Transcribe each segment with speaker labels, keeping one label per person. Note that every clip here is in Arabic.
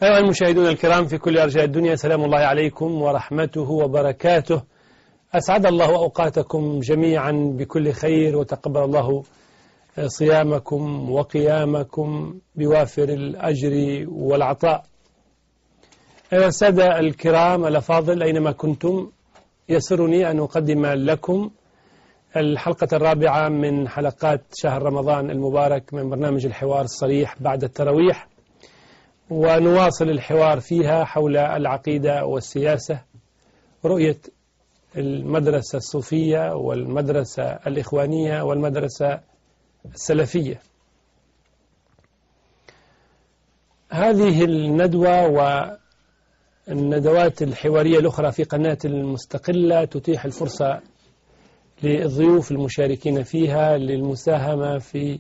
Speaker 1: أيها المشاهدون الكرام في كل أرجاء الدنيا، سلام الله عليكم ورحمته وبركاته. أسعد الله أوقاتكم جميعا بكل خير، وتقبل الله صيامكم وقيامكم بوافر الأجر والعطاء. أيها السادة الكرام الأفاضل أينما كنتم، يسرني أن أقدم لكم الحلقة الرابعة من حلقات شهر رمضان المبارك من برنامج الحوار الصريح بعد التراويح، ونواصل الحوار فيها حول العقيدة والسياسة، رؤية المدرسة الصوفية والمدرسة الإخوانية والمدرسة السلفية. هذه الندوة والندوات الحوارية الأخرى في قناة المستقلة تتيح الفرصة للضيوف المشاركين فيها للمساهمة في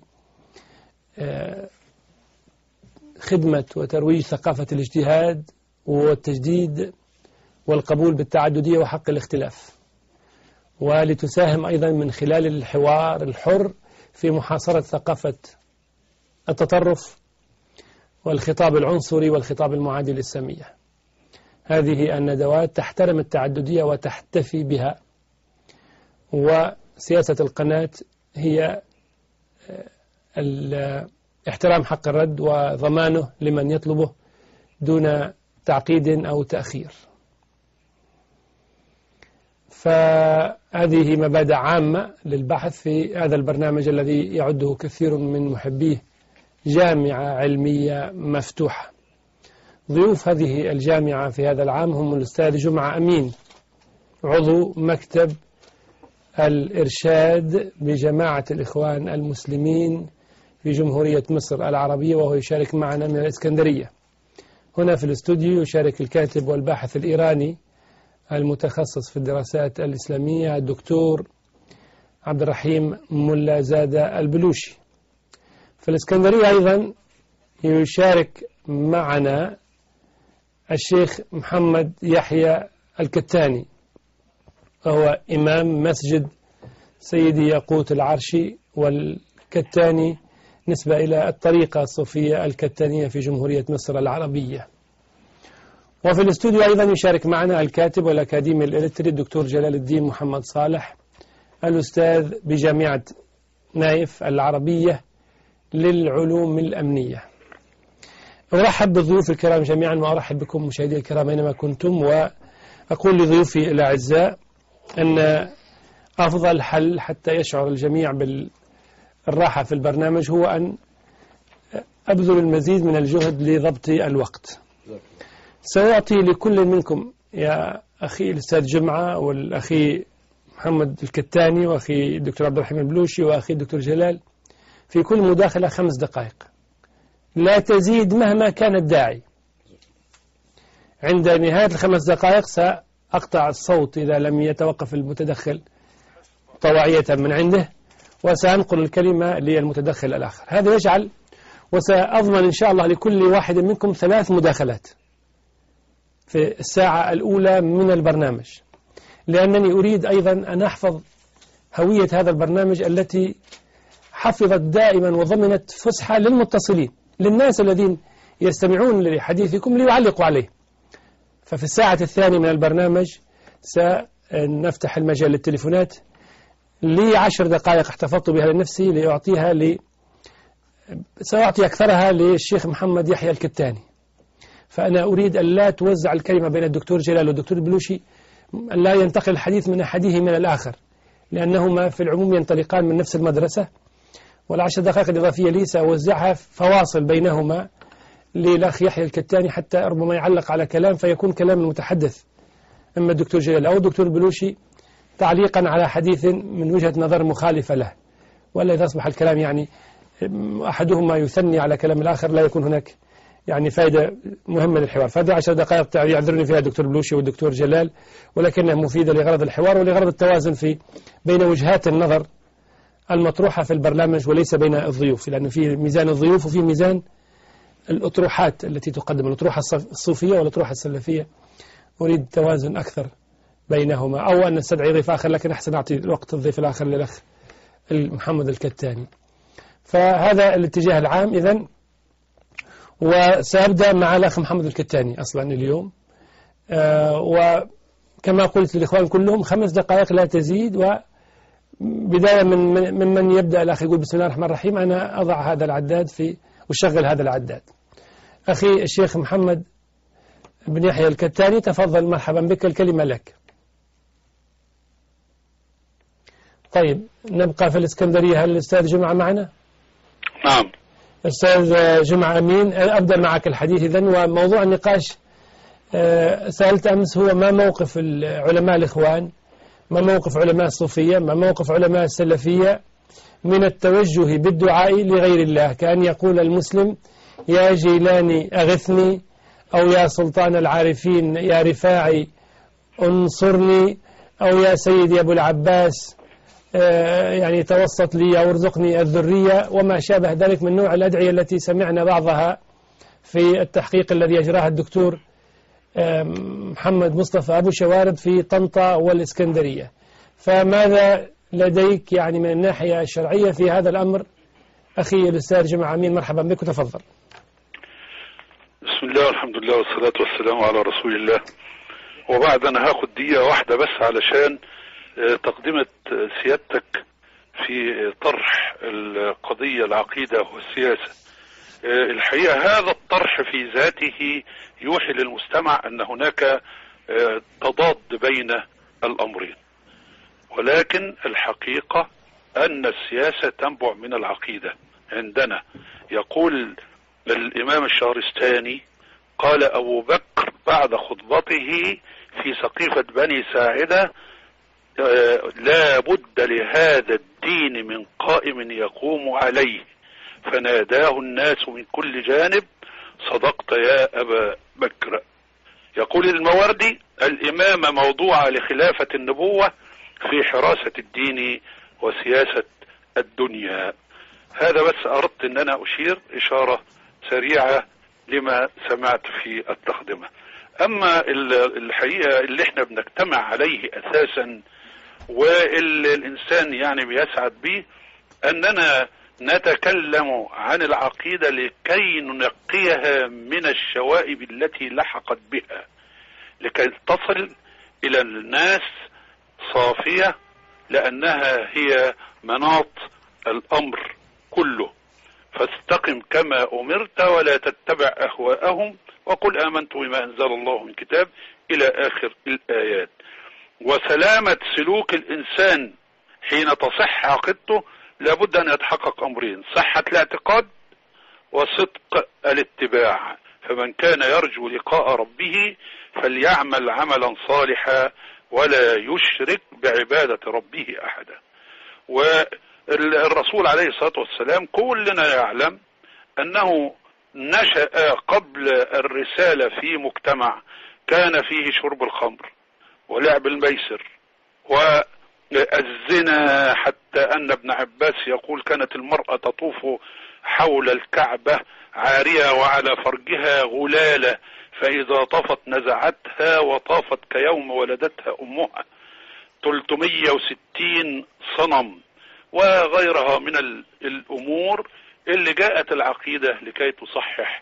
Speaker 1: خدمة وترويج ثقافة الاجتهاد والتجديد والقبول بالتعددية وحق الاختلاف، ولتساهم أيضا من خلال الحوار الحر في محاصرة ثقافة التطرف والخطاب العنصري والخطاب المعادي للسامية. هذه الندوات تحترم التعددية وتحتفي بها، وسياسة القناة هي احترام حق الرد وضمانه لمن يطلبه دون تعقيد أو تأخير. فهذه مبادئ عامة للبحث في هذا البرنامج الذي يعده كثير من محبيه جامعة علمية مفتوحة. ضيوف هذه الجامعة في هذا العام هم الأستاذ جمعة أمين، عضو مكتب الإرشاد بجماعة الإخوان المسلمين في جمهورية مصر العربية، وهو يشارك معنا من الإسكندرية. هنا في الاستوديو يشارك الكاتب والباحث الإيراني المتخصص في الدراسات الإسلامية الدكتور عبد الرحيم ملا زادة البلوشي. في الإسكندرية أيضا يشارك معنا الشيخ محمد يحيى الكتاني، وهو إمام مسجد سيدي ياقوت العرشي، والكتاني نسبة إلى الطريقة الصوفية الكتانية في جمهورية مصر العربية. وفي الاستوديو أيضا يشارك معنا الكاتب والأكاديمي الإلكتري الدكتور جلال الدين محمد صالح، الأستاذ بجامعة نايف العربية للعلوم الأمنية. أرحب بالضيوف الكرام جميعا، وأرحب بكم مشاهدي الكرام أينما كنتم، وأقول لضيوفي الأعزاء أن أفضل حل حتى يشعر الجميع بالراحة في البرنامج هو أن أبذل المزيد من الجهد لضبط الوقت. سأعطي لكل منكم يا أخي الأستاذ جمعة والأخي محمد الكتاني وأخي الدكتور عبد الرحيم البلوشي وأخي الدكتور جلال في كل مداخلة 5 دقائق لا تزيد مهما كان الداعي. عند نهاية ال5 دقائق سأقطع الصوت إذا لم يتوقف المتدخل طواعية من عنده، وسأنقل الكلمة للمتدخل الآخر. هذا يجعل وسأضمن إن شاء الله لكل واحد منكم 3 مداخلات في الساعة الأولى من البرنامج، لأنني أريد أيضا أن أحفظ هوية هذا البرنامج التي حفظت دائما وضمنت فسحة للمتصلين، للناس الذين يستمعون لحديثكم ليعلقوا عليه. ففي الساعة الثانية من البرنامج سنفتح المجال للتليفونات لي 10 دقائق احتفظت بها لنفسي لأعطيها سأعطي أكثرها للشيخ محمد يحيى الكتاني. فأنا أريد أن لا توزع الكلمة بين الدكتور جلال والدكتور البلوشي، أن لا ينتقل الحديث من أحدهما إلى الآخر، لأنهما في العموم ينطلقان من نفس المدرسة. وال10 دقائق الإضافية لي سأوزعها فواصل بينهما للأخ يحيى الكتاني، حتى ربما يعلق على كلام فيكون كلام المتحدث إما الدكتور جلال أو الدكتور البلوشي تعليقا على حديث من وجهة نظر مخالفة له، ولا إذا أصبح الكلام يعني أحدهما يثني على كلام الآخر لا يكون هناك يعني فائدة مهمة للحوار. فهذه 10 دقائق يعذرني فيها الدكتور بلوشي والدكتور جلال، ولكنها مفيدة لغرض الحوار ولغرض التوازن بين وجهات النظر المطروحة في البرنامج وليس بين الضيوف، لأنه في ميزان الضيوف وفي ميزان الأطروحات التي تقدم، الأطروحة الصوفية والأطروحة السلفية. أريد توازن أكثر بينهما، أو أن نستدعي ضيف آخر، لكن أحسن أعطي الوقت الضيف الآخر للأخ محمد الكتاني. فهذا الاتجاه العام إذن. وسأبدأ مع الأخ محمد الكتاني أصلا اليوم. وكما قلت للإخوان كلهم 5 دقائق لا تزيد، وبداية من يبدأ الأخ يقول بسم الله الرحمن الرحيم أنا أضع هذا العداد وشغل هذا العداد. أخي الشيخ محمد بن يحيى الكتاني، تفضل، مرحبا بك، الكلمة لك. طيب نبقى في الإسكندرية، هل الأستاذ جمعة معنا؟
Speaker 2: نعم.
Speaker 1: أستاذ جمعة أمين، أبدأ معك الحديث إذن. وموضوع النقاش سألت أمس هو ما موقف علماء الإخوان، ما موقف علماء الصوفية، ما موقف علماء السلفية من التوجه بالدعاء لغير الله، كأن يقول المسلم يا جيلاني أغثني، أو يا سلطان العارفين يا رفاعي انصرني، أو يا سيدي أبو العباس يعني توسط لي أو ارزقني الذرية، وما شابه ذلك من نوع الأدعية التي سمعنا بعضها في التحقيق الذي أجراه الدكتور محمد مصطفى أبو شوارب في طنطا والإسكندرية. فماذا لديك يعني من الناحية الشرعية في هذا الأمر أخي الأستاذ جمعة أمين؟ مرحبا بك وتفضل.
Speaker 2: بسم الله والحمد لله والصلاة والسلام على رسول الله. وبعد أنا هاخد دقيقة واحدة بس علشان تقدمة سيادتك في طرح القضية العقيدة والسياسة. الحقيقة هذا الطرح في ذاته يوحي للمستمع أن هناك تضاد بين الأمرين، ولكن الحقيقة أن السياسة تنبع من العقيدة عندنا. يقول الإمام الشهرستاني قال أبو بكر بعد خطبته في سقيفة بني ساعدة لا بد لهذا الدين من قائم يقوم عليه، فناداه الناس من كل جانب صدقت يا أبا بكر. يقول الموردي الإمامة موضوعة لخلافة النبوة في حراسة الدين وسياسة الدنيا. هذا بس أردت أن أنا أشير إشارة سريعة لما سمعت في التقدمة. أما الحقيقة اللي احنا بنجتمع عليه أساسا والإنسان يعني بيسعد به أننا نتكلم عن العقيدة لكي ننقيها من الشوائب التي لحقت بها، لكي تصل إلى الناس صافية، لأنها هي مناط الأمر كله. فاستقم كما أمرت ولا تتبع أهواءهم وقل آمنت بما أنزل الله من كتاب إلى آخر الآيات. وسلامة سلوك الإنسان حين تصح عقيدته لابد أن يتحقق أمرين: صحة الاعتقاد وصدق الاتباع. فمن كان يرجو لقاء ربه فليعمل عملا صالحا ولا يشرك بعبادة ربه أحدا. والرسول عليه الصلاة والسلام كلنا يعلم أنه نشأ قبل الرسالة في مجتمع كان فيه شرب الخمر ولعب الميسر والزنا، حتى أن ابن عباس يقول كانت المرأة تطوف حول الكعبة عارية وعلى فرجها غلالة، فإذا طفت نزعتها وطافت كيوم ولدتها أمها. 360 صنم وغيرها من الأمور اللي جاءت العقيدة لكي تصحح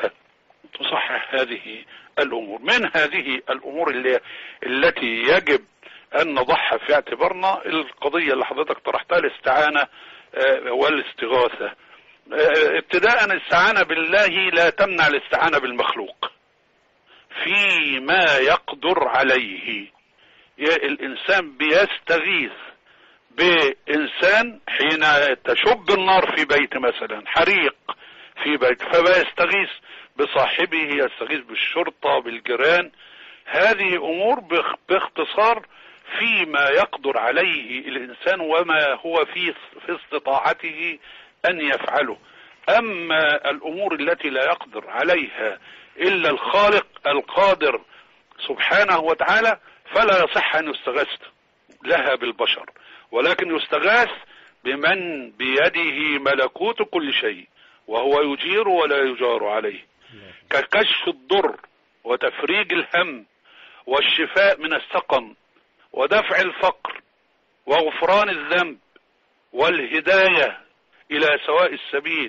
Speaker 2: هذه الأمور. من هذه الأمور التي يجب أن نضعها في اعتبارنا القضية اللي حضرتك طرحتها، الاستعانة والاستغاثة. ابتداء الاستعانة بالله لا تمنع الاستعانة بالمخلوق فيما يقدر عليه. الإنسان بيستغيث بإنسان حين تشب النار في بيت مثلا، حريق في بيت، فبيستغيث بصاحبه، يستغيث بالشرطة، بالجيران. هذه أمور باختصار فيما يقدر عليه الإنسان وما هو في استطاعته أن يفعله. أما الأمور التي لا يقدر عليها إلا الخالق القادر سبحانه وتعالى فلا يصح أن يستغاث لها بالبشر، ولكن يستغاث بمن بيده ملكوت كل شيء وهو يجير ولا يجار عليه، ككشف الضر وتفريج الهم والشفاء من السقم ودفع الفقر وغفران الذنب والهداية إلى سواء السبيل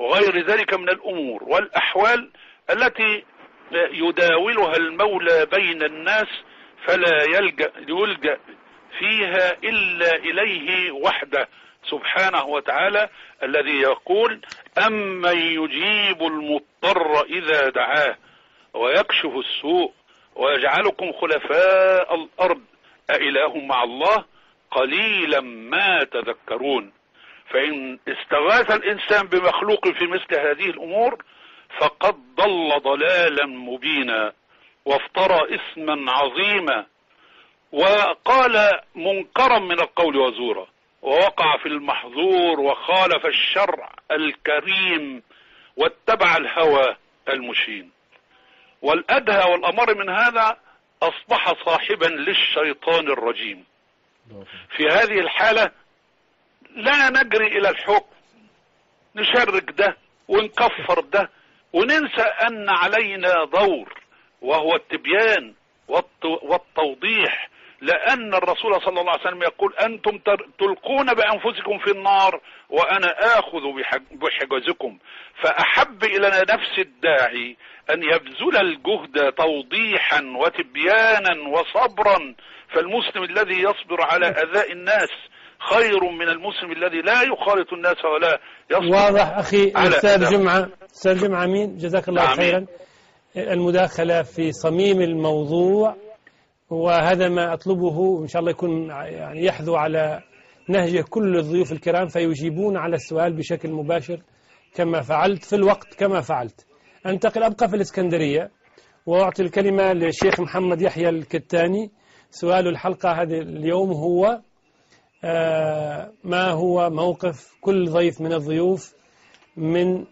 Speaker 2: وغير ذلك من الأمور والأحوال التي يداولها المولى بين الناس، فلا يلجأ فيها إلا إليه وحده سبحانه وتعالى، الذي يقول: أمن يجيب المضطر إذا دعاه ويكشف السوء ويجعلكم خلفاء الأرض أإله مع الله قليلا ما تذكرون. فإن استغاث الإنسان بمخلوق في مثل هذه الأمور فقد ضل ضلالا مبينا وافترى إثما عظيما وقال منكرا من القول وزورا، ووقع في المحظور وخالف الشرع الكريم واتبع الهوى المشين. والأدهى والأمر من هذا أصبح صاحبا للشيطان الرجيم. في هذه الحالة لا نجري إلى الحكم، نشرك ده ونكفر ده وننسى أن علينا دور، وهو التبيان والتوضيح، لأن الرسول صلى الله عليه وسلم يقول: أنتم تلقون بأنفسكم في النار وأنا آخذ بحجزكم. فأحب إلى نفس الداعي أن يبذل الجهد توضيحا وتبيانا وصبرا، فالمسلم الذي يصبر على أذى الناس خير من المسلم الذي لا يخالط الناس ولا يصبر.
Speaker 1: واضح أخي أستاذ جمعة أمين، جزاك الله خيرا المداخلة في صميم الموضوع، وهذا ما أطلبه. إن شاء الله يكون يعني يحذو على نهجه كل الضيوف الكرام فيجيبون على السؤال بشكل مباشر كما فعلت في الوقت كما فعلت. أنتقل أبقى في الإسكندرية وأعطي الكلمة للشيخ محمد يحيى الكتاني. سؤال الحلقة هذه اليوم هو: ما هو موقف كل ضيف من الضيوف من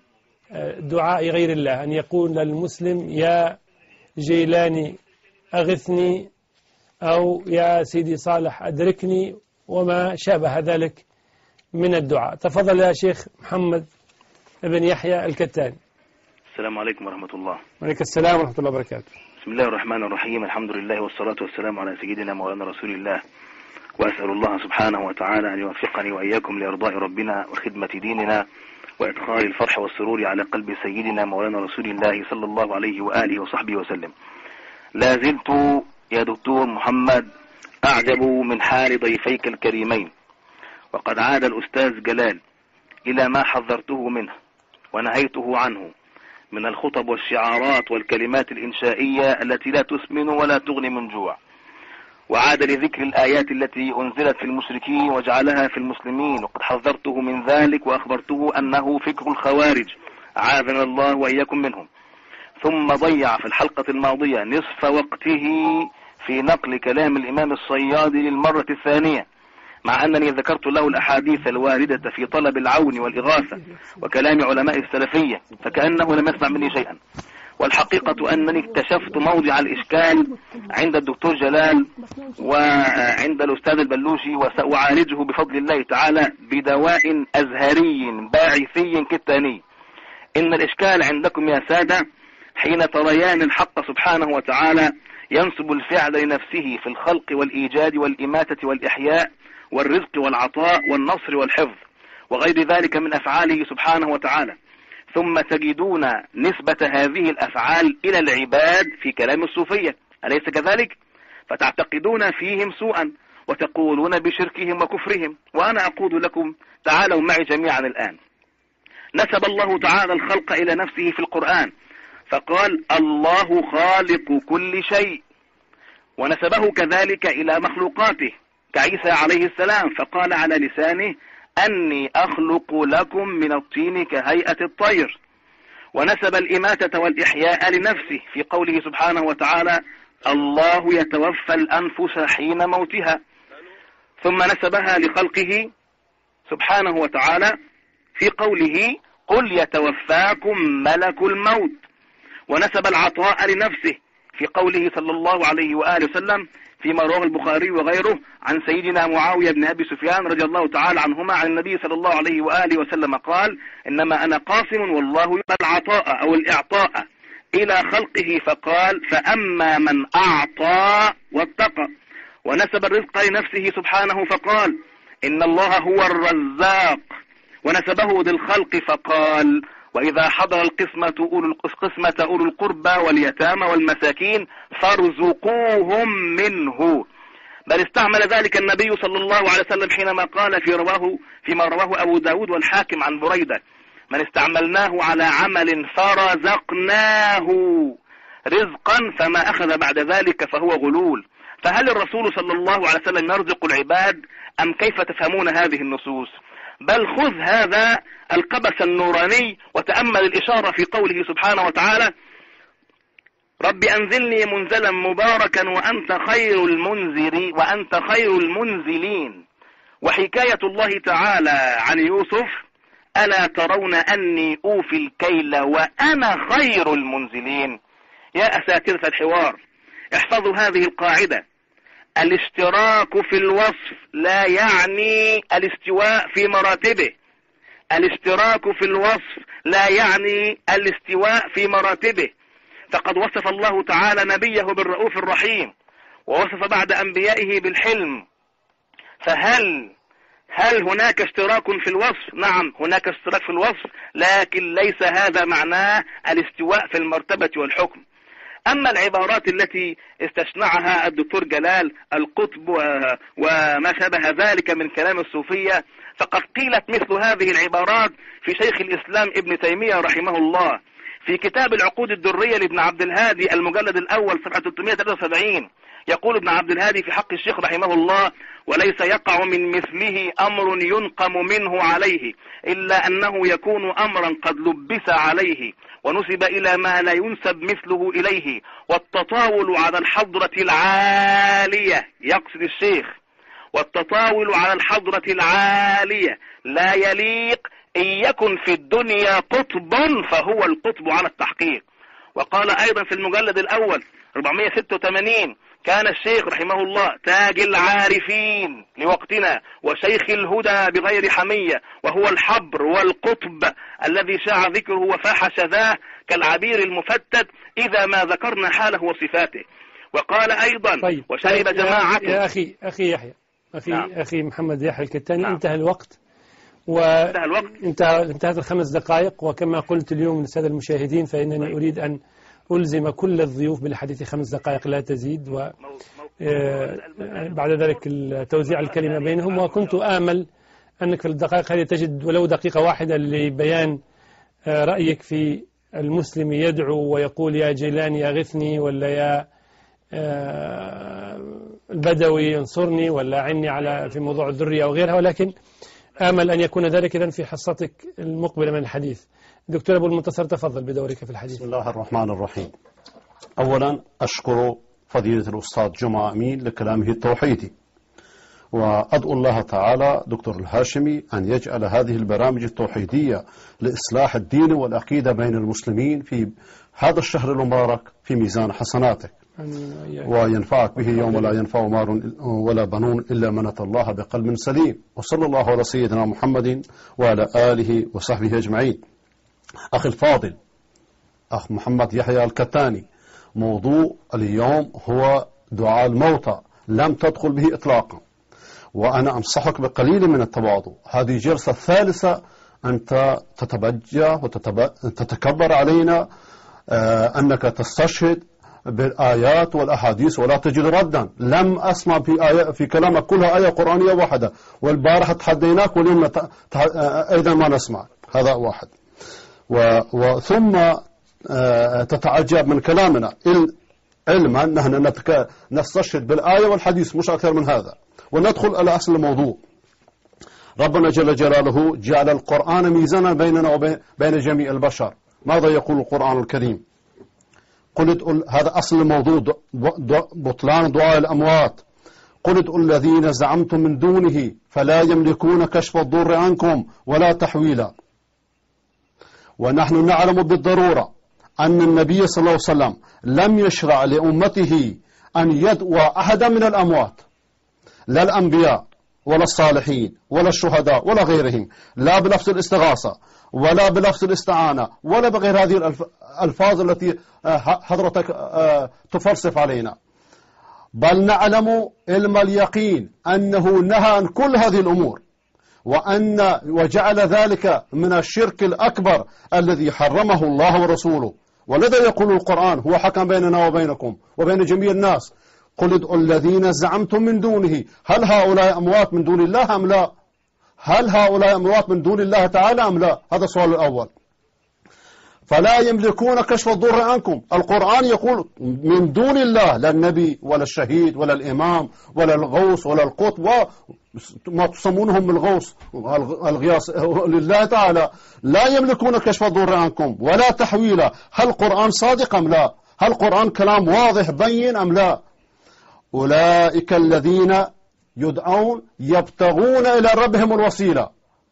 Speaker 1: دعاء غير الله، أن يقول للمسلم: يا جيلاني أغثني، أو يا سيدي صالح أدركني، وما شابه ذلك من الدعاء. تفضل يا شيخ محمد ابن يحيى الكتاني.
Speaker 3: السلام عليكم ورحمة الله.
Speaker 1: وعليكم السلام ورحمة الله وبركاته.
Speaker 3: بسم الله الرحمن الرحيم، الحمد لله والصلاة والسلام على سيدنا مولانا رسول الله، وأسأل الله سبحانه وتعالى أن يوفقني وإياكم لإرضاء ربنا وخدمة ديننا وإدخال الفرح والسرور على قلب سيدنا مولانا رسول الله صلى الله عليه وآله وصحبه وسلم. لا زلت يا دكتور محمد أعجب من حال ضيفيك الكريمين، وقد عاد الأستاذ جلال إلى ما حذرته منه ونهيته عنه من الخطب والشعارات والكلمات الإنشائية التي لا تسمن ولا تغني من جوع، وعاد لذكر الآيات التي أنزلت في المشركين وجعلها في المسلمين، وقد حذرته من ذلك وأخبرته أنه فكر الخوارج عاذنا الله وإياكم منهم. ثم ضيع في الحلقة الماضية نصف وقته في نقل كلام الإمام الصيادي للمرة الثانية، مع أنني ذكرت له الأحاديث الواردة في طلب العون والإغاثة وكلام علماء السلفية، فكأنه لم يسمع مني شيئا. والحقيقة أنني اكتشفت موضع الإشكال عند الدكتور جلال وعند الأستاذ البلوشي، وسأعالجه بفضل الله تعالى بدواء أزهري باعثي كتاني. إن الإشكال عندكم يا سادة حين تريان الحق سبحانه وتعالى ينسب الفعل لنفسه في الخلق والإيجاد والإماتة والإحياء والرزق والعطاء والنصر والحفظ وغير ذلك من أفعاله سبحانه وتعالى، ثم تجدون نسبة هذه الأفعال إلى العباد في كلام الصوفية، أليس كذلك؟ فتعتقدون فيهم سوءا وتقولون بشركهم وكفرهم. وأنا أقول لكم تعالوا معي جميعا الآن. نسب الله تعالى الخلق إلى نفسه في القرآن فقال: الله خالق كل شيء، ونسبه كذلك إلى مخلوقاته كعيسى عليه السلام فقال على لسانه: أني أخلق لكم من الطين كهيئة الطير. ونسب الإماتة والإحياء لنفسه في قوله سبحانه وتعالى: الله يتوفى الأنفس حين موتها. ثم نسبها لخلقه سبحانه وتعالى في قوله: قل يتوفاكم ملك الموت. ونسب العطاء لنفسه في قوله صلى الله عليه وآله وسلم فيما رواه البخاري وغيره عن سيدنا معاوية بن أبي سفيان رضي الله تعالى عنهما عن النبي صلى الله عليه وآله وسلم قال: إنما أنا قاسم والله يؤتي العطاء أو الإعطاء إلى خلقه، فقال: فأما من أعطى واتقى. ونسب الرزق لنفسه سبحانه فقال: إن الله هو الرزاق. ونسبه للخلق فقال: وإذا حضر القسمة أولو القربى واليتامى والمساكين فارزقوهم منه. بل استعمل ذلك النبي صلى الله عليه وسلم حينما قال فيما رواه أبو داود والحاكم عن بريدة: من استعملناه على عمل فرزقناه رزقا فما أخذ بعد ذلك فهو غلول. فهل الرسول صلى الله عليه وسلم يرزق العباد أم كيف تفهمون هذه النصوص؟ بل خذ هذا القبس النوراني وتأمل الإشارة في قوله سبحانه وتعالى: رب أنزلني منزلا مباركا وأنت خير المنزلين. وحكاية الله تعالى عن يوسف: ألا ترون أني أوفي الكيل وأنا خير المنزلين. يا أساتذة الحوار، احفظوا هذه القاعدة: الاشتراك في الوصف لا يعني الاستواء في مراتبه. الاشتراك في الوصف لا يعني الاستواء في مراتبه. فقد وصف الله تعالى نبيه بالرؤوف الرحيم، ووصف بعد أنبيائه بالحلم. فهل هناك اشتراك في الوصف؟ نعم، هناك اشتراك في الوصف، لكن ليس هذا معناه الاستواء في المرتبة والحكم. أما العبارات التي استشنعها الدكتور جلال القطب وما شابه ذلك من كلام الصوفية، فقد قيلت مثل هذه العبارات في شيخ الإسلام ابن تيمية رحمه الله في كتاب العقود الدرية لابن عبد الهادي المجلد الأول صفحة 373. يقول ابن عبد الهادي في حق الشيخ رحمه الله: وليس يقع من مثله أمر ينقم منه عليه إلا أنه يكون أمرا قد لبس عليه ونسب إلى ما لا ينسب مثله إليه، والتطاول على الحضرة العالية، يقصد الشيخ، والتطاول على الحضرة العالية لا يليق. إن يكن في الدنيا قطب فهو القطب على التحقيق. وقال أيضا في المجلد الأول 486: كان الشيخ رحمه الله تاج العارفين لوقتنا وشيخ الهدى بغير حمية، وهو الحبر والقطب الذي شاع ذكره وفاح شذاه كالعبير المفتت إذا ما ذكرنا حاله وصفاته. وقال أيضا:
Speaker 1: طيب.
Speaker 3: وشرب جماعة.
Speaker 1: يا أخي يحيى، أخي محمد يحيى الكتاني، انتهى الوقت، انتهت ال5 دقائق. وكما قلت اليوم للسادة المشاهدين فإنني أريد أن ألزم كل الضيوف بالحديث 5 دقائق لا تزيد، وبعد ذلك توزيع الكلمة بينهم. وكنت آمل أنك في الدقائق هذه تجد ولو دقيقة واحدة لبيان رأيك في المسلم يدعو ويقول يا جيلاني أغثني، ولا يا البدوي انصرني، ولا عني على في موضوع الذرية أو غيرها، ولكن آمل أن يكون ذلك إذن في حصتك المقبلة من الحديث. دكتور أبو المنتصر، تفضل بدورك في الحديث.
Speaker 4: بسم الله الرحمن الرحيم. أولا أشكر فضيلة الأستاذ جمعة أمين لكلامه التوحيدي، وأدعو الله تعالى دكتور الهاشمي أن يجعل هذه البرامج التوحيدية لإصلاح الدين والعقيدة بين المسلمين في هذا الشهر المبارك في ميزان حسناتك، وينفعك به يوم لا ينفع مال ولا بنون إلا من أتى الله بقلب سليم. وصلى الله على سيدنا محمد وعلى آله وصحبه أجمعين. أخي الفاضل أخ محمد يحيى الكتاني، موضوع اليوم هو دعاء الموتى، لم تدخل به إطلاقا، وأنا أنصحك بقليل من التواضع. هذه جلسة ثالثة أنت تتبجى وتتكبر علينا أنك تستشهد بالآيات والأحاديث ولا تجد ردا. لم أسمع في كلامك كلها آية قرآنية واحدة، والبارحة تحديناك واليوم أيضا ما نسمع. هذا واحد. وثم تتعجب من كلامنا، علما نحن نستشهد بالآية والحديث مش أكثر من هذا. وندخل على أصل الموضوع. ربنا جل جلاله جعل القرآن ميزانا بيننا وبين جميع البشر. ماذا يقول القرآن الكريم؟ قل ادعوا، هذا أصل الموضوع، بطلان دعاء الأموات. قل ادعوا الذين زعمتم من دونه فلا يملكون كشف الضر عنكم ولا تحويلا. ونحن نعلم بالضرورة أن النبي صلى الله عليه وسلم لم يشرع لأمته أن يدعو أحدا من الأموات، لا الأنبياء ولا الصالحين ولا الشهداء ولا غيرهم، لا بلفظ الاستغاثة ولا بلفظ الاستعانة ولا بغير هذه الألفاظ التي حضرتك تفلسف علينا. بل نعلم علم اليقين أنه نهى عن كل هذه الأمور، وجعل ذلك من الشرك الأكبر الذي حرمه الله ورسوله. ولذا يقول القرآن هو حكم بيننا وبينكم وبين جميع الناس. قل ادعوا الذين زعمتم من دونه، هل هؤلاء أموات من دون الله أم لا؟ هل هؤلاء أموات من دون الله تعالى أم لا؟ هذا السؤال الأول. فلا يملكون كشف الضر عنكم. القرآن يقول من دون الله، لا النبي ولا الشهيد ولا الإمام ولا الغوث ولا القطب وما تسمونهم من الغوث الغياث لله تعالى، لا يملكون كشف الضر عنكم ولا تحويله. هل القرآن صادق أم لا؟ هل القرآن كلام واضح بين أم لا؟ أولئك الذين يدعون يبتغون إلى ربهم الوسيلة.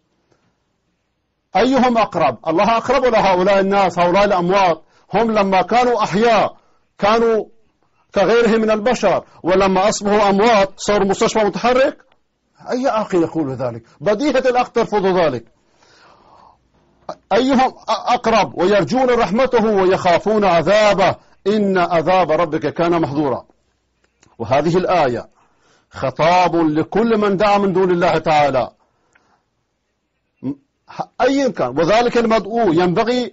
Speaker 4: أيهم أقرب؟ الله أقرب لهؤلاء الناس، هؤلاء الأموات. هم لما كانوا أحياء كانوا كغيرهم من البشر، ولما أصبحوا أموات صاروا مستشفى متحرك. أي عاقل يقول ذلك؟ بديهة العقل ترفض ذلك. أيهم أقرب؟ ويرجون رحمته ويخافون عذابه، إن عذاب ربك كان محظورا. وهذه الآية خطاب لكل من دعا من دون الله تعالى أيا كان، وذلك المدعو ينبغي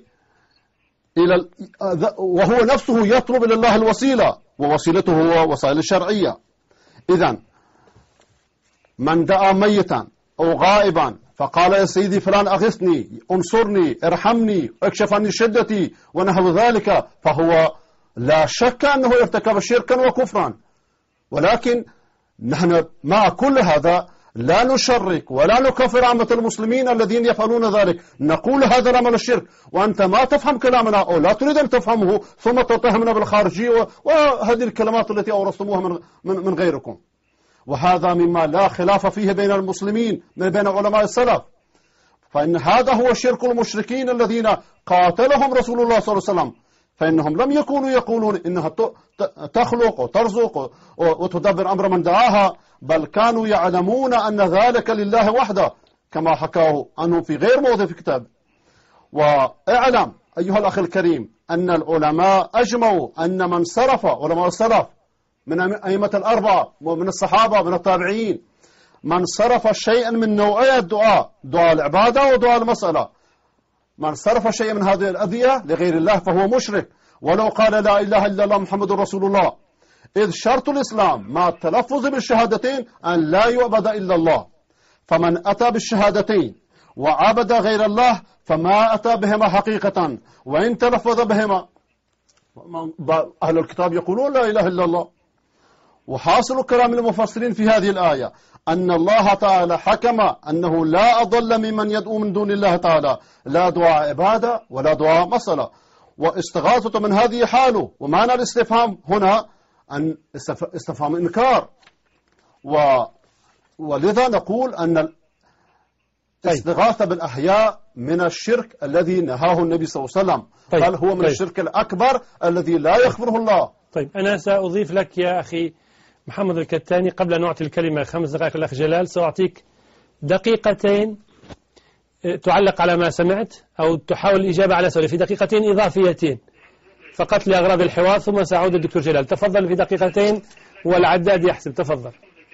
Speaker 4: وهو نفسه يطلب إلى الله الوسيلة، ووسيلته هو وسائل الشرعية. إذن من دعا ميتا أو غائبا فقال يا سيدي فلان أغثني، انصرني، ارحمني، اكشف عني شدتي ونحو ذلك، فهو لا شك أنه ارتكب شركا وكفرا. ولكن نحن مع كل هذا لا نشرك ولا نكفر عامة المسلمين الذين يفعلون ذلك. نقول هذا العمل الشرك، وأنت ما تفهم كلامنا أو لا تريد أن تفهمه ثم تتهمنا بالخارجية وهذه الكلمات التي أورثتموها من غيركم. وهذا مما لا خلاف فيه بين المسلمين بين علماء السلف. فإن هذا هو شرك المشركين الذين قاتلهم رسول الله صلى الله عليه وسلم. فإنهم لم يكونوا يقولون إنها تخلق وترزق وتدبر أمر من دعاها، بل كانوا يعلمون أن ذلك لله وحده كما حكاه عنه في غير موضع في كتاب. واعلم أيها الأخ الكريم أن العلماء أجمعوا أن من صرف، علماء السلف من أئمة الأربعة ومن الصحابة من التابعين، من صرف شيئا من نوعية الدعاء، دعاء العبادة ودعاء المسألة، من صرف شيئا من هذه الأدعية لغير الله فهو مشرك ولو قال لا إله إلا الله محمد رسول الله. إذ شرط الإسلام مع التلفظ بالشهادتين أن لا يعبد إلا الله. فمن أتى بالشهادتين وعبد غير الله فما أتى بهما حقيقة، وإن تلفظ بهما أهل الكتاب يقولون لا إله إلا الله. وحاصل كلام المفسرين في هذه الآية أن الله تعالى حكم أنه لا أضل ممن يدعو من دون الله تعالى، لا دعاء عبادة ولا دعاء مسألة، واستغاثة من هذه حاله. ومعنى الاستفهام هنا أن استفهام إنكار، ولذا نقول أن الاستغاثة بالأحياء من الشرك الذي نهاه النبي صلى الله عليه وسلم، بل هو من الشرك الأكبر الذي لا يغفره الله.
Speaker 1: طيب أنا سأضيف لك يا أخي محمد الكتاني قبل أن أعطي الكلمة 5 دقائق الأخ جلال، سأعطيك دقيقتين تعلق على ما سمعت أو تحاول الإجابة على سؤالي في دقيقتين إضافيتين فقط لأغراض الحوار، ثم سأعود الدكتور جلال. تفضل في دقيقتين والعداد يحسب. تفضل.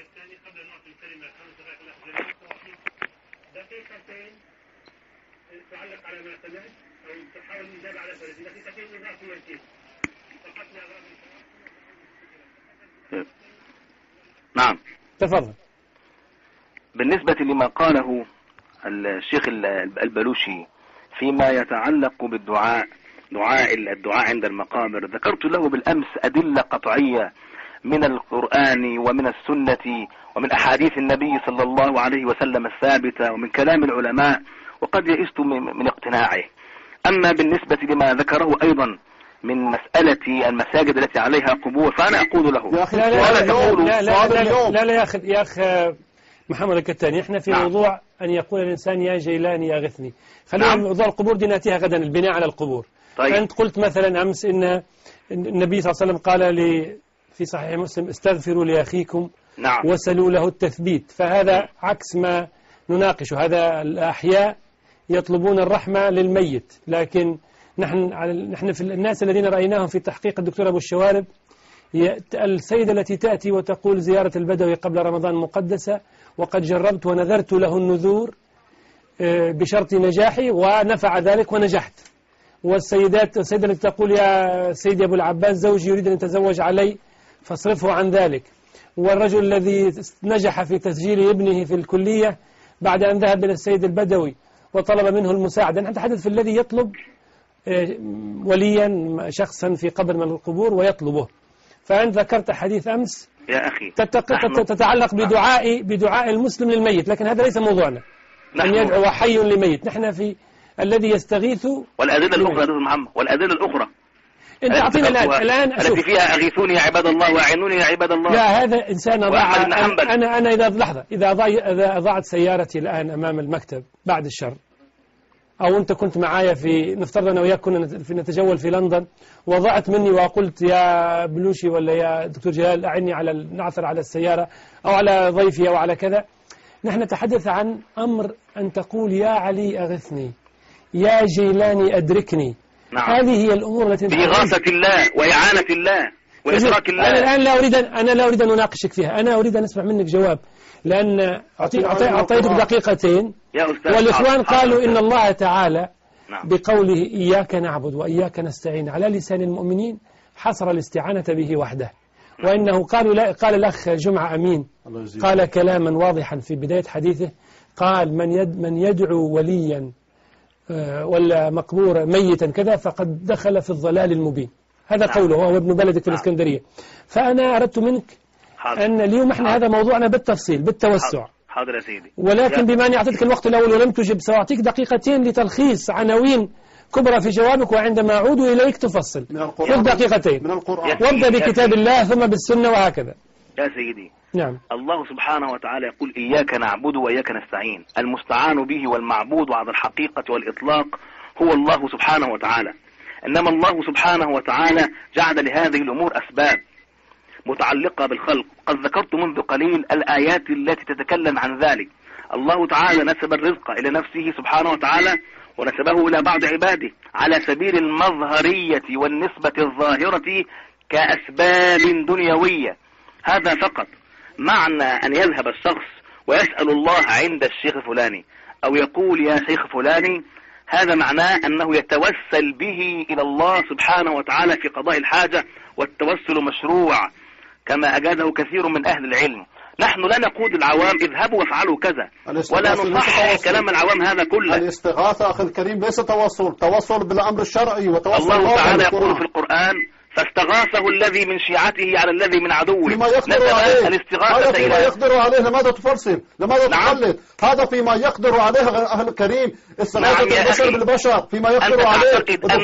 Speaker 3: نعم
Speaker 1: تفضل.
Speaker 3: بالنسبة لما قاله الشيخ البلوشي فيما يتعلق بالدعاء، الدعاء عند المقابر، ذكرت له بالأمس أدلة قطعية من القرآن ومن السنة ومن أحاديث النبي صلى الله عليه وسلم الثابتة ومن كلام العلماء، وقد يئست من اقتناعه. أما بالنسبة لما ذكره أيضا من مسألة المساجد التي عليها قبور، فأنا أقول له
Speaker 1: يا أخي لا يا أخ محمد الكتاني، احنا في موضوع أن يقول الإنسان يا جيلاني يا غثني. خلينا موضوع القبور دي نأتيها غدا، البناء على القبور. طيب. فأنت قلت مثلا أمس إن النبي صلى الله عليه وسلم قال في صحيح مسلم استغفروا لأخيكم وسلوا له التثبيت، فهذا عكس ما نناقشه. هذا الأحياء يطلبون الرحمة للميت، لكن نحن في الناس الذين رأيناهم في تحقيق الدكتور أبو الشوارب، السيدة التي تأتي وتقول زيارة البدوي قبل رمضان مقدسة، وقد جربت ونذرت له النذور بشرط نجاحي ونفع ذلك ونجحت. السيدة التي تقول يا سيدي أبو العباس زوجي يريد أن يتزوج علي فاصرفه عن ذلك. والرجل الذي نجح في تسجيل ابنه في الكلية بعد أن ذهب إلى السيد البدوي وطلب منه المساعدة. نحن نتحدث في الذي يطلب وليا شخصا في قبر من القبور ويطلبه. فأنت ذكرت حديث أمس
Speaker 3: يا أخي
Speaker 1: تتعلق بدعاء المسلم للميت، لكن هذا ليس موضوعنا أن يدعو حي لميت. نحن في الذي يستغيث.
Speaker 3: والأدلة الأخرى دكتور محمد، والأدلة الأخرى
Speaker 1: أنت أعطينا الآن
Speaker 3: التي فيها أغيثوني يا عباد الله وأعينوني يا عباد الله.
Speaker 1: لا، هذا إنسان أضاع. أنا إذا أضاعت سيارتي الآن أمام المكتب بعد الشر، أو أنت كنت معايا في نفترض أنا وياك كنا نتجول في لندن وضعت مني وقلت يا بلوشي ولا يا دكتور جلال أعني على نعثر على السيارة أو على ضيفي أو على كذا، نحن نتحدث عن أمر أن تقول يا علي أغثني، يا جيلاني أدركني.
Speaker 3: نعم.
Speaker 1: هذه هي الأمور التي
Speaker 3: بإغاثة الله وإعانة الله وإدراك الله.
Speaker 1: أنا الآن لا أريد أن أناقشك فيها، أنا أريد أن أسمع منك جواب، لأن أعطيتك دقيقتين والإخوان قالوا إن الله تعالى بقوله إياك نعبد وإياك نستعين على لسان المؤمنين حصر الاستعانة به وحده، وإنه قال الأخ جمعة أمين قال كلاما واضحا في بداية حديثه، قال من يدعو وليا ولا مقبورا ميتا كذا فقد دخل في الضلال المبين. هذا قوله هو ابن بلدك في الإسكندرية. فأنا أردت منك أن اليوم احنا هذا موضوعنا بالتفصيل بالتوسع.
Speaker 3: حاضر يا سيدي.
Speaker 1: ولكن بما أني أعطيتك الوقت الأول ولم تجب سأعطيك دقيقتين لتلخيص عناوين كبرى في جوابك، وعندما أعود إليك تفصل. خذ دقيقتين
Speaker 4: من القرآن
Speaker 1: وابدأ بكتاب الله ثم بالسنة وهكذا.
Speaker 3: يا سيدي.
Speaker 1: نعم.
Speaker 3: الله سبحانه وتعالى يقول إياك نعبد وإياك نستعين. المستعان به والمعبود على الحقيقة والإطلاق هو الله سبحانه وتعالى، إنما الله سبحانه وتعالى جعل لهذه الأمور أسباب متعلقة بالخلق. قد ذكرت منذ قليل الآيات التي تتكلم عن ذلك. الله تعالى نسب الرزق إلى نفسه سبحانه وتعالى ونسبه إلى بعض عباده على سبيل المظهرية والنسبة الظاهرة كأسباب دنيوية. هذا فقط. معنى أن يذهب الشخص ويسأل الله عند الشيخ فلاني أو يقول يا شيخ فلاني، هذا معناه أنه يتوسل به إلى الله سبحانه وتعالى في قضاء الحاجة، والتوسل مشروع كما أجازه كثير من أهل العلم. نحن لا نقول العوام اذهبوا وافعلوا كذا، ولا نصحح كلام العوام هذا كله.
Speaker 4: الاستغاثة أخي الكريم ليس توسل بالأمر الشرعي وتوسل.
Speaker 3: الله تعالى يقول في القرآن فاستغاثه الذي من شيعته على الذي من عدوه.
Speaker 4: فيما يقدر عليه. هذا فيما يقدر عليه. لماذا تفرسم؟ لماذا تقلد؟ هذا فيما يقدر عليه أهل الكريم. استغاثة البشر بالبشر فيما يقدر عليه.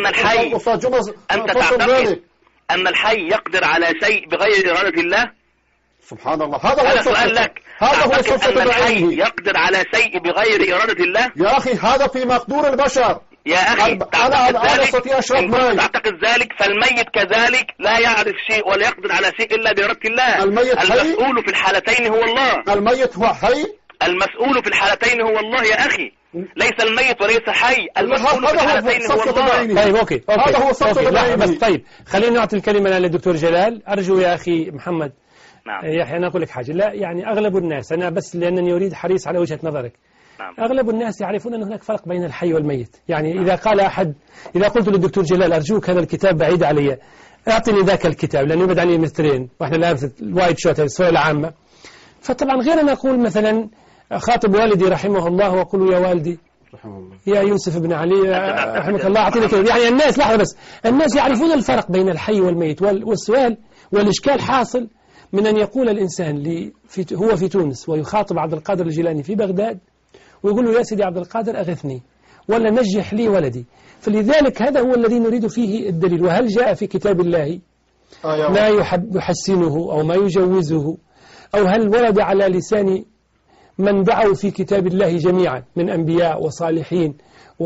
Speaker 3: أنت تعتقد أن الحي يقدر على شيء بغير إرادة الله؟
Speaker 4: سبحان الله. هذا
Speaker 3: سؤال لك.
Speaker 4: هذا هو
Speaker 3: أن الحي يقدر على شيء بغير إرادة الله؟
Speaker 4: يا أخي هذا في مقدور البشر.
Speaker 3: يا أخي
Speaker 4: أنا أستطيع أشرب ماء.
Speaker 3: تعتقد ذلك، فالميت كذلك لا يعرف شيء ولا يقدر على شيء إلا بإرادة الله. المسؤول في الحالتين هو الله.
Speaker 4: الميت هو حي.
Speaker 3: المسؤول في الحالتين هو الله يا أخي، ليس الميت وليس حي. المسؤول في الحالتين هو الله.
Speaker 1: طيب أوكي. هذا هو الصف. بس طيب خلينا نعطي الكلمة للدكتور جلال. أرجو يا أخي محمد.
Speaker 3: نعم.
Speaker 1: يحيى أنا أقول لك حاجة. لا يعني أغلب الناس، أنا بس لأنني أريد حريص على وجهة نظرك.
Speaker 3: نعم.
Speaker 1: أغلب الناس يعرفون أن هناك فرق بين الحي والميت. يعني إذا قال أحد، إذا قلت للدكتور جلال أرجوك هذا الكتاب بعيد علي، أعطني ذاك الكتاب لأنه يبعد عني مترين وإحنا الآن في الوايت شوت السؤال العامة. فطبعا غير أن أقول مثلا خاطب والدي رحمه الله وأقول يا والدي يا يوسف بن علي رحمك الله أعطيني كذا. يعني الناس لحظة بس، الناس يعرفون الفرق بين الحي والميت. والسؤال والإشكال حاصل من أن يقول الإنسان هو في تونس ويخاطب عبد القادر الجيلاني في بغداد ويقول له يا سيدي عبد القادر أغثني ولا نجح لي ولدي. فلذلك هذا هو الذي نريد فيه الدليل. وهل جاء في كتاب الله ما يحسنه أو ما يجوزه، أو هل ورد على لسان من دعوا في كتاب الله جميعا من أنبياء وصالحين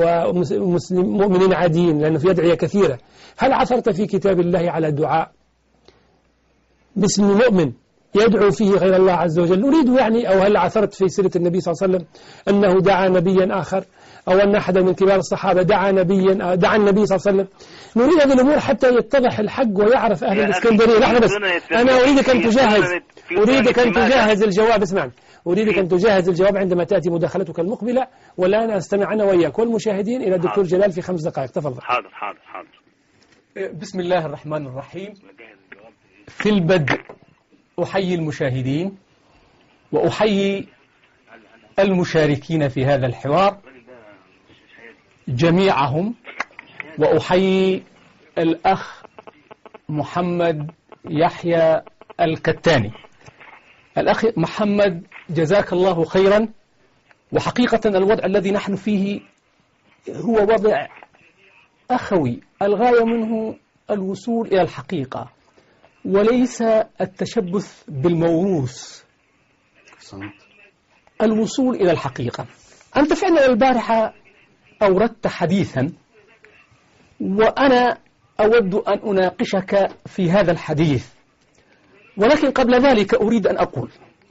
Speaker 1: ومؤمنين عاديين، لأنه في أدعية كثيرة. هل عثرت في كتاب الله على دعاء باسم مؤمن يدعو فيه غير الله عز وجل؟ نريد يعني، أو هل عثرت في سيرة النبي صلى الله عليه وسلم أنه دعا نبيا آخر، أو أن أحد من كبار الصحابة دعا النبي صلى الله عليه وسلم؟ نريد هذه الأمور حتى يتضح الحق ويعرف أهل الإسكندرية. لحظة بس، أنا أريدك أن تجهز الجواب. اسمعني، أريدك أن تجهز الجواب عندما تأتي مداخلتك المقبلة، والآن أستمع أنا وإياك والمشاهدين إلى الدكتور جلال في 5 دقائق. تفضل.
Speaker 3: حاضر.
Speaker 5: بسم الله الرحمن الرحيم. في البدء أحيي المشاهدين وأحيي المشاركين في هذا الحوار جميعهم، وأحيي الأخ محمد يحيى الكتاني. الأخ محمد جزاك الله خيرا. وحقيقة الوضع الذي نحن فيه هو وضع أخوي، الغاية منه الوصول إلى الحقيقة وليس التشبث بالموروث، الوصول إلى الحقيقة. أنت فعلا البارحة أوردت حديثا، وأنا أود أن أناقشك في هذا الحديث، ولكن قبل ذلك أريد أن أقول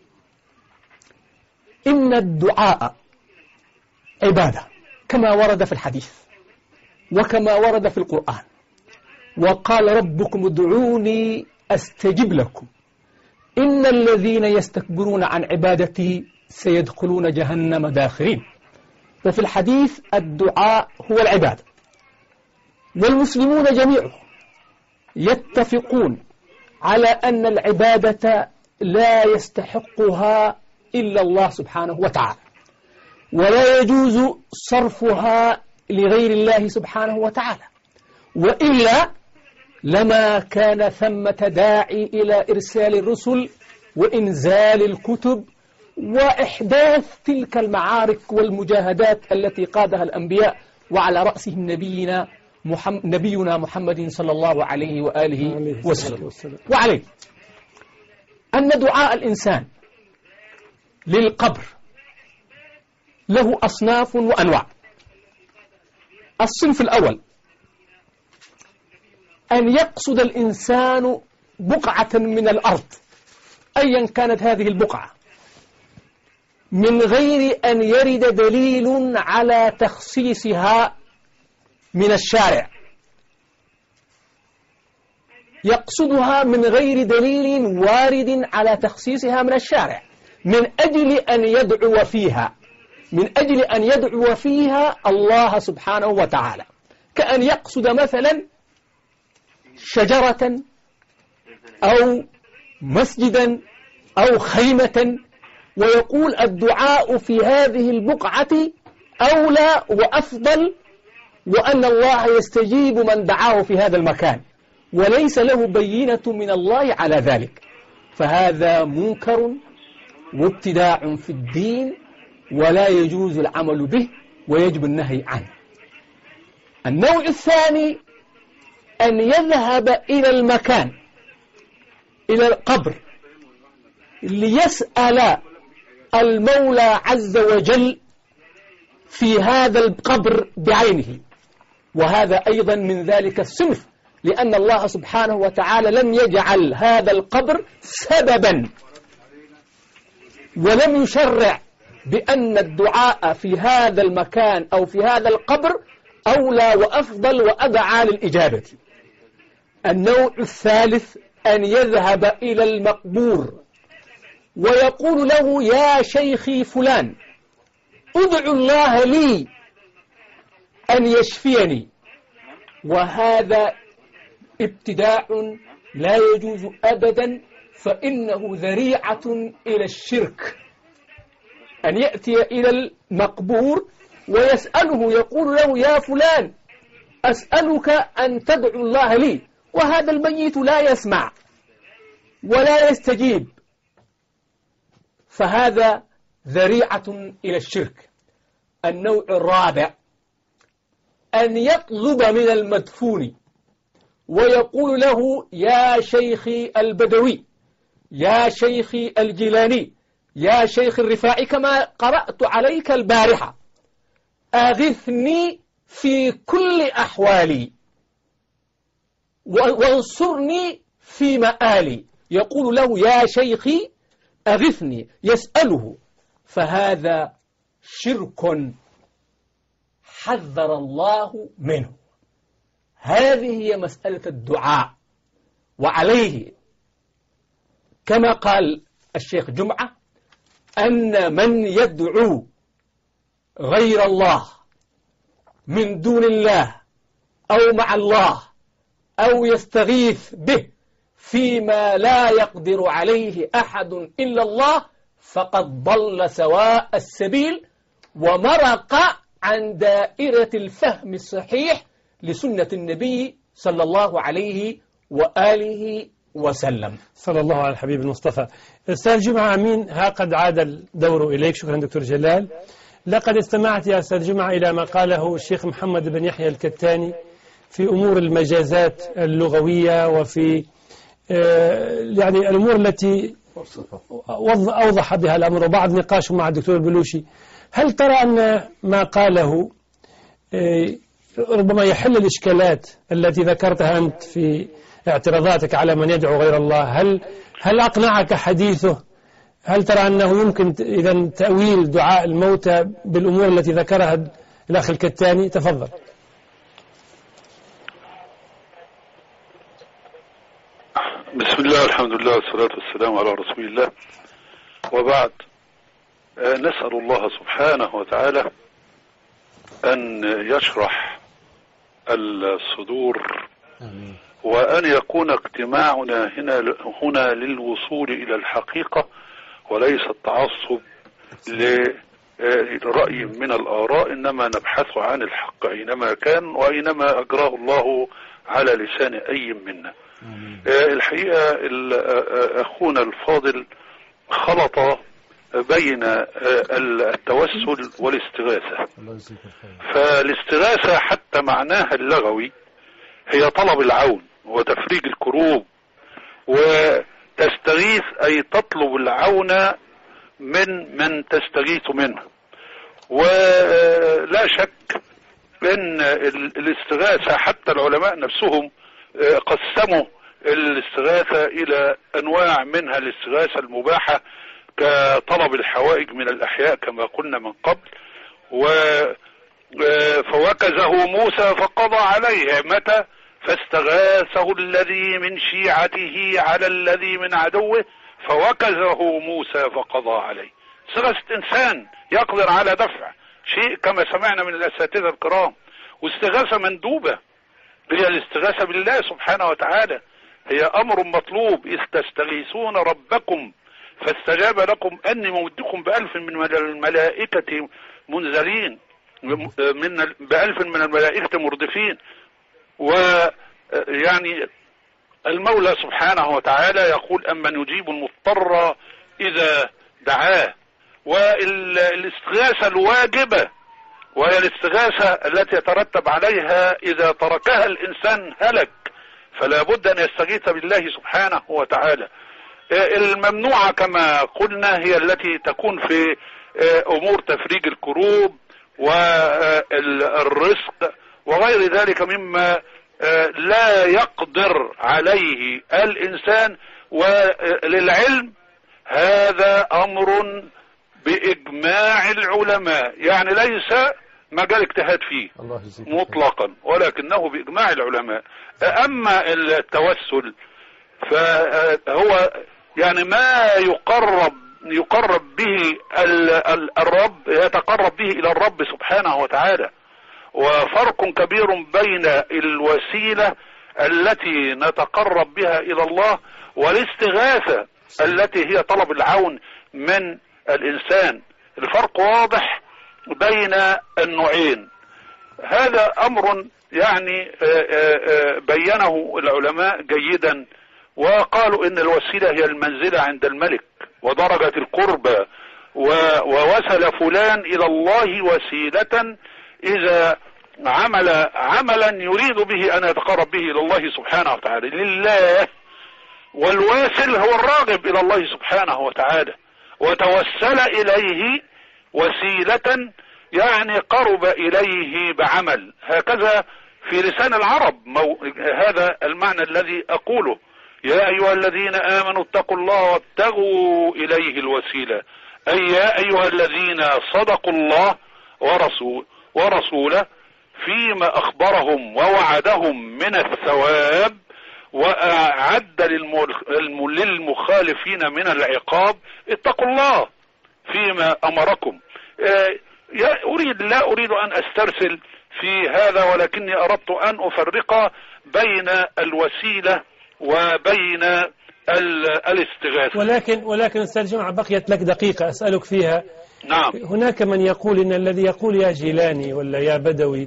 Speaker 5: إن الدعاء عبادة كما ورد في الحديث وكما ورد في القرآن، وقال ربكم ادعوني أستجب لكم إن الذين يستكبرون عن عبادتي سيدخلون جهنم داخرين. وفي الحديث الدعاء هو العبادة، والمسلمون جميعهم يتفقون على أن العبادة لا يستحقها إلا الله سبحانه وتعالى، ولا يجوز صرفها لغير الله سبحانه وتعالى، وإلا لما كان ثمة داعي إلى إرسال الرسل وإنزال الكتب وإحداث تلك المعارك والمجاهدات التي قادها الأنبياء، وعلى رأسهم نبينا محمد صلى الله عليه وآله وسلم. وعليه أن دعاء الإنسان للقبر له أصناف وأنواع. الصنف الأول أن يقصد الإنسان بقعة من الأرض أيا كانت هذه البقعة من غير أن يرد دليل على تخصيصها من الشارع، يقصدها من غير دليل وارد على تخصيصها من الشارع من أجل أن يدعو فيها، من أجل أن يدعو فيها الله سبحانه وتعالى، كأن يقصد مثلا شجرة أو مسجدا أو خيمة، ويقول الدعاء في هذه البقعة أولى وأفضل، وأن الله يستجيب من دعاه في هذا المكان، وليس له بينة من الله على ذلك، فهذا منكر وابتداع في الدين ولا يجوز العمل به ويجب النهي عنه. النوع الثاني أن يذهب إلى المكان، إلى القبر، ليسأل المولى عز وجل في هذا القبر بعينه، وهذا أيضا من ذلك الصنف، لأن الله سبحانه وتعالى لم يجعل هذا القبر سببا، ولم يشرع بأن الدعاء في هذا المكان أو في هذا القبر أولى وأفضل وأدعى للإجابة. النوع الثالث أن يذهب إلى المقبور ويقول له يا شيخي فلان ادعو الله لي أن يشفيني، وهذا ابتداع لا يجوز أبدا، فإنه ذريعة إلى الشرك. أن يأتي إلى المقبور ويسأله يقول له يا فلان أسألك أن تدعو الله لي، وهذا الميت لا يسمع ولا يستجيب، فهذا ذريعة إلى الشرك. النوع الرابع أن يطلب من المدفون ويقول له يا شيخي البدوي، يا شيخي الجيلاني، يا شيخ الرفاعي، كما قرأت عليك البارحة، أغثني في كل أحوالي وانصرني في مآلي، يقول له يا شيخي أغثني، يسأله، فهذا شرك حذر الله منه. هذه هي مسألة الدعاء، وعليه كما قال الشيخ جمعة أن من يدعو غير الله من دون الله أو مع الله أو يستغيث به فيما لا يقدر عليه أحد إلا الله فقد ضل سواء السبيل ومرق عن دائرة الفهم الصحيح لسنة النبي صلى الله عليه وآله وسلم.
Speaker 1: صلى الله على الحبيب المصطفى. أستاذ جمعة أمين، ها قد عاد الدور إليك. شكرا دكتور جلال. لقد استمعت يا أستاذ جمعة إلى ما قاله الشيخ محمد بن يحيى الكتاني في أمور المجازات اللغوية وفي يعني الأمور التي أوضح بها الأمر، وبعد نقاشه مع الدكتور البلوشي. هل ترى أن ما قاله ربما يحل الإشكالات التي ذكرتها أنت في اعتراضاتك على من يدعو غير الله؟ هل أقنعك حديثه؟ هل ترى أنه يمكن إذا تأويل دعاء الموتى بالأمور التي ذكرها الأخ الكتاني؟ تفضل.
Speaker 2: بسم الله والحمد لله والصلاة والسلام على رسول الله، وبعد. نسأل الله سبحانه وتعالى أن يشرح الصدور وأن يكون اجتماعنا هنا للوصول إلى الحقيقة وليس التعصب لرأي من الآراء، إنما نبحث عن الحق أينما كان وأينما أجراه الله على لسان أي منا. الحقيقة أخونا الفاضل خلط بين التوسل والاستغاثة. فالاستغاثة حتى معناها اللغوي هي طلب العون وتفريج الكروب، وتستغيث أي تطلب العون من تستغيث منه. ولا شك أن الاستغاثة حتى العلماء نفسهم قسموا الاستغاثة إلى أنواع، منها الاستغاثة المباحة كطلب الحوائج من الأحياء كما قلنا من قبل، فوكزه موسى فقضى عليه. متى؟ فاستغاثه الذي من شيعته على الذي من عدوه فوكزه موسى فقضى عليه. استغاثة إنسان يقدر على دفع شيء كما سمعنا من الأساتذة الكرام. واستغاثة مندوبة هي الاستغاثة بالله سبحانه وتعالى، هي أمر مطلوب. إذ تستغيثون ربكم فاستجاب لكم أني ممدكم ب1000 من الملائكة منزلين، ب1000 من الملائكة مردفين. ويعني المولى سبحانه وتعالى يقول أمن يجيب المضطر إذا دعاه. والاستغاثة الواجبة وهي الاستغاثة التي يترتب عليها إذا تركها الإنسان هلك، فلا بد أن يستغيث بالله سبحانه وتعالى. الممنوعة كما قلنا هي التي تكون في أمور تفريج الكروب والرزق وغير ذلك مما لا يقدر عليه الإنسان. وللعلم هذا أمر بإجماع العلماء، يعني ليس مجال اجتهاد فيه مطلقا، ولكنه بإجماع العلماء. أما التوسل فهو يعني ما يقرب به الرب، يتقرب به إلى الرب سبحانه وتعالى. وفرق كبير بين الوسيلة التي نتقرب بها إلى الله والاستغاثة التي هي طلب العون من الإنسان. الفرق واضح بين النوعين. هذا أمر يعني بينه العلماء جيدا، وقالوا إن الوسيلة هي المنزلة عند الملك ودرجة القربى، ووصل فلان إلى الله وسيلة إذا عمل عملا يريد به أن يتقرب به إلى الله سبحانه وتعالى لله. والواصل هو الراغب إلى الله سبحانه وتعالى، وتوسل إليه وسيلة يعني قرب إليه بعمل. هكذا في لسان العرب هذا المعنى الذي أقوله: يا أيها الذين آمنوا اتقوا الله وابتغوا إليه الوسيلة، أي يا أيها الذين صدقوا الله ورسوله فيما أخبرهم ووعدهم من الثواب وأعد للمخالفين من العقاب. اتقوا الله فيما أمركم. لا أريد أن أسترسل في هذا، ولكني أردت أن أفرق بين الوسيلة وبين الاستغاثة.
Speaker 1: ولكن أستاذ جمعة بقيت لك دقيقة أسألك فيها.
Speaker 2: نعم.
Speaker 1: هناك من يقول إن الذي يقول يا جيلاني ولا يا بدوي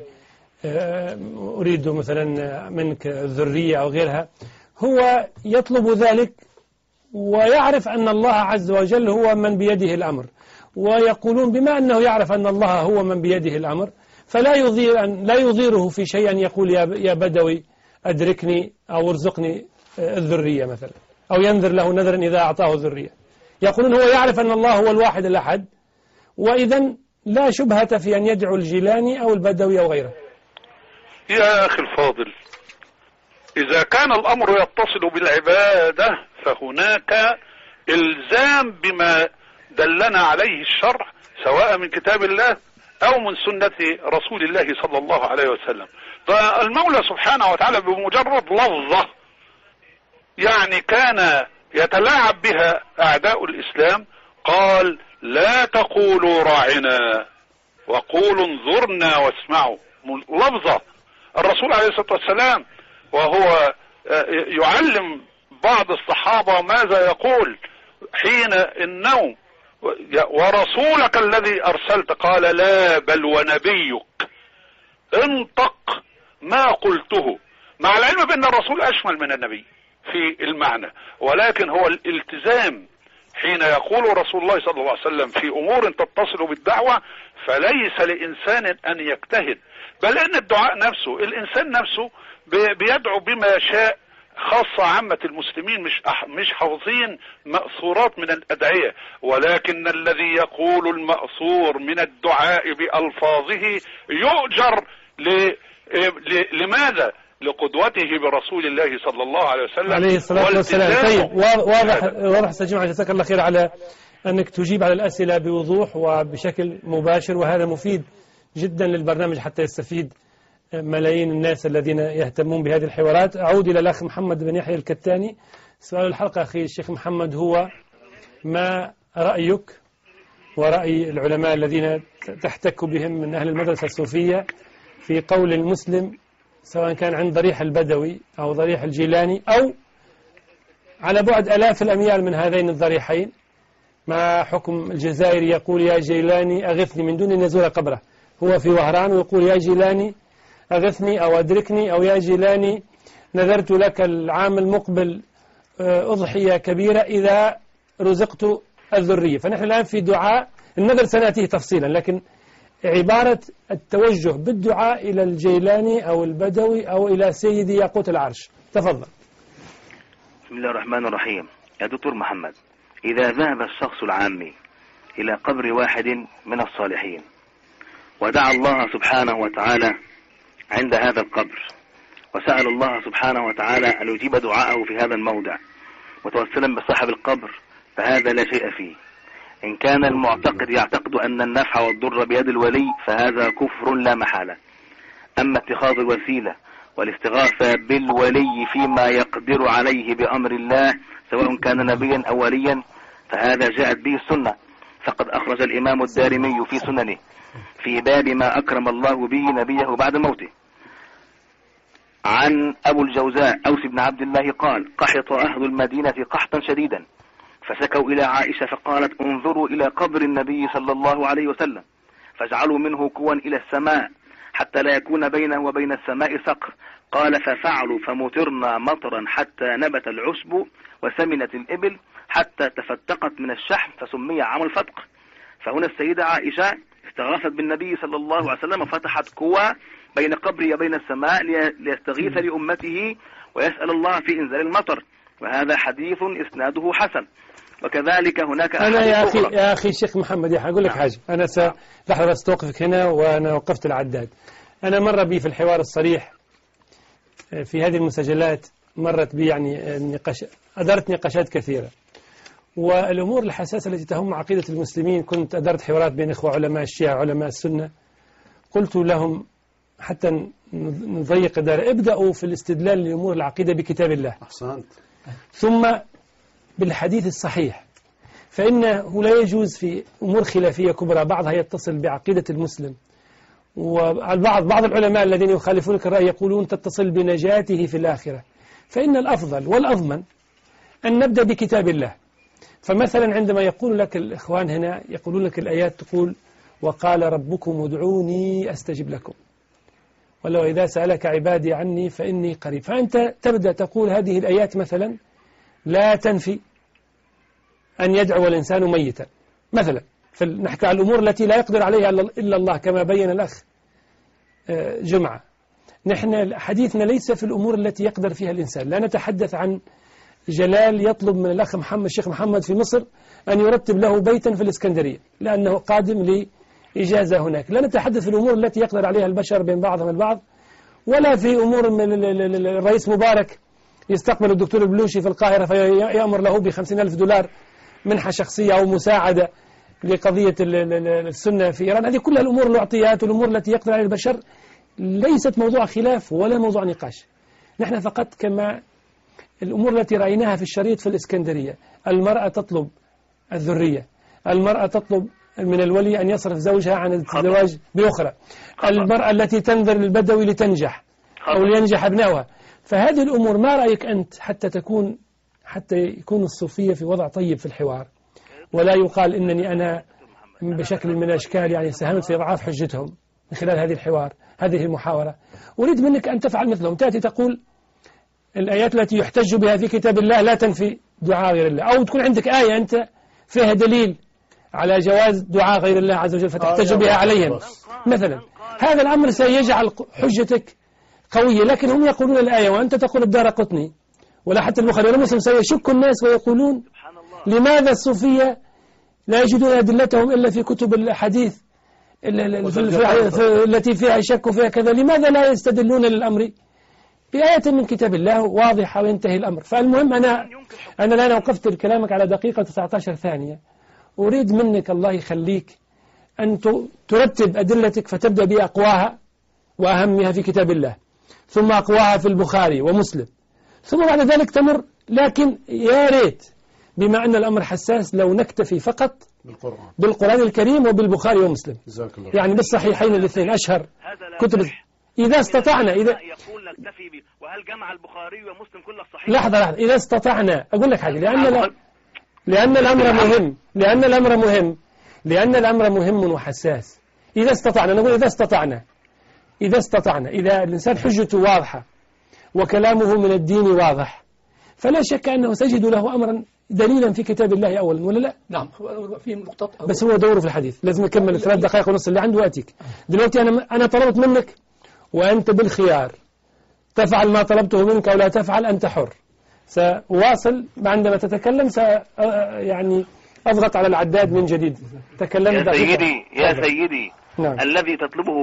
Speaker 1: أريد مثلا منك الذرية أو غيرها، هو يطلب ذلك ويعرف أن الله عز وجل هو من بيده الأمر، ويقولون بما أنه يعرف أن الله هو من بيده الأمر فلا يضيره في شيء أن يقول يا بدوي أدركني أو ارزقني الذرية مثلا، أو ينذر له نذرا إذا أعطاه الذرية. يقولون هو يعرف أن الله هو الواحد الأحد، وإذا لا شبهة في أن يدعو الجيلاني أو البدوي أو غيره.
Speaker 2: يا أخي الفاضل، إذا كان الأمر يتصل بالعبادة فهناك إلزام بما دلنا عليه الشرع، سواء من كتاب الله أو من سنة رسول الله صلى الله عليه وسلم. فالمولى سبحانه وتعالى بمجرد لفظة يعني كان يتلاعب بها أعداء الإسلام قال لا تقولوا راعنا وقولوا انظرنا واسمعوا. لفظة الرسول عليه الصلاة والسلام وهو يعلم بعض الصحابة ماذا يقول حين النوم، ورسولك الذي أرسلت قال لا بل ونبيك انطق ما قلته، مع العلم بأن الرسول أشمل من النبي في المعنى، ولكن هو الالتزام حين يقول رسول الله صلى الله عليه وسلم في أمور تتصل بالدعوة فليس لإنسان أن يجتهد، بل أن الدعاء نفسه الإنسان نفسه بيدعو بما شاء، خاصة عامة المسلمين مش حافظين مأثورات من الأدعية، ولكن الذي يقول المأثور من الدعاء بألفاظه يؤجر لماذا؟ لقدوته برسول الله صلى الله عليه وسلم
Speaker 1: عليه الصلاة والسلام. طيب، واضح أستاذ جمعة، جزاك الله خير على أنك تجيب على الأسئلة بوضوح وبشكل مباشر، وهذا مفيد جدا للبرنامج حتى يستفيد ملايين الناس الذين يهتمون بهذه الحوارات. أعود إلى الأخ محمد بن يحيى الكتاني. سؤال الحلقة أخي الشيخ محمد هو: ما رأيك ورأي العلماء الذين تحتك بهم من أهل المدرسة الصوفية في قول المسلم سواء كان عند ضريح البدوي أو ضريح الجيلاني أو على بعد آلاف الأميال من هذين الضريحين، ما حكم الجزائري يقول يا جيلاني أغثني من دون أن يزور قبره، هو في وهران ويقول يا جيلاني أغثني أو أدركني، أو يا جيلاني نذرت لك العام المقبل أضحية كبيرة إذا رزقت الذرية. فنحن الآن في دعاء النذر سنأتيه تفصيلا، لكن عبارة التوجه بالدعاء إلى الجيلاني أو البدوي أو إلى سيدي ياقوت العرش. تفضل.
Speaker 3: بسم الله الرحمن الرحيم. يا دكتور محمد، إذا ذهب الشخص العامي إلى قبر واحد من الصالحين ودعا الله سبحانه وتعالى عند هذا القبر وسأل الله سبحانه وتعالى أن يجيب دعاءه في هذا الموضع متوسلا بصاحب القبر، فهذا لا شيء فيه. إن كان المعتقد يعتقد أن النفع والضر بيد الولي فهذا كفر لا محالة. أما اتخاذ الوسيلة والاستغاثة بالولي فيما يقدر عليه بأمر الله سواء كان نبيا أو وليا فهذا جاءت به السنة، فقد أخرج الإمام الدارمي في سننه في باب ما أكرم الله به نبيه بعد موته عن أبو الجوزاء أوس بن عبد الله قال: قحط أهل المدينة قحطا شديدا فشكوا إلى عائشة فقالت: انظروا إلى قبر النبي صلى الله عليه وسلم فاجعلوا منه كوا إلى السماء حتى لا يكون بينه وبين السماء سقف. قال: ففعلوا فمطرنا مطرا حتى نبت العشب وسمنت الإبل حتى تفتقت من الشحم فسمي عام الفتق. فهنا السيدة عائشة استغاثت بالنبي صلى الله عليه وسلم وفتحت كوا بين قبري وبين السماء ليستغيث لأمته ويسأل الله في إنزال المطر، وهذا حديث إسناده حسن. وكذلك هناك
Speaker 1: أنا يا أخي الشيخ محمد أقول لك حاجة. أنا لحظة بس توقفك هنا، وأنا وقفت العداد. أنا مر بي في الحوار الصريح في هذه المسجلات، مرت بي يعني أدرت نقاشات كثيرة، والأمور الحساسة التي تهم عقيدة المسلمين كنت أدرت حوارات بين إخوة علماء الشيعة وعلماء السنة. قلت لهم حتى نضيق الدائرة ابدأوا في الاستدلال لأمور العقيدة بكتاب الله،
Speaker 4: أحسنت،
Speaker 1: ثم بالحديث الصحيح، فإنه لا يجوز في أمور خلافية كبرى بعضها يتصل بعقيدة المسلم، وبعض العلماء الذين يخالفون الرأي يقولون تتصل بنجاته في الآخرة. فإن الأفضل والأضمن أن نبدأ بكتاب الله. فمثلا عندما يقول لك الإخوان هنا يقولون لك الآيات تقول وقال ربكم ادعوني أستجب لكم، ولو إذا سألك عبادي عني فإني قريب. فأنت تبدأ تقول هذه الآيات مثلا لا تنفي أن يدعو الإنسان ميتا مثلا، فنحكي عن الأمور التي لا يقدر عليها إلا الله كما بين الأخ جمعة. نحن حديثنا ليس في الأمور التي يقدر فيها الإنسان، لا نتحدث عن جلال يطلب من الأخ محمد الشيخ محمد في مصر أن يرتب له بيتا في الإسكندرية لأنه قادم لإجازة هناك. لا نتحدث في الأمور التي يقدر عليها البشر بين بعضهم البعض، ولا في أمور الرئيس مبارك يستقبل الدكتور البلوشي في القاهرة فيأمر له ب$50,000 منحة شخصية أو مساعدة لقضية السنة في إيران. هذه كلها الأمور الأعطيات والأمور التي يقدر عليها البشر ليست موضوع خلاف ولا موضوع نقاش. نحن فقط كما الأمور التي رأيناها في الشريط في الإسكندرية، المرأة تطلب الذرية، المرأة تطلب من الولي أن يصرف زوجها عن الزواج بأخرى، المرأة التي تنذر للبدوي لتنجح أو لينجح ابنائها. فهذه الأمور ما رأيك أنت حتى يكون الصوفية في وضع طيب في الحوار، ولا يقال إنني أنا بشكل من الأشكال يعني ساهمت في إضعاف حجتهم من خلال هذه الحوار، هذه المحاورة. أريد منك أن تفعل مثلهم، تأتي تقول الآيات التي يحتج بها في كتاب الله لا تنفي دعاء غير الله، أو تكون عندك آية أنت فيها دليل على جواز دعاء غير الله عز وجل فتحتج بها عليهم مثلا. هذا الأمر سيجعل حجتك قوية. لكن هم يقولون الآية وأنت تقول الدارقطني ولا حتى البخاري ولا مسلم، سيشك الناس ويقولون لماذا الصوفية لا يجدون أدلتهم إلا في كتب الحديث التي فيها شك وفيها كذا، لماذا لا يستدلون للأمر بآية من كتاب الله واضحة وينتهي الأمر. فالمهم أنا الآن وقفت كلامك على دقيقة 19 ثانية. أريد منك الله يخليك أن ترتب أدلتك فتبدأ بأقواها وأهمها في كتاب الله، ثم أقواها في البخاري ومسلم، ثم بعد ذلك تمر. لكن يا ريت بما أن الأمر حساس لو نكتفي فقط بالقرآن الكريم وبالبخاري ومسلم، يعني بالصحيحين الاثنين أشهر كتب إذا استطعنا. إذا
Speaker 3: يقول نكتفي به، وهل جمع البخاري ومسلم كل الصحيح؟
Speaker 1: لحظة إذا استطعنا أقول لك حاجة، لأن الأمر مهم، لأن الأمر مهم وحساس. إذا استطعنا، نقول إذا استطعنا، إذا الإنسان حجته واضحة وكلامه من الدين واضح فلا شك أنه سيجد له أمرا دليلا في كتاب الله أولا، ولا لا؟
Speaker 5: نعم في نقطة،
Speaker 1: بس هو دوره في الحديث. لازم نكمل 3 دقائق ونص اللي عنده وأتيك. دلوقتي أنا طلبت منك وأنت بالخيار، تفعل ما طلبته منك أو لا تفعل، أنت حر. سأواصل عندما تتكلم يعني أضغط على العداد من جديد. تكلم
Speaker 3: يا سيدي
Speaker 1: نعم.
Speaker 3: الذي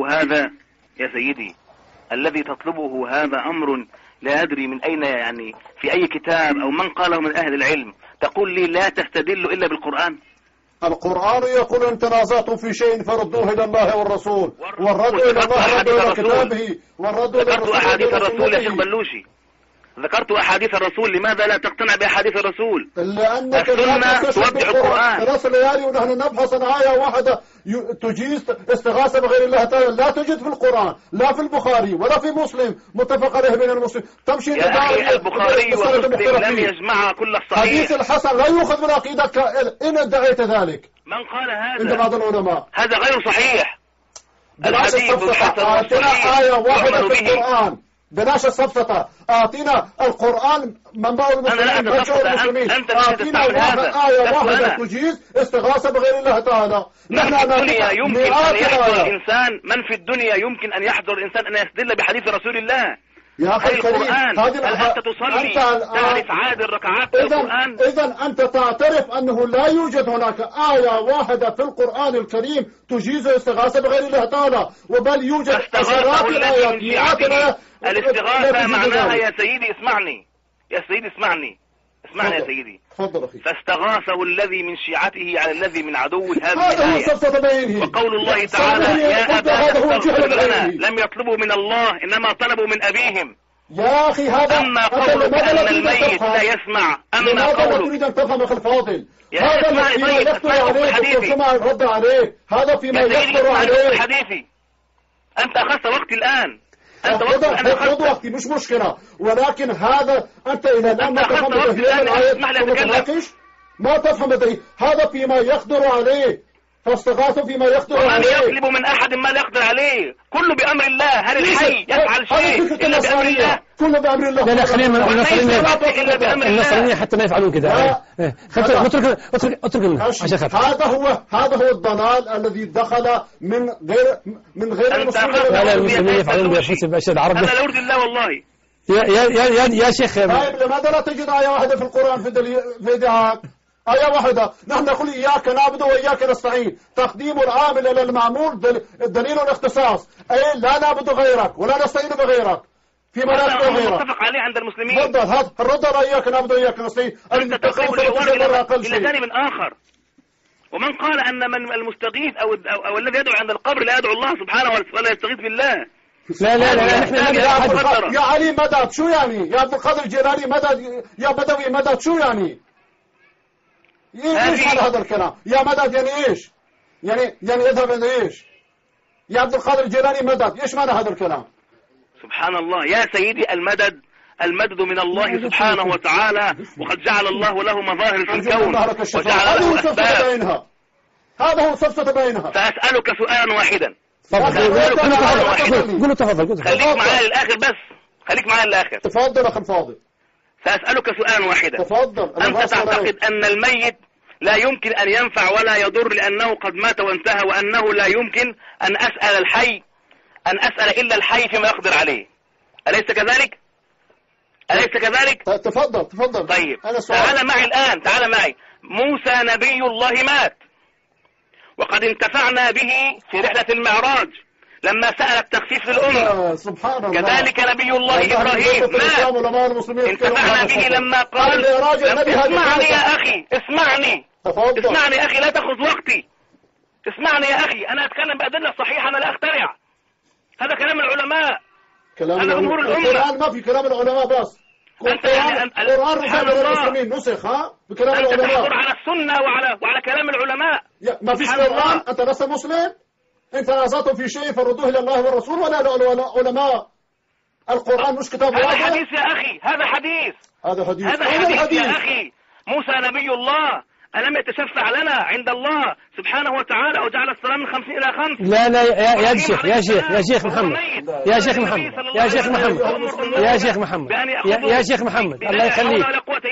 Speaker 3: تطلبه هذا أمر لا أدري من أين، يعني في أي كتاب أو من قاله من أهل العلم. تقول لي لا تستدل إلا بالقرآن.
Speaker 4: القرآن يقول إن تنازعتم في شيء فردوه إلى الله والرسول، والرد إلى الله والرد إلى كتابه، والرد إلى
Speaker 3: ذكرت أحاديث الرسول يا شيخ بلوشي، ذكرت أحاديث الرسول. لماذا لا تقتنع بأحاديث الرسول؟
Speaker 4: لأنك
Speaker 3: السنة توضح القرآن.
Speaker 4: 3 ليالي ونحن نبحث عن آية واحدة تجيز استغاثة بغير الله تعالى، لا توجد في القرآن، لا في البخاري ولا في مسلم متفق عليه بين المسلمين. تمشي
Speaker 3: يا أخي البخاري ومسلم لم يجمع كل الصحيح.
Speaker 4: حديث الحسن لا يؤخذ من عقيدتك إن ادعيت ذلك.
Speaker 3: من قال هذا؟
Speaker 4: عند بعض العلماء
Speaker 3: هذا غير صحيح.
Speaker 4: الحديث الحسن أعطنا آية واحدة في القرآن، بلاش السفسطة. أعطينا القرآن منبع المسلمين، أعطينا آية واحدة تجيز استغاثة بغير الله تعالى.
Speaker 3: من في الدنيا يمكن أن يحضر الإنسان، من في الدنيا يمكن أن يحضر الإنسان أن يستدل بحديث رسول الله.
Speaker 4: يا أخي الكريم،
Speaker 3: هل أنت تصلي تعرف عدد الركعات في القرآن؟
Speaker 4: إذن أنت تعترف أنه لا يوجد هناك آية واحدة في القرآن الكريم تجيز الاستغاثة بغير الله تعالى، وبل يوجد عشرات الآيات مئات الآيات.
Speaker 3: الاستغاثة معناها يا سيدي اسمعني يا سيدي
Speaker 4: تفضل أخي.
Speaker 3: فاستغاثه الذي من شيعته على الذي من عدوه. هذه الآية. وقول الله تعالى يا أبا استغفر لنا، لم يطلبوا من الله إنما طلبوا من أبيهم.
Speaker 4: يا أخي هذا
Speaker 3: أما قولك أن الميت لا يسمع،
Speaker 4: لماذا لا تريد أن تفهم أخي الفاضل؟ هذا فيما يخطر عليه دكتور جمعة الرد عليه، هذا فيما يخطر عليه.
Speaker 3: حديثي أنت أخذت وقتي الآن،
Speaker 4: خذ وقتي مش مشكلة، ولكن هذا أنت إلى الآن ما تفهم بديهيات الآية ما تفهم بديهيات. هذا فيما يقدر عليه، فاستغاثوا فيما يقدر عليه.
Speaker 3: ومن يطلب من أحد ما لا يقدر عليه، كله بأمر الله. هل الحي يفعل شيء إلا بأمر الله؟
Speaker 4: كله بأمر الله.
Speaker 1: لا خلينا النصرانية حتى ما يفعلون كذا. اترك عشان خاطر
Speaker 4: هذا هو الضلال الذي دخل من غير المسلمين.
Speaker 1: لا المسلمين يفعلون بأنفسهم بأشياء العرب.
Speaker 3: أنا لا أريد الله والله.
Speaker 1: يا شيخ،
Speaker 4: طيب لماذا لا تجد آية واحدة في القرآن في دعاء؟ آية واحدة. نحن نقول إياك نعبد وإياك نستعين، تقديم العامل إلى المعمول دليل الاختصاص، أي لا نعبد غيرك ولا نستعين بغيرك فيما لا نعبد غيرك.
Speaker 3: متفق عليه عند المسلمين.
Speaker 4: تفضل هذا الرد على إياك نعبد وإياك نستعين.
Speaker 3: أنت تقرب الحوار إلى جانب آخر. ومن قال أن من المستغيث أو الذي يدعو عند القبر لا يدعو الله سبحانه ولا يستغيث بالله.
Speaker 1: لا نحن
Speaker 4: يا علي مدد شو يعني؟ يا عبد القادر الجيلاني مدد، يا بدوي مدد شو يعني؟ ايش على هذا الكلام؟ يا مدد يعني ايش؟ يعني اذهب الى ايش؟ يا عبد القادر الجيلاني مدد، ايش معنى هذا الكلام؟
Speaker 3: سبحان الله يا سيدي، المدد من الله سبحانه وتعالى، وقد جعل الله له مظاهر في الكون وجعل له أسباب.
Speaker 4: هذا هو صفة بينها.
Speaker 3: سأسألك سؤالا واحدا.
Speaker 1: قولوا تفضل.
Speaker 3: خليك معايا للآخر بس، خليك معايا للآخر.
Speaker 4: تفضل أخي الفاضل.
Speaker 3: سأسألك سؤالا واحدا.
Speaker 4: تفضل.
Speaker 3: أنت تعتقد أن الميت لا يمكن أن ينفع ولا يضر لأنه قد مات وانتهى، وأنه لا يمكن أن أسأل إلا الحي فيما يقدر عليه، أليس كذلك؟
Speaker 4: تفضل.
Speaker 3: طيب تعال معي الآن، تعال معي. موسى نبي الله مات، وقد انتفعنا به في رحلة المعراج لما سأل التخفيف للأمة.
Speaker 4: سبحان الله.
Speaker 3: كذلك نبي الله إبراهيم مات، انتفعنا به لما قال اسمعني يا أخي، اسمعني يا أخي، لا تأخذ وقتي، اسمعني يا أخي، أنا أتكلم بأدلة صحيحة، أنا لا أخترع، هذا كلام العلماء، هذا جمهور الأمة.
Speaker 4: القرآن ما في كلام العلماء بس، القرآن رسالة للمسلمين نسخ بكلام العلماء.
Speaker 3: أنت تحضر على السنة وعلى كلام العلماء.
Speaker 4: ما فيش قرآن، أنت لست مسلم، أنت نازعتم في شيء فردوه إلى الله والرسول ولا العلماء. القرآن مش كتاب واحد.
Speaker 3: هذا حديث يا أخي، هذا حديث يا أخي. موسى نبي الله، ألم يتشفع لنا عند الله سبحانه وتعالى وجعل الصلاة من 50 إلى 5؟
Speaker 1: لا يا شيخ محمد يا شيخ محمد الله يخليك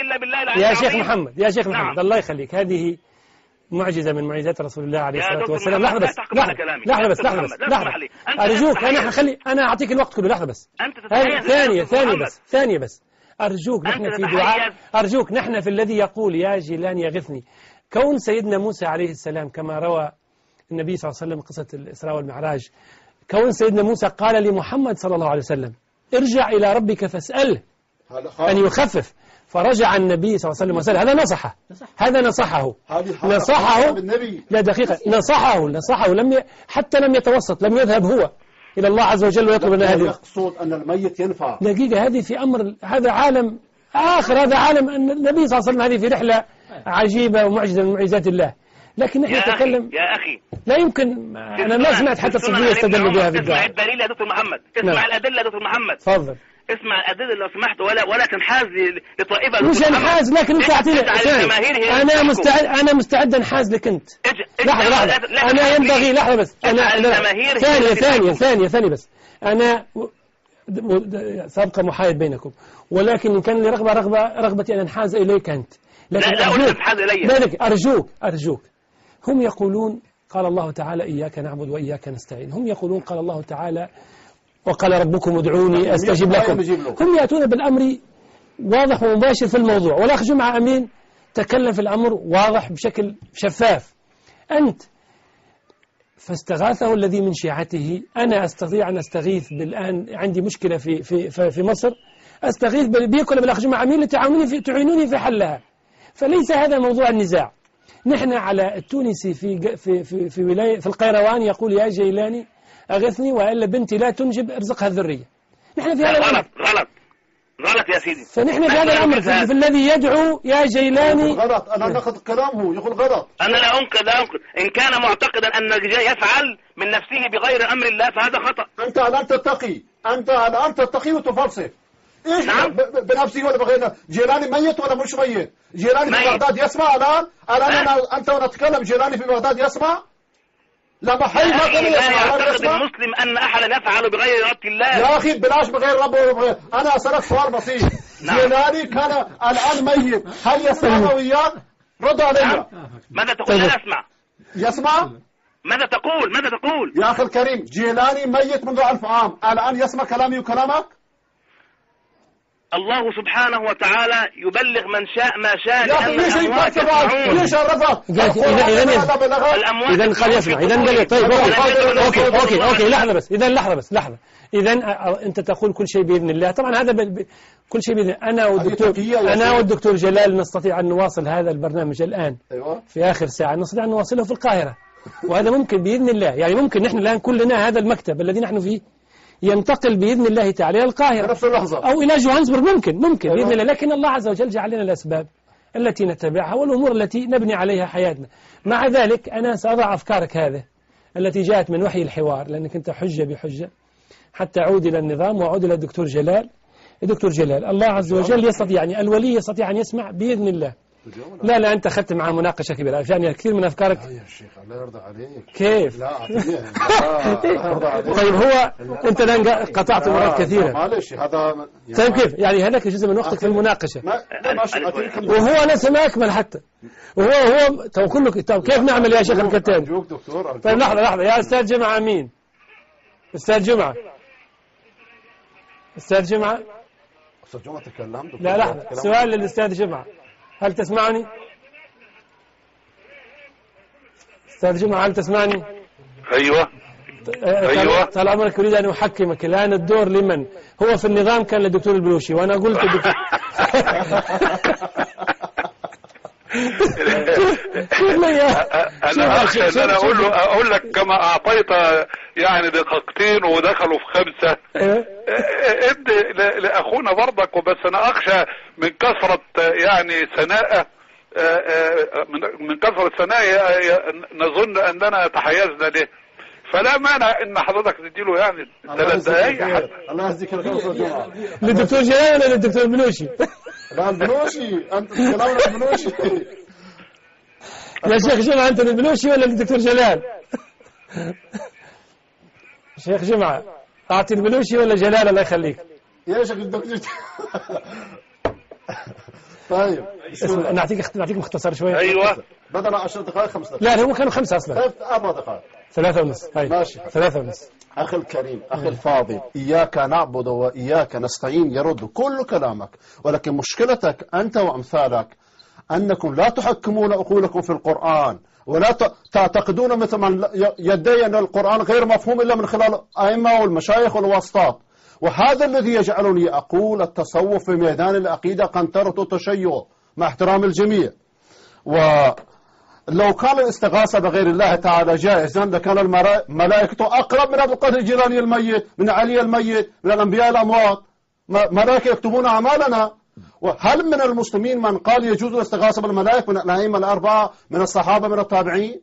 Speaker 1: يا شيخ محمد الله يخليك. هذه معجزة من معجزات رسول الله عليه الصلاة والسلام. لحظة بس أرجوك، أنا أعطيك الوقت كله. لحظة بس، ثانية بس. أرجوك نحن في دعاء، أرجوك نحن في الذي يقول يا جيلان يغثني. كون سيدنا موسى عليه السلام كما روى النبي صلى الله عليه وسلم قصة الإسراء والمعراج، كون سيدنا موسى قال لمحمد صلى الله عليه وسلم ارجع إلى ربك فاسأله أن يخفف، فرجع النبي صلى الله عليه وسلم وسأل. هذا نصحه لا دقيقة، نصحه حتى لم يتوسط، لم يذهب هو إلى الله عز وجل ويطلب لنا هذه.
Speaker 4: يقصد أن الميت ينفع.
Speaker 1: دقيقة، هذه في أمر، هذا عالم آخر، هذا عالم أن النبي صلى الله عليه وسلم هذه في رحلة عجيبة ومعجزة من معجزات الله. لكن نحن نتكلم
Speaker 3: يا أخي
Speaker 1: لا يمكن. أنا ما سمعت حتى الصديق يستدل بها في الدعاء.
Speaker 3: اسمع الدليل يا دكتور محمد، الأدلة يا دكتور محمد.
Speaker 1: تفضل
Speaker 3: اسمع الأدلة لو سمحت، ولا تنحاز لطائفة.
Speaker 1: مش انحاز، لكن انت اعطيني. انا مستعد انحاز لك انت. لحظة انا ينبغي، لحظة بس، ثانية بس، انا سأبقى محايد بينكم، ولكن إن كان لي رغبتي أن أنحاز إليك أنت. لكن أرجوك هم يقولون قال الله تعالى إياك نعبد وإياك نستعين، هم يقولون قال الله تعالى وقال ربكم ادعوني أستجب لكم. هم يأتون بالأمر واضح ومباشر في الموضوع، والأخ جمعة أمين تكلم في الأمر واضح بشكل شفاف. أنت فاستغاثه الذي من شيعته. أنا أستطيع أن أستغيث بالآن، عندي مشكلة في مصر، أستغيث بيك ولا بالأخ جمعة أمين تعينوني في حلها. فليس هذا موضوع النزاع. نحن على التونسي في ولاية في القيروان يقول يا جيلاني أغثني وإلا بنتي لا تنجب ارزقها الذرية. نحن في هذا الأمر.
Speaker 3: غلط. غلط يا سيدي.
Speaker 1: فنحن في هذا الأمر في الذي يدعو يا جيلاني
Speaker 4: غلط. أنا ناخذ كلامه يقول غلط.
Speaker 3: أنا لا أنكر إن كان معتقدا أن يفعل من نفسه بغير أمر الله فهذا خطأ.
Speaker 4: أنت الآن تتقي، أنت الآن تتقي وتفلسف. إيش
Speaker 3: نعم؟
Speaker 4: بنفسه ولا بغير؟ جيلاني ميت ولا مش ميت؟ جيلاني في بغداد يسمع الآن أنت ونتكلم جيلاني في بغداد يسمع؟ لا حي ما كان
Speaker 3: لا
Speaker 4: يسمع.
Speaker 3: يعتقد المسلم أن أحدا يفعل بغير إرادة الله.
Speaker 4: يا أخي بلاش بغير رب وبغير. أنا أسألك سؤال بسيط. جيلاني كان الآن ميت، هل يسمع وياك؟ رد علي.
Speaker 3: ماذا تقول؟ لا أسمع.
Speaker 4: يسمع؟
Speaker 3: ماذا تقول؟
Speaker 4: يا أخي الكريم، جيلاني ميت منذ 1000 عام، الآن يسمع كلامي وكلامك؟
Speaker 3: الله سبحانه وتعالى يبلغ من شاء ما شاء.
Speaker 4: يا أخي ليش ليش عرفت؟
Speaker 1: إذا قد يسمع. إذا قال طيب أوكي لحظة بس. إذا أنت تقول كل شيء بإذن الله. طبعا هذا كل شيء بإذن الله. أنا والدكتور جلال نستطيع أن نواصل هذا البرنامج الآن. في آخر ساعة نستطيع أن نواصله في القاهرة، وهذا ممكن بإذن الله. يعني ممكن نحن الآن كلنا هذا المكتب الذي نحن فيه ينتقل بإذن الله تعالى إلى القاهرة
Speaker 4: نفس اللحظة
Speaker 1: أو إلى جوهانسبرغ. ممكن بإذن الله. لكن الله عز وجل جعل لنا الأسباب التي نتبعها والأمور التي نبني عليها حياتنا. مع ذلك أنا سأضع أفكارك هذه التي جاءت من وحي الحوار، لأنك أنت حجة بحجة، حتى أعود إلى النظام وأعود إلى الدكتور جلال. الدكتور جلال، الله عز وجل يستطيع، يعني الولي يستطيع أن يسمع بإذن الله. لا أنت أخذت معه مناقشة كبيرة، يعني كثير من أفكارك.
Speaker 4: يا شيخ الله يرضى عليك.
Speaker 1: كيف؟
Speaker 4: لا يرضى عليك.
Speaker 1: طيب هو أنت الآن قطعت مرات كثيرة.
Speaker 4: معلش هذا.
Speaker 1: طيب كيف؟ يعني هذاك جزء من وقتك في المناقشة. وهو لسه ما أكمل حتى. وهو تو كله. طب كيف نعمل يا شيخ الكتان؟ طيب لحظة يا أستاذ جمعة. مين؟ أستاذ جمعة. أستاذ جمعة
Speaker 4: تكلم.
Speaker 1: لا لحظة، سؤال للأستاذ جمعة، هل تسمعني؟ أستاذ جمعة هل تسمعني؟
Speaker 2: أيوة.
Speaker 1: طال عمرك أريد أن أحكمك الآن. الدور لمن؟ هو في النظام كان للدكتور البلوشي، وأنا قلت الدكتور
Speaker 2: أنا أخشى أن أنا أقول لك كما أعطيت يعني دقيقتين ودخلوا في 5. ادي لأخونا برضك، وبس أنا أخشى من كثرة يعني ثناء، من كثرة ثناء نظن أننا تحيزنا له، فلا مانع ان حضرتك تديله يعني 3 دقايق حتى.
Speaker 4: الله يهديك الجمعة.
Speaker 1: للدكتور جلال ولا للدكتور بلوشي؟
Speaker 4: لا البلوشي. انت كلامك البلوشي.
Speaker 1: يا شيخ جمعة انت للبلوشي ولا للدكتور جلال؟ شيخ جمعة اعطي البلوشي ولا جلال الله يخليك؟
Speaker 4: يا شيخ الدكتور. طيب
Speaker 1: نعطيك مختصر شوية.
Speaker 2: ايوه
Speaker 4: بدل 10 دقائق 5 دقائق.
Speaker 1: لا هم كانوا 5 اصلا.
Speaker 4: 4 دقائق.
Speaker 1: 3:30.
Speaker 4: ماشي
Speaker 1: 3:30.
Speaker 4: أخي الكريم، أخي الفاضل، إياك نعبد وإياك نستعين يرد كل كلامك، ولكن مشكلتك أنت وأمثالك أنكم لا تحكمون عقولكم في القرآن، ولا تعتقدون مثل من يدعي أن القرآن غير مفهوم إلا من خلال الأئمة والمشايخ والواسطات. وهذا الذي يجعلني أقول التصوف في ميدان العقيدة قنطرة التشيع مع احترام الجميع. ولو كان الاستغاثة بغير الله تعالى جائزا لكان الملائكة أقرب من عبد القادر الجيلاني الميت، من علي الميت، من الأنبياء الأموات. ملائكة يكتبون أعمالنا. وهل من المسلمين من قال يجوز الاستغاثة بالملائكة؟ من الأئمة الأربعة، من الصحابة، من التابعين.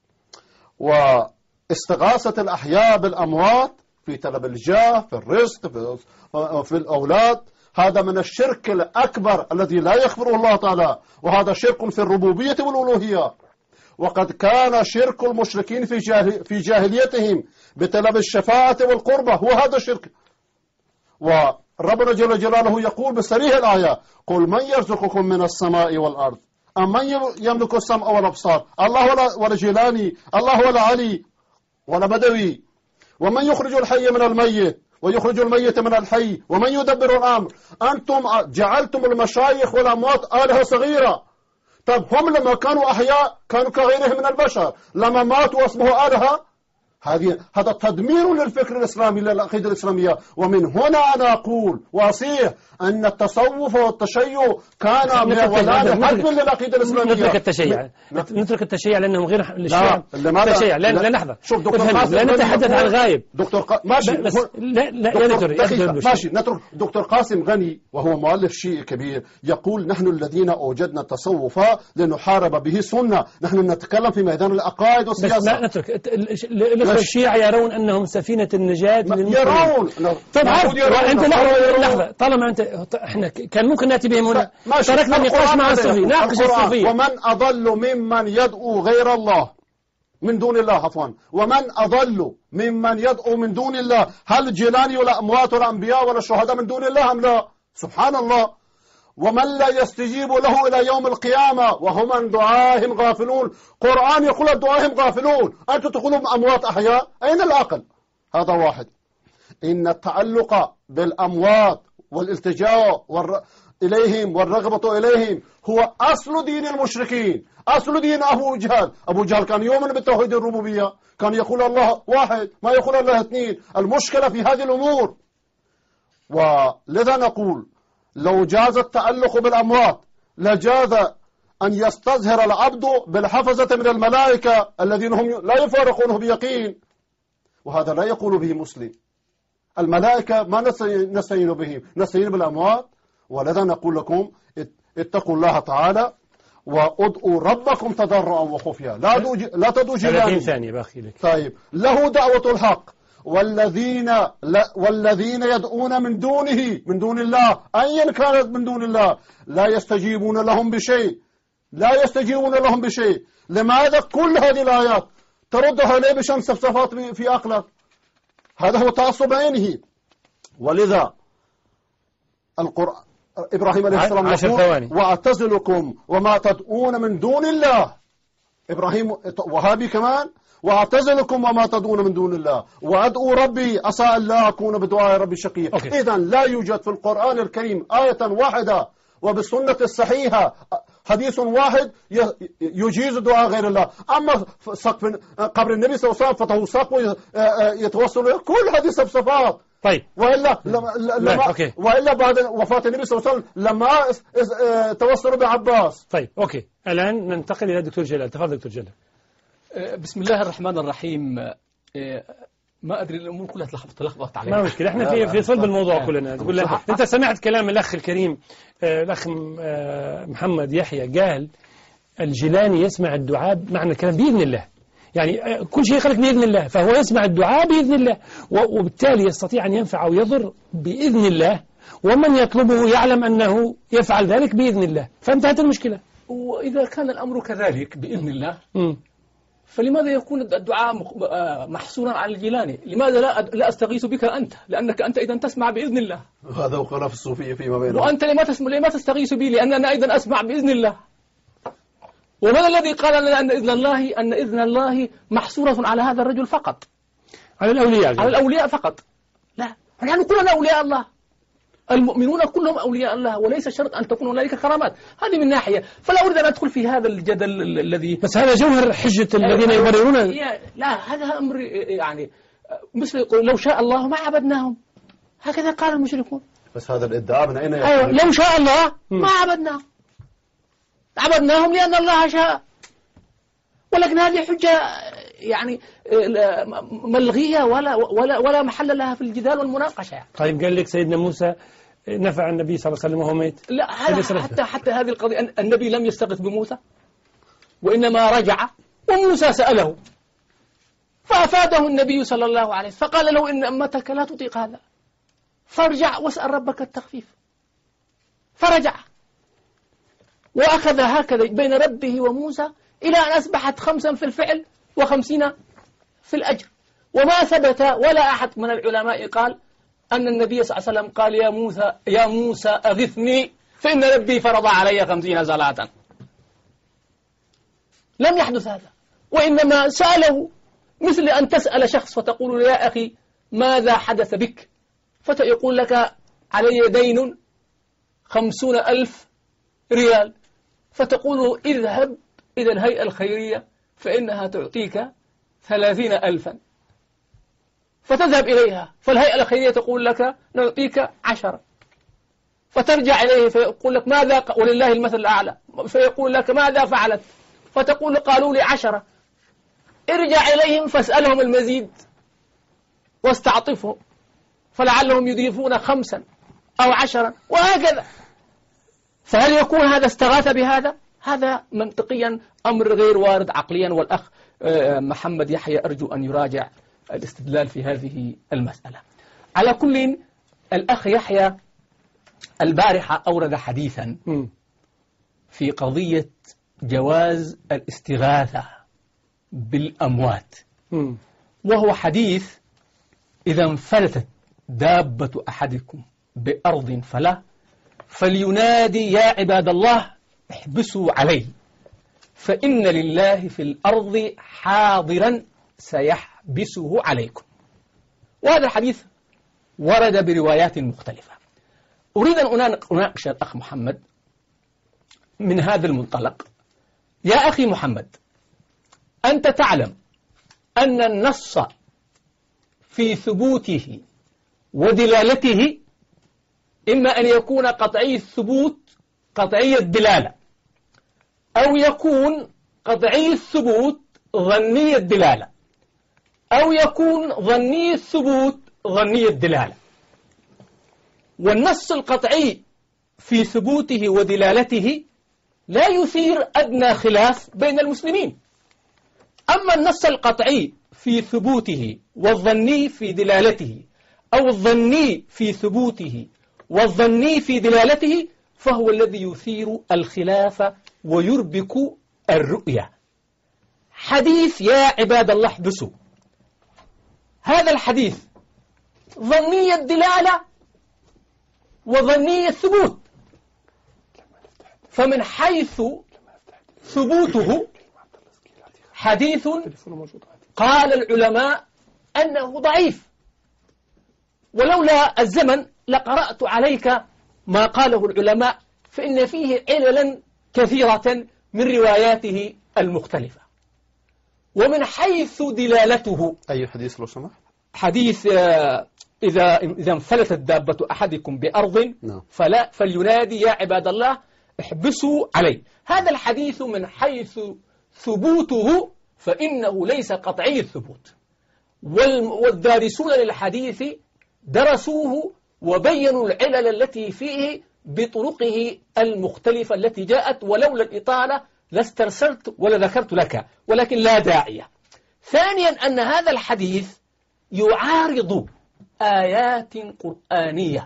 Speaker 4: واستغاثة الأحياء بالأموات في طلب الجاه، في الرزق، في الأولاد، هذا من الشرك الأكبر الذي لا يغفره الله تعالى، وهذا شرك في الربوبية والألوهية. وقد كان شرك المشركين في جاهليتهم بطلب الشفاعة والقربة هو هذا الشرك. وربنا جل جلاله يقول بصريح الآية: قل من يرزقكم من السماء والأرض أم من يملك السمع والأبصار؟ الله ولا جيلاني، الله ولا علي ولا بدوي. ومن يخرج الحي من الميت ويخرج الميت من الحي ومن يدبر الأمر. أنتم جعلتم المشايخ والأموات آلهة صغيرة. طب هم لما كانوا أحياء كانوا كغيرهم من البشر، لما ماتوا أصبحوا آلهة. هذا تدمير للفكر الإسلامي للعقيدة الإسلامية. ومن هنا أنا أقول وأصيح أن التصوف والتشيع كان من ولاء حتم للعقيدة الإسلامية.
Speaker 1: نترك التشيع لأنه غير الشيعة. التشيع لا لحظة.
Speaker 4: شوف دكتور قاسم
Speaker 1: لا نتحدث عن الغايب.
Speaker 4: ماشي
Speaker 1: ماشي
Speaker 4: نترك. دكتور قاسم غني وهو مؤلف شيعي كبير يقول نحن الذين أوجدنا التصوف لنحارب به السنة. نحن نتكلم في ميدان العقائد والسياسة.
Speaker 1: لا نترك. الأخوة الشيعة يرون أنهم سفينة النجاة للمسلمين.
Speaker 4: يرون.
Speaker 1: أنت لحظة. طالما احنا كان ممكن نأتي بهم هنا. تركنا النقاش مع الصوفي. ناقش الصوفي.
Speaker 4: ومن أضل ممن يدعو غير الله من دون الله عفوا. ومن أضل ممن يدعو من دون الله. هل الجيلاني ولا أموات ولا أنبياء ولا شهداء من دون الله أم لا؟ سبحان الله. ومن لا يستجيب له إلى يوم القيامة وهم عن دعائهم غافلون. قرآن يقول دعائهم غافلون، أنتم تقولون أموات أحياء. أين العقل؟ هذا واحد. إن التعلق بالأموات والالتجاء إليهم والرغبة إليهم هو أصل دين المشركين، أصل دين أبو جهل. أبو جهل كان يؤمن بالتوحيد الربوبية، كان يقول الله واحد ما يقول الله اثنين. المشكلة في هذه الأمور. ولذا نقول لو جاز التعلق بالأموات لجاز أن يستظهر العبد بالحفظة من الملائكة الذين هم لا يفارقونه بيقين، وهذا لا يقول به مسلم. الملائكة ما نستعين بهم، نستعين بالأموات. ولذا نقول لكم اتقوا الله تعالى وادعوا ربكم تضرعا وخفيا. لا تدعوا جيراني.
Speaker 1: ثانية باقي لك.
Speaker 4: طيب. له دعوة الحق. والذين يدعون من دونه من دون الله أيا كانت من دون الله لا يستجيبون لهم بشيء. لا يستجيبون لهم بشيء. لماذا كل هذه الآيات تردها ليه بشمس صفات في عقلك؟ هذا هو تعصب عينه. ولذا القرآن إبراهيم عليه السلام يقول وأعتزلكم وما تدعون من دون الله. إبراهيم وهابي كمان. وأعتزلكم وما تدعون من دون الله وأدعو ربي عسى أن لا أكون بدعاء ربي شقيا. إذن لا يوجد في القرآن الكريم آية واحدة وبالسنة الصحيحة حديث واحد يجيز دعاء غير الله. أما سقف قبر النبي صلى الله عليه وسلم فتحوا سقف يتوصل كل هذه صفات.
Speaker 1: طيب.
Speaker 4: وإلا بعد وفاة النبي صلى الله عليه وسلم لما توصلوا بعباس.
Speaker 1: طيب أوكي. الآن ننتقل إلى دكتور جلال. تفضل دكتور جلال.
Speaker 5: بسم الله الرحمن الرحيم. ما أدري الأمور كلها تلخبطت علينا.
Speaker 1: ما مشكلة. احنا في صلب الموضوع كلنا. تقول له أنت سمعت كلام الأخ الكريم الأخ محمد يحيى قال الجيلاني يسمع الدعاء معنى الكلام بإذن الله. يعني كل شيء خلق بإذن الله، فهو يسمع الدعاء بإذن الله وبالتالي يستطيع أن ينفع أو يضر بإذن الله، ومن يطلبه يعلم أنه يفعل ذلك بإذن الله، فانتهت المشكلة.
Speaker 5: وإذا كان الأمر كذلك بإذن الله فلماذا يكون الدعاء محصورا على الجيلاني؟ لماذا لا أستغيث بك أنت؟ لأنك أنت إذا تسمع بإذن الله.
Speaker 4: هذا هو خلاف الصوفية فيما بينهم.
Speaker 5: وأنت لما تستغيث بي؟ لأن أنا أيضا أسمع بإذن الله. ومن الذي قال لنا أن إذن الله محصورة على هذا الرجل فقط؟
Speaker 1: على الأولياء.
Speaker 5: على الأولياء فقط. لا، نحن كلنا أولياء الله. المؤمنون كلهم أولياء الله، وليس شرط أن تكون هنالك كرامات. هذه من ناحية. فلا أريد أن أدخل في هذا الجدل الذي
Speaker 1: بس هذا جوهر حجة الذين يبررون.
Speaker 5: لا، هذا أمر يعني مثل يقول لو شاء الله ما عبدناهم، هكذا قال المشركون.
Speaker 4: بس هذا الادعاء من أين
Speaker 5: أيوة، لو شاء الله ما عبدناهم لأن الله شاء. ولكن هذه حجة يعني ملغية ولا محل لها في الجدال والمناقشة.
Speaker 1: طيب قال لك سيدنا موسى نفع النبي صلى الله عليه وسلم وهو ميت.
Speaker 5: لا، حتى هذه القضية النبي لم يستغث بموسى، وإنما رجع وموسى سأله فأفاده النبي صلى الله عليه وسلم فقال له إن أمتك لا تطيق هذا فارجع واسأل ربك التخفيف. فرجع وأخذ هكذا بين ربه وموسى إلى أن أصبحت 5 في الفعل و50 في الأجر. وما ثبت ولا أحد من العلماء قال أن النبي صلى الله عليه وسلم قال يا موسى أغثني فإن ربي فرض علي 50 صلاة. لم يحدث هذا، وإنما سأله مثل أن تسأل شخص فتقول يا أخي ماذا حدث بك، فيقول لك علي دين 50,000 ريال، فتقول اذهب إلى الهيئة الخيرية فإنها تعطيك 30,000. فتذهب إليها، فالهيئة الخيرية تقول لك نعطيك 10، فترجع إليه فيقول لك ماذا، ولله المثل الأعلى، فيقول لك ماذا فعلت، فتقول قالوا لي 10. ارجع إليهم فاسألهم المزيد واستعطفهم، فلعلهم يضيفون 5 أو 10 وهكذا. فهل يكون هذا استغاث بهذا؟ هذا منطقيا أمر غير وارد عقليا، والأخ محمد يحيى أرجو أن يراجع الاستدلال في هذه المسألة. على كل، الأخ يحيى البارحة أورد حديثا في قضية جواز الاستغاثة بالأموات، وهو حديث إذا انفلتت دابة أحدكم بأرض فلينادي يا عباد الله احبسوا عليه فإن لله في الأرض حاضرا سيحبسه عليكم. وهذا الحديث ورد بروايات مختلفة. أريد أن أناقش الأخ محمد من هذا المنطلق. يا أخي محمد، أنت تعلم أن النص في ثبوته ودلالته إما أن يكون قطعي الثبوت قطعي الدلالة، أو يكون قطعي الثبوت ظني الدلالة، أو يكون ظني الثبوت ظني الدلالة. والنص القطعي في ثبوته ودلالته لا يثير أدنى خلاف بين المسلمين. أما النص القطعي في ثبوته والظني في دلالته، أو الظني في ثبوته والظني في دلالته، فهو الذي يثير الخلاف ويربك الرؤية. حديث يا عباد الله احبسوا، هذا الحديث ظني الدلالة وظني الثبوت، فمن حيث ثبوته حديث قال العلماء أنه ضعيف، ولولا الزمن لقرأت عليك ما قاله العلماء، فإن فيه عللا كثيرة من رواياته المختلفة. ومن حيث دلالته،
Speaker 4: أي حديث لو سمحت؟
Speaker 5: حديث إذا انفلتت دابة أحدكم بأرض فلينادي يا عباد الله احبسوا عليه. هذا الحديث من حيث ثبوته فإنه ليس قطعي الثبوت، والدارسون للحديث درسوه وبينوا العلل التي فيه بطرقه المختلفة التي جاءت، ولولا الإطالة لاسترسلت ولذكرت لك، ولكن لا داعي. ثانيا أن هذا الحديث يعارض آيات قرآنية،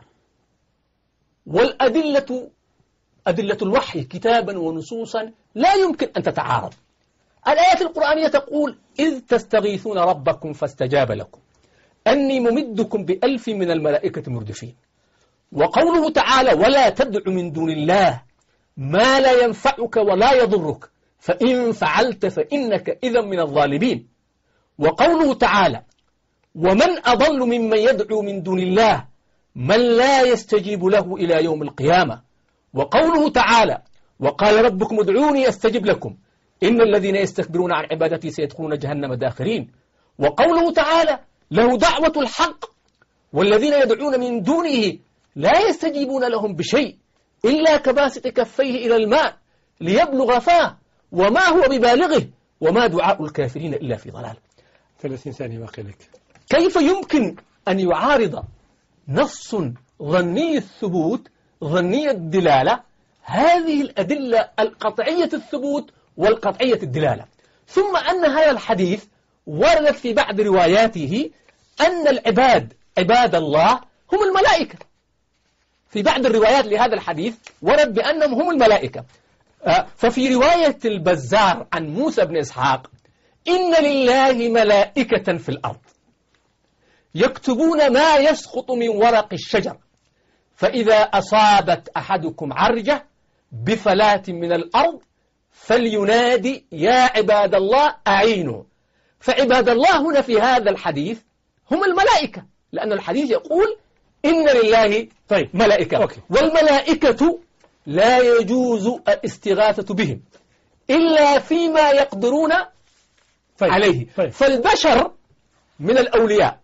Speaker 5: والأدلة أدلة الوحي كتابا ونصوصا لا يمكن أن تتعارض. الآيات القرآنية تقول إذ تستغيثون ربكم فاستجاب لكم أني ممدكم ب1000 من الملائكة مردفين. وقوله تعالى ولا تدع من دون الله ما لا ينفعك ولا يضرك فإن فعلت فإنك إذا من الظالمين. وقوله تعالى ومن أضل ممن يدعو من دون الله من لا يستجيب له إلى يوم القيامة. وقوله تعالى وقال ربكم ادعوني أستجب لكم إن الذين يستكبرون عن عبادتي سيدخلون جهنم داخرين. وقوله تعالى له دعوة الحق والذين يدعون من دونه لا يستجيبون لهم بشيء إلا كباسط كفيه إلى الماء ليبلغ فاه وما هو ببالغه وما دعاء الكافرين إلا في ضلال.
Speaker 1: 30 ثانية باقي لك.
Speaker 5: كيف يمكن أن يعارض نص ظني الثبوت ظني الدلالة هذه الأدلة القطعية الثبوت والقطعية الدلالة؟ ثم أن هذا الحديث وردت في بعض رواياته أن العباد عباد الله هم الملائكة. في بعض الروايات لهذا الحديث ورد بأنهم هم الملائكة. ففي رواية البزار عن موسى بن إسحاق إن لله ملائكة في الأرض يكتبون ما يسقط من ورق الشجر فإذا أصابت أحدكم عرجة بفلاة من الأرض فلينادي يا عباد الله أعينوا. فعباد الله هنا في هذا الحديث هم الملائكة، لأن الحديث يقول إن لله ملائكة والملائكة لا يجوز الاستغاثة بهم إلا فيما يقدرون عليه. فالبشر من الأولياء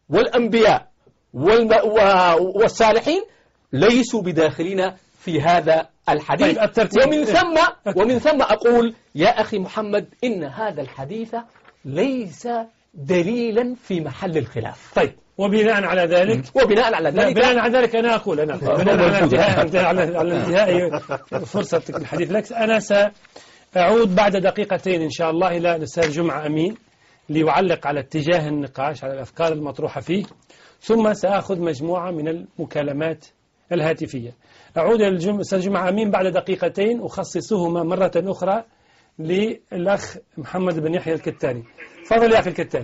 Speaker 5: والأنبياء والصالحين ليسوا بداخلين في هذا الحديث. ومن ثم أقول يا أخي محمد إن هذا الحديث ليس دليلا في محل الخلاف.
Speaker 1: طيب، وبناء على ذلك أنا أقول بناء على انتهاء فرصة الحديث لك، أنا سأعود بعد دقيقتين إن شاء الله إلى الأستاذ جمعة أمين ليعلق على اتجاه النقاش، على الأفكار المطروحة فيه، ثم سأخذ مجموعة من المكالمات الهاتفية. أعود إلى الأستاذ جمعة أمين بعد دقيقتين أخصصهما مرة أخرى للأخ محمد بن يحيى الكتاني. تفضل يا أخي الكتاني.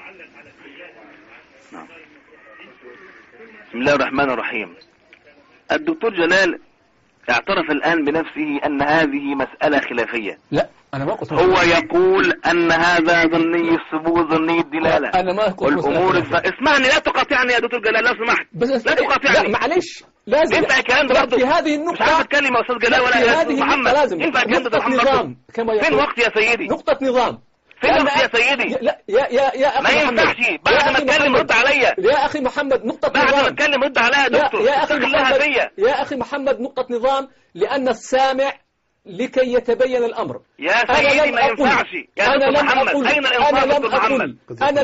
Speaker 3: بسم الله الرحمن الرحيم. الدكتور جلال اعترف الآن بنفسه أن هذه مسألة خلافية.
Speaker 5: لا، أنا ما قلت.
Speaker 3: هو يقول أن هذا ظني الثبوت ظني الدلالة.
Speaker 5: أنا ما قلت.
Speaker 3: والأمور اسمعني، لا تقاطعني يا دكتور جلال لو سمحت. لا تقاطعني.
Speaker 5: لا معلش، لازم
Speaker 3: ينفع الكلام ده برضه
Speaker 5: في هذه النقطة.
Speaker 3: مش عارف اتكلم يا أستاذ جلال ولا يا أستاذ محمد. ينفع الكلام ده محمد؟ فين وقت يا سيدي؟
Speaker 5: نقطة نظام.
Speaker 3: فين وقت يا سيدي؟
Speaker 5: لا يا أخي محمد،
Speaker 3: ما ينفعش بعد ما اتكلم رد عليا.
Speaker 5: يا أخي محمد نقطة نظام.
Speaker 3: بعد ما اتكلم رد عليا يا دكتور.
Speaker 5: يا أخي محمد نقطة نظام، لأن السامع لكي يتبين الأمر.
Speaker 3: يا سيدي ما ينفعش يا دكتور محمد. أين الإنصاف دكتور محمد؟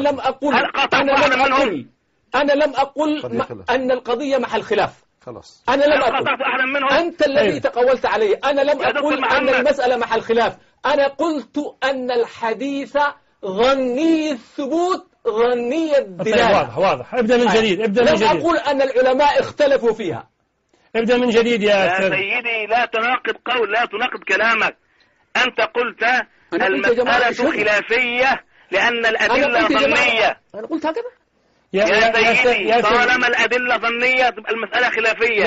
Speaker 5: أنا لم أقل أن القضية محل خلاف.
Speaker 4: خلاص.
Speaker 5: أنا لم أقل. أنت الذي تقولت علي. أنا لم أقل أن المسألة محل خلاف. أنا قلت أن الحديث ظني الثبوت ظني الدلالة.
Speaker 1: واضح. ابدأ من جديد.
Speaker 5: لم أقول أن العلماء اختلفوا فيها.
Speaker 1: ابدأ من جديد يا
Speaker 3: سيدي. لا تناقض لا تناقض كلامك. أنت قلت المسألة خلافية لأن الأدلة ظنية.
Speaker 5: أنا قلت هكذا
Speaker 3: يا سيدي. طالما الأدلة ظنية تبقى المسألة خلافية.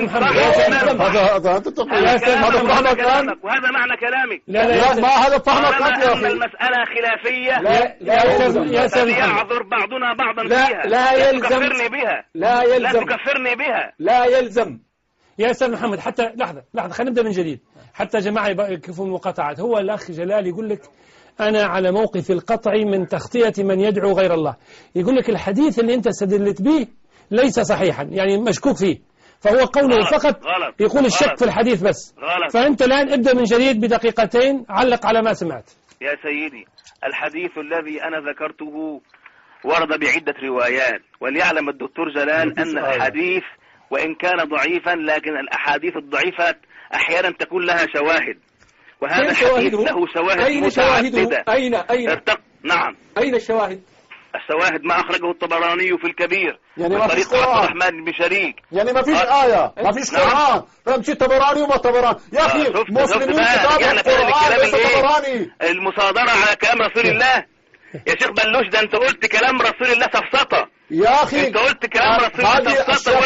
Speaker 3: وهذا معنى كلامي.
Speaker 4: لا ما هذا فهمك أنت يا أخي.
Speaker 3: المسألة خلافية
Speaker 1: يا سيدي
Speaker 3: يعذر بعضنا بعضا فيها.
Speaker 5: لا يلزم.
Speaker 3: لا تكفرني بها.
Speaker 5: لا يلزم
Speaker 1: يا أستاذ محمد. حتى لحظة خلينا نبدأ من جديد حتى جماعة يكفوا المقاطعات. هو الأخ جلال يقول لك أنا على موقف القطع من تخطية من يدعو غير الله. يقول لك الحديث اللي أنت استدلت به ليس صحيحا، يعني مشكوك فيه، فهو قوله فقط يقول الشك في الحديث بس. فأنت الآن ابدأ من جديد بدقيقتين، علق على ما سمعت.
Speaker 3: يا سيدي، الحديث الذي أنا ذكرته ورد بعدة روايات، وليعلم الدكتور جلال أن الحديث وإن كان ضعيفا لكن الأحاديث الضعيفة أحيانا تكون لها شواهد، وهذا الحديث له شواهد متعددة.
Speaker 5: أين
Speaker 3: نعم.
Speaker 5: أين الشواهد؟
Speaker 3: الشواهد ما أخرجه الطبراني في الكبير
Speaker 4: يعني ما فيش
Speaker 3: عبد الرحمن بن شريك.
Speaker 4: يعني ما فيش آية، ما فيش قرآن، فمشي الطبراني وما الطبراني يا أخي. مسلمين كتاب القرآن ليس طبراني.
Speaker 3: المصادرة على كلام رسول الله يا شيخ بلوش. ده أنت قلت كلام رسول الله سفسطة
Speaker 4: يا أخي.
Speaker 3: أنت قلت كلام رسول الله سفسطة.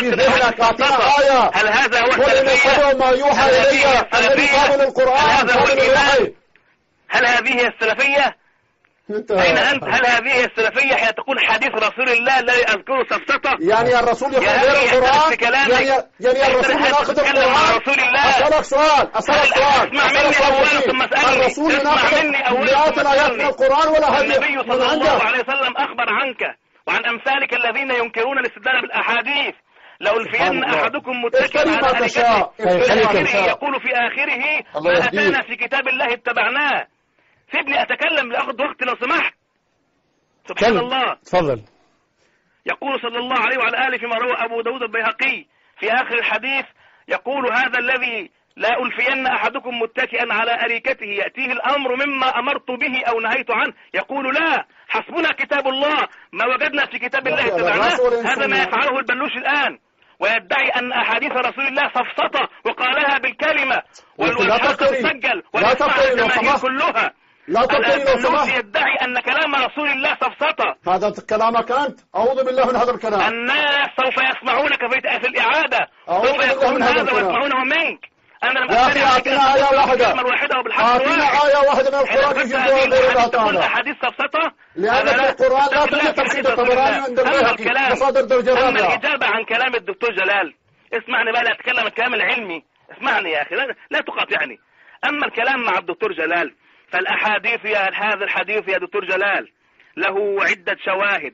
Speaker 3: هل هذا هو
Speaker 4: السلفية؟ ما يوحى إلي الذي قابل القرآن قابل الوحي.
Speaker 3: هل هذه هي السلفية؟ أين أنت؟ هل هذه هي السلفية حين تقول حديث رسول الله لا يذكره سفسطة؟
Speaker 4: يعني الرسول يقول غير القرآن؟ يعني الرسول يناقض القرآن؟ أسألك سؤال.
Speaker 3: اسمع مني أولا ثم اسألني.
Speaker 4: الرسول يناقض مئات الآيات من القرآن ولا هذه؟
Speaker 3: النبي صلى الله عليه وسلم أخبر عنك وعن أمثالك الذين ينكرون الاستدلال بالأحاديث. لألفين أحدكم متكئا على أريكته يقول في آخره ما أتانا في كتاب الله اتبعناه. سيبني أتكلم لأخذ وقت لو سمحت. سبحان الله.
Speaker 1: تفضل.
Speaker 3: يقول صلى الله عليه وعلى آله فيما روى أبو داود البيهقي في آخر الحديث يقول هذا الذي لا ألفين أحدكم متكئا على أريكته يأتيه الأمر مما أمرت به أو نهيت عنه يقول لا حسبنا كتاب الله ما وجدنا في كتاب الله اتبعناه. هذا ما يفعله البلوش الآن، ويدعي أن أحاديث رسول الله سفسطة وقالها بالكلمة والحق تسجل ويسمع الجماهير كلها.
Speaker 4: لا تقل لو سمحت.
Speaker 3: يدعي أن كلام رسول الله سفسطة.
Speaker 4: هذا كلامك أنت. أعوذ بالله من هذا الكلام.
Speaker 3: الناس سوف يسمعونك في الإعادة. سوف يقولون هذا ويسمعونه منك. أنا لم
Speaker 4: يا أخي أعطينا آية واحدة. أعطينا آية واحدة من القرآن يجب غير الله تعالى.
Speaker 3: حديث سفسطة.
Speaker 4: لأن القرآن لا توجد تفسير الطبراني عند البيهقي مصادر درجة رابعة.
Speaker 3: أما الإجابة عن كلام الدكتور جلال اسمعني بقى، لا أتكلم الكلام العلمي. اسمعني يا أخي لا تقاطعني. أما الكلام مع الدكتور جلال فالأحاديث هذا الحديث يا دكتور جلال له عدة شواهد.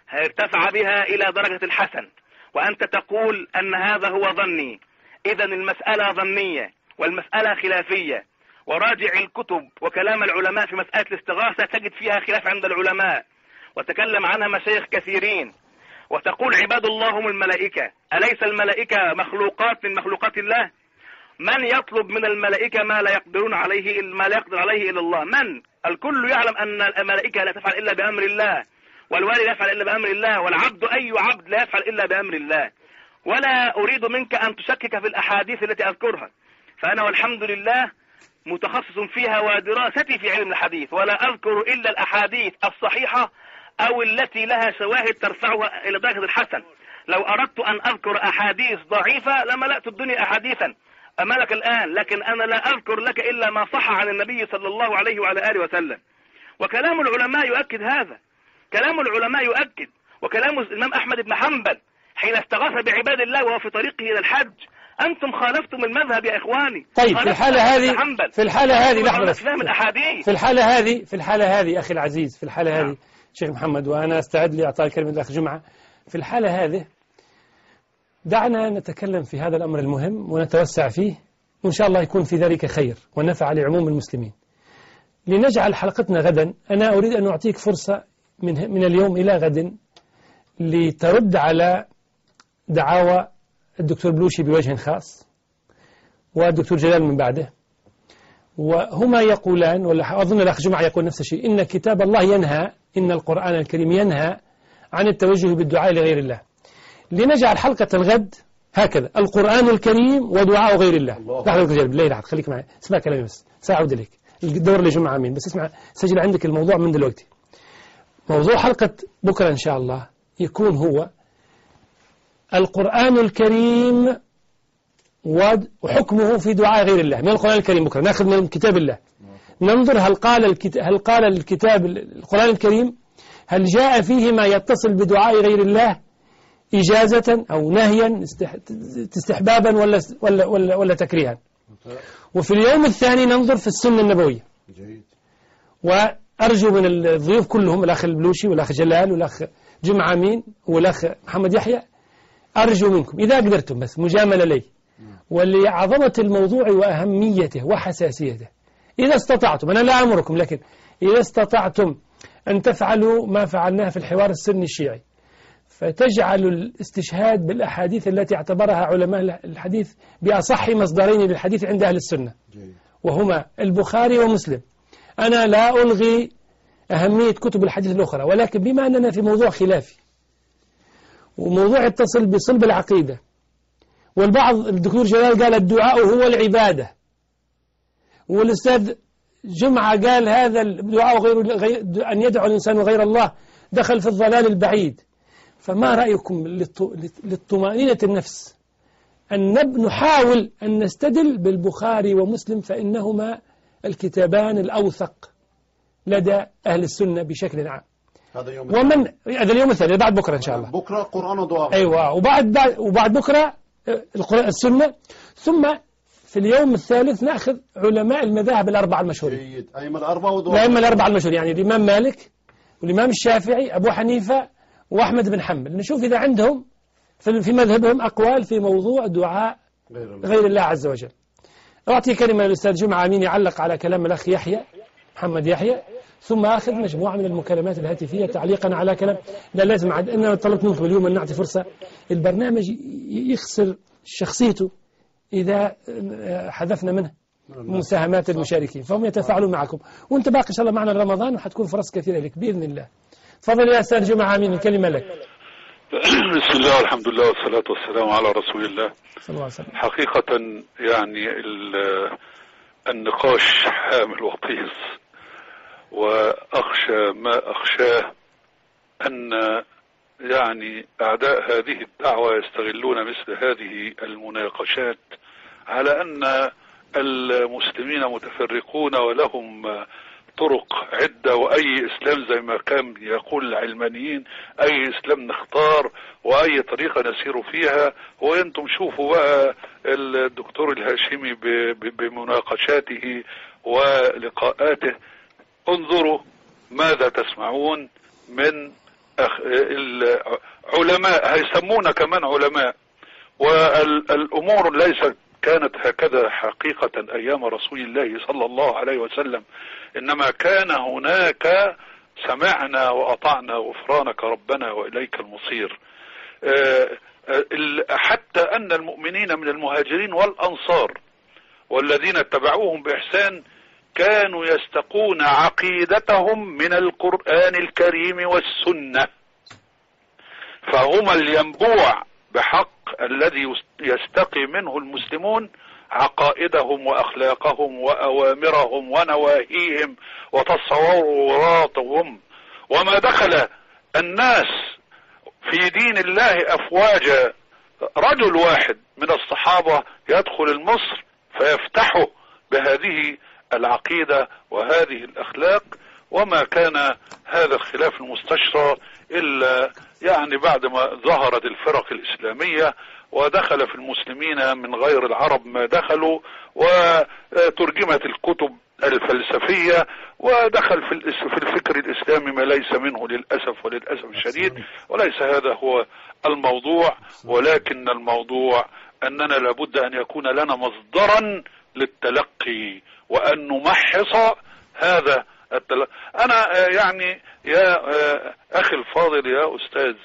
Speaker 3: ارتفع بها إلى درجة الحسن، وأنت تقول أن هذا هو ظني. إذن المسألة ظنية والمسألة خلافية، وراجع الكتب وكلام العلماء في مسألة الاستغاثة تجد فيها خلاف عند العلماء، وتكلم عنها مشايخ كثيرين. وتقول عباد الله هم الملائكة، أليس الملائكة مخلوقات من مخلوقات الله؟ من يطلب من الملائكة ما لا يقدر عليه إلا الله؟ من؟ الكل يعلم أن الملائكة لا تفعل إلا بأمر الله، والوالي لا يفعل إلا بأمر الله، والعبد أي عبد لا يفعل إلا بأمر الله. ولا أريد منك أن تشكك في الأحاديث التي أذكرها، فأنا والحمد لله متخصص فيها ودراستي في علم الحديث، ولا أذكر إلا الأحاديث الصحيحة أو التي لها شواهد ترفعها إلى درجة الحسن. لو أردت أن أذكر أحاديث ضعيفة لملأت الدنيا أحاديثا أمامك الآن، لكن أنا لا أذكر لك إلا ما صح عن النبي صلى الله عليه وعلى آله وسلم. وكلام العلماء يؤكد هذا، كلام العلماء يؤكد، وكلام الإمام أحمد بن حنبل حين استغاث بعباد الله وهو في طريقه إلى الحج. أنتم خالفتم المذهب يا إخواني.
Speaker 1: طيب في الحالة هذه لحظة بس. في الحالة هذه أخي العزيز، في الحالة هذه شيخ محمد، وأنا أستعد لإعطاء كلمة الأخ جمعة. في الحالة هذه دعنا نتكلم في هذا الأمر المهم ونتوسع فيه، وإن شاء الله يكون في ذلك خير ونفع لعموم المسلمين. لنجعل حلقتنا غدا، أنا أريد أن أعطيك فرصة من اليوم إلى غد لترد على دعاوى الدكتور بلوشي بوجه خاص والدكتور جلال من بعده، وهما يقولان، ولا أظن الأخ جمعة يقول نفس الشيء، إن كتاب الله ينهى، إن القرآن الكريم ينهى عن التوجه بالدعاء لغير الله. لنجعل حلقة الغد هكذا: القرآن الكريم ودعاء غير الله. لحظة بالله، لحظة خليك معي، اسمع كلامي بس، سأعود إليك الدور لجمعة أمين، بس اسمع، سجل عندك الموضوع من دلوقتي. موضوع حلقة بكرة إن شاء الله يكون هو القرآن الكريم وحكمه في دعاء غير الله. من القرآن الكريم بكرة نأخذ من كتاب الله، ننظر هل قال الكتاب القرآن الكريم هل جاء فيه ما يتصل بدعاء غير الله إجازة أو نهيا، استحبابا ولا تكريها. وفي اليوم الثاني ننظر في السنة النبوية. وأرجو من الضيوف كلهم، الأخ البلوشي والأخ جلال والأخ جمعة أمين والأخ محمد يحيى، أرجو منكم إذا قدرتم بس مجاملة لي ولعظمة الموضوع وأهميته وحساسيته، إذا استطعتم، أنا لا أمركم، لكن إذا استطعتم أن تفعلوا ما فعلناه في الحوار السني الشيعي، فتجعلوا الاستشهاد بالأحاديث التي اعتبرها علماء الحديث بأصح مصدرين للحديث عند أهل السنة، وهما البخاري ومسلم. أنا لا ألغي أهمية كتب الحديث الأخرى، ولكن بما أننا في موضوع خلافي وموضوع يتصل بصلب العقيدة، والبعض الدكتور جلال قال الدعاء هو العبادة، والأستاذ جمعة قال هذا الدعاء غير أن يدعو الإنسان غير الله دخل في الضلال البعيد. فما رأيكم للطمأنينة النفس أن نحاول أن نستدل بالبخاري ومسلم، فإنهما الكتابان الأوثق لدى أهل السنة بشكل عام. هذا اليوم الثاني بعد بكرة إن شاء الله.
Speaker 4: بكرة قرآن ودعاء.
Speaker 1: أيوة، وبعد بكرة السنة، ثم في اليوم الثالث نأخذ علماء المذاهب الأربعة المشهورين.
Speaker 4: جيد. الأئمة
Speaker 1: الأربعة المشهورين، يعني الإمام مالك والإمام الشافعي أبو حنيفة وأحمد بن حنبل، نشوف إذا عندهم في مذهبهم أقوال في موضوع دعاء غير الله عز وجل. أعطي كلمة للأستاذ جمعة أمين يعلق على كلام الأخ يحيى محمد يحيى، ثم أخذ مجموعة من المكالمات الهاتفية تعليقا على كلام. لا لازم أنا طلبت منكم اليوم أن نعطي فرصة، البرنامج يخسر شخصيته إذا حذفنا منه مساهمات المشاركين، فهم يتفاعلون معكم، وأنت باقي إن شاء الله معنا رمضان وحتكون فرص كثيرة لك بإذن الله. تفضل يا أستاذ جمعة أمين، الكلمة لك.
Speaker 2: بسم الله والحمد لله والصلاة والسلام على رسول الله
Speaker 1: صلى الله عليه وسلم.
Speaker 2: حقيقة يعني النقاش حامل وطيس، وأخشى ما أخشاه أن يعني أعداء هذه الدعوة يستغلون مثل هذه المناقشات على أن المسلمين متفرقون ولهم طرق عدة، وأي إسلام زي ما كان يقول العلمانيين أي إسلام نختار وأي طريقة نسير فيها. وأنتم شوفوا بقى الدكتور الهاشمي بمناقشاته ولقاءاته، انظروا ماذا تسمعون من العلماء هيسمونا كمان علماء، والأمور ليست كانت هكذا حقيقة أيام رسول الله صلى الله عليه وسلم، إنما كان هناك سمعنا وأطعنا غفرانك ربنا وإليك المصير. حتى أن المؤمنين من المهاجرين والأنصار والذين اتبعوهم بإحسان كانوا يستقون عقيدتهم من القرآن الكريم والسنة، فهما الينبوع بحق الذي يستقي منه المسلمون عقائدهم وأخلاقهم وأوامرهم ونواهيهم وتصوراتهم. وما دخل الناس في دين الله أفواجا، رجل واحد من الصحابة يدخل المصر فيفتحه بهذه العقيدة وهذه الأخلاق. وما كان هذا الخلاف المستشرى إلا يعني بعد ما ظهرت الفرق الإسلامية ودخل في المسلمين من غير العرب ما دخلوا، وترجمت الكتب الفلسفية، ودخل في الفكر الإسلامي ما ليس منه للأسف وللأسف الشديد. وليس هذا هو الموضوع، ولكن الموضوع أننا لابد أن يكون لنا مصدرا للتلقي وأن نمحص هذا التلقي. أنا يعني يا أخي الفاضل يا أستاذ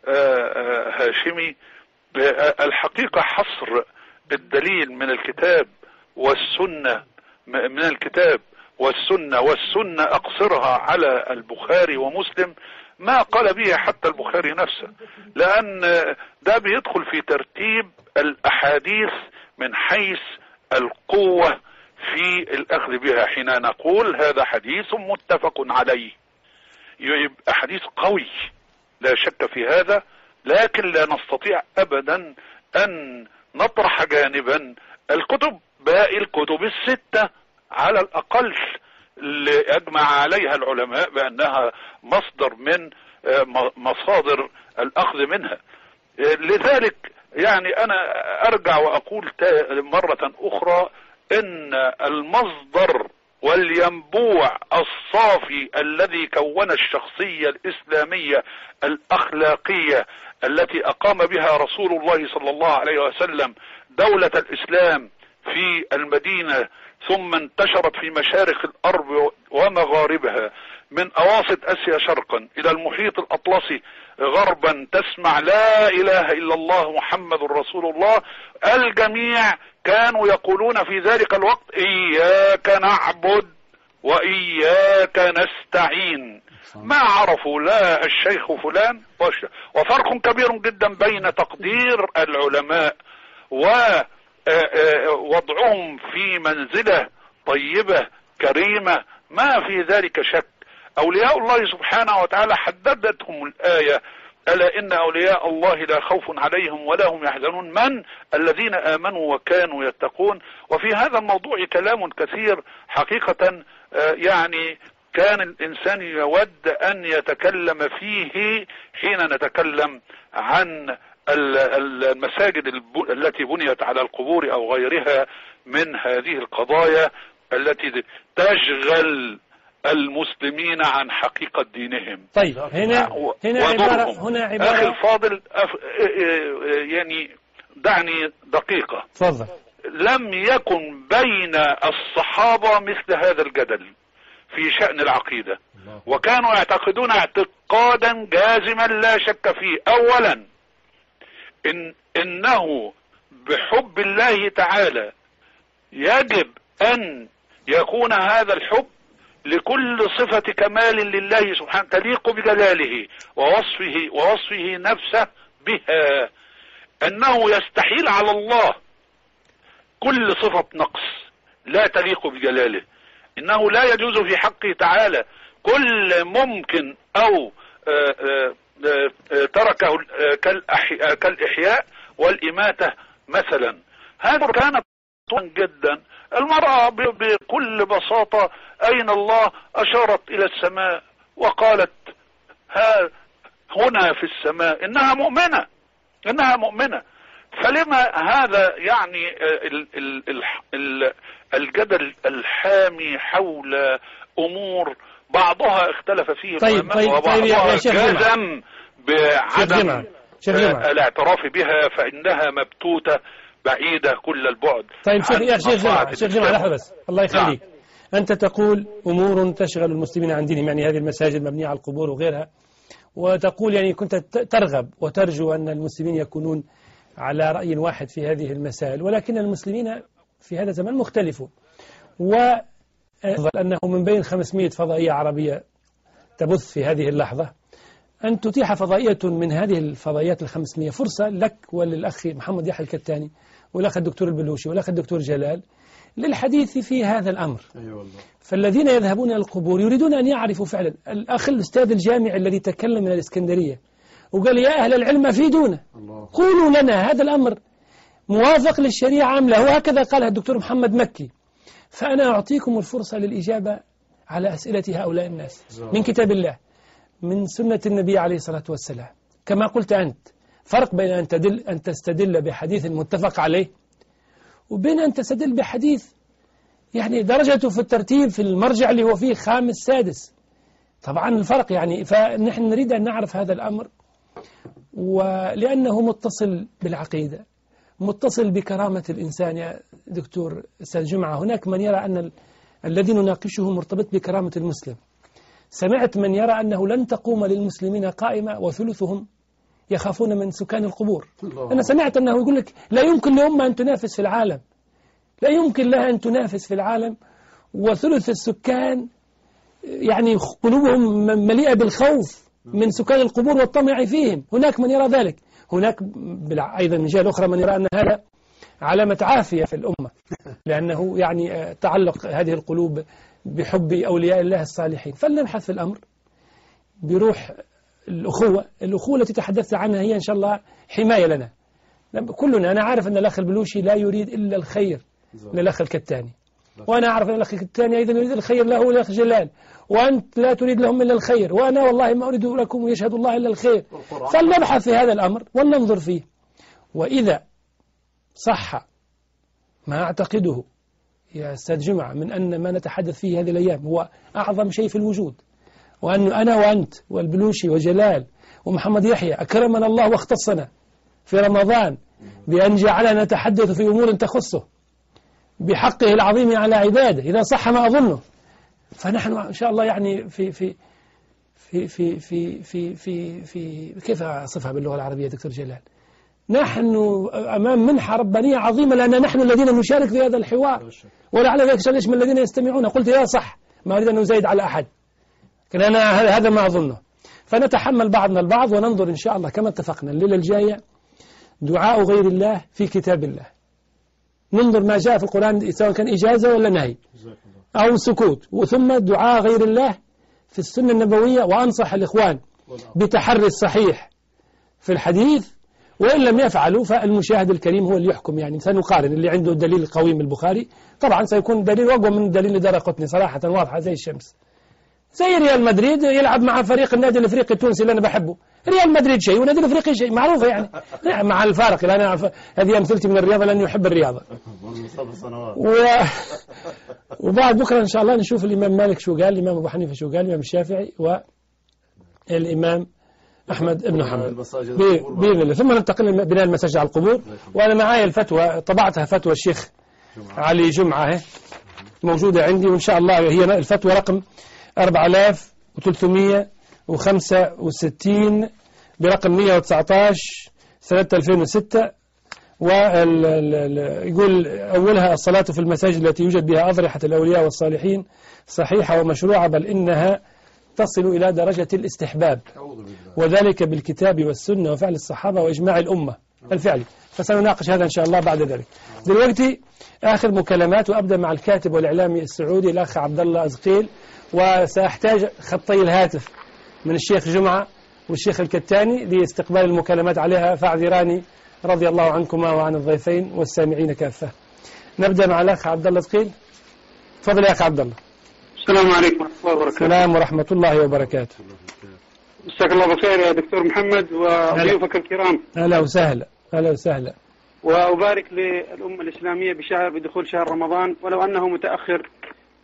Speaker 2: هاشمي، الحقيقة حصر الدليل من الكتاب والسنة، من الكتاب والسنة أقصرها على البخاري ومسلم ما قال به حتى البخاري نفسه، لأن ده بيدخل في ترتيب الأحاديث من حيث القوة في الأخذ بها. حين نقول هذا حديث متفق عليه يبقى حديث قوي لا شك في هذا، لكن لا نستطيع أبدا أن نطرح جانبا الكتب، باقي الكتب الستة على الأقل اللي أجمع عليها العلماء بأنها مصدر من مصادر الأخذ منها. لذلك يعني أنا أرجع وأقول مرة أخرى إن المصدر والينبوع الصافي الذي كون الشخصية الإسلامية الأخلاقية التي أقام بها رسول الله صلى الله عليه وسلم دولة الإسلام في المدينة، ثم انتشرت في مشارق الأرض ومغاربها من أواسط أسيا شرقا إلى المحيط الأطلسي غربا، تسمع لا إله إلا الله محمد رسول الله. الجميع كانوا يقولون في ذلك الوقت إياك نعبد وإياك نستعين، ما عرفوا لا الشيخ فلان وفرق كبير جدا بين تقدير العلماء ووضعهم في منزلة طيبة كريمة، ما في ذلك شك. أولياء الله سبحانه وتعالى حددتهم الآية ألا إن أولياء الله لا خوف عليهم ولا هم يحزنون، من الذين آمنوا وكانوا يتقون. وفي هذا الموضوع كلام كثير حقيقة، يعني كان الإنسان يود أن يتكلم فيه حين نتكلم عن المساجد التي بنيت على القبور أو غيرها من هذه القضايا التي تشغل المسلمين عن حقيقة دينهم.
Speaker 1: طيب هنا عبارة
Speaker 2: أخي الفاضل، يعني دعني دقيقة.
Speaker 1: تفضل.
Speaker 2: لم يكن بين الصحابة مثل هذا الجدل في شأن العقيدة، وكانوا يعتقدون اعتقادا جازما لا شك فيه. أولا إنه بحب الله تعالى يجب أن يكون هذا الحب لكل صفة كمال لله سبحانه تليق بجلاله ووصفه نفسه بها، أنه يستحيل على الله كل صفة نقص لا تليق بجلاله، إنه لا يجوز في حقه تعالى كل ممكن أو تركه كالإحياء والإماتة مثلا. هذا كان جدا. المرأة بكل بساطة أين الله؟ أشارت إلى السماء وقالت ها هنا في السماء إنها مؤمنة. فلما هذا يعني الجدل الحامي حول أمور بعضها اختلف فيه
Speaker 1: طيب
Speaker 2: وبعضها جزم بعدم الاعتراف بها، فإنها مبتوتة بعيدة كل البعد.
Speaker 1: طيب شيخ جماعة لحظة بس، الله يخليك. أنت تقول أمور تشغل المسلمين عن دينهم، يعني هذه المساجد مبنية على القبور وغيرها، وتقول يعني كنت ترغب وترجو أن المسلمين يكونون على رأي واحد في هذه المسائل، ولكن المسلمين في هذا الزمان مختلفون، وأنه من بين 500 فضائية عربية تبث في هذه اللحظة أن تتيح فضائية من هذه الفضائيات 500 فرصة لك وللأخ محمد يحيى الكتاني والأخ الدكتور البلوشي والأخ الدكتور جلال للحديث في هذا الأمر. فالذين يذهبون إلى القبور يريدون أن يعرفوا فعلا. الأخ الأستاذ الجامعي الذي تكلم من الإسكندرية وقال يا أهل العلم أفيدونا، قولوا لنا هذا الأمر موافق للشريعة أم لا، وهكذا قالها الدكتور محمد مكي. فأنا أعطيكم الفرصة للإجابة على أسئلة هؤلاء الناس من كتاب الله، من سنة النبي عليه الصلاة والسلام. كما قلت أنت، فرق بين أن تستدل بحديث متفق عليه وبين أن تستدل بحديث يعني درجته في الترتيب في المرجع اللي هو فيه 5 6. طبعا الفرق يعني، فنحن نريد أن نعرف هذا الأمر، ولأنه متصل بالعقيدة، متصل بكرامة الإنسان. يا دكتور أستاذ جمعة، هناك من يرى أن الذي نناقشه مرتبط بكرامة المسلم. سمعت من يرى أنه لن تقوم للمسلمين قائمة وثلثهم يخافون من سكان القبور. أنا سمعت أنه يقول لك لا يمكن لأمة أن تنافس في العالم، لا يمكن لها أن تنافس في العالم وثلث السكان يعني قلوبهم مليئة بالخوف من سكان القبور والطمع فيهم. هناك من يرى ذلك. هناك أيضا من جهة أخرى من يرى أن هذا علامة عافية في الأمة، لأنه يعني تعلق هذه القلوب بحب أولياء الله الصالحين. فلنبحث في الأمر بروح الأخوة التي تحدثت عنها، هي إن شاء الله حماية لنا كلنا. أنا عارف أن الأخ البلوشي لا يريد إلا الخير للأخ الكتاني، وأنا أعرف أن الأخ الكتاني أيضا يريد الخير له والأخ جلال، وأنت لا تريد لهم إلا الخير، وأنا والله ما أريد لكم ويشهد الله إلا الخير. فلنبحث في هذا الأمر ولننظر فيه، وإذا صح ما أعتقده يا أستاذ جمعة من أن ما نتحدث فيه هذه الأيام هو أعظم شيء في الوجود، وأن أنا وأنت والبلوشي وجلال ومحمد يحيى أكرمنا الله واختصنا في رمضان بأن جعلنا نتحدث في أمور تخصه بحقه العظيم على عباده، إذا صح ما أظنه، فنحن إن شاء الله يعني في كيف أصفها باللغة العربية دكتور جلال؟ نحن أمام منحة ربانية عظيمة، لأن نحن الذين نشارك في هذا الحوار، ولعل ذلك ليش من الذين يستمعون. قلت يا صح، ما أريد أن أزايد على أحد، لكن أنا هذا ما أظنه. فنتحمل بعضنا البعض وننظر إن شاء الله كما اتفقنا الليلة الجاية دعاء غير الله في كتاب الله. ننظر ما جاء في القرآن سواء كان إجازة ولا نهي أو سكوت، وثم دعاء غير الله في السنة النبوية. وأنصح الإخوان بتحري الصحيح في الحديث، وإن لم يفعلوا فالمشاهد الكريم هو اللي يحكم. يعني سنقارن اللي عنده دليل قوي من البخاري، طبعا سيكون دليل أقوى من دليل لدرقطني صراحة واضحة زي الشمس. زي ريال مدريد يلعب مع فريق النادي الافريقي التونسي اللي انا بحبه، ريال مدريد شيء والنادي الافريقي شيء، معروفه يعني مع الفارق. انا هذه امثلتي من الرياضه لاني يحب الرياضه. وبعد بكره ان شاء الله نشوف الامام مالك شو قال، الامام ابو حنيفه شو قال، الامام الشافعي والامام احمد بن حنبل باذن الله. ثم ننتقل بناء المساجد على القبور. وانا معايا الفتوى طبعتها، فتوى الشيخ علي جمعه موجوده عندي، وان شاء الله هي الفتوى رقم 4365 برقم 119 سنة 2006. ويقول أولها الصلاة في المساجد التي يوجد بها أضرحة الأولياء والصالحين صحيحة ومشروعة، بل إنها تصل إلى درجة الاستحباب، وذلك بالكتاب والسنة وفعل الصحابة وإجماع الأمة الفعلي. فسنناقش هذا إن شاء الله بعد ذلك. دلوقتي آخر مكالمات، وأبدأ مع الكاتب والإعلامي السعودي الأخ عبد الله أزقيل، وسأحتاج خطي الهاتف من الشيخ جمعة والشيخ الكتاني لاستقبال المكالمات عليها، فاعذراني رضي الله عنكما وعن الضيفين والسامعين كافة. نبدأ مع الأخ عبد الله أزقيل. تفضل يا أخ عبد الله.
Speaker 6: السلام عليكم ورحمة الله وبركاته.
Speaker 1: السلام ورحمة الله وبركاته.
Speaker 6: مساك الله بخير يا دكتور محمد وضيوفك الكرام.
Speaker 1: أهلا وسهلا. أهلا وسهلا.
Speaker 6: وأبارك للأمة الإسلامية بدخول شهر رمضان، ولو أنه متأخر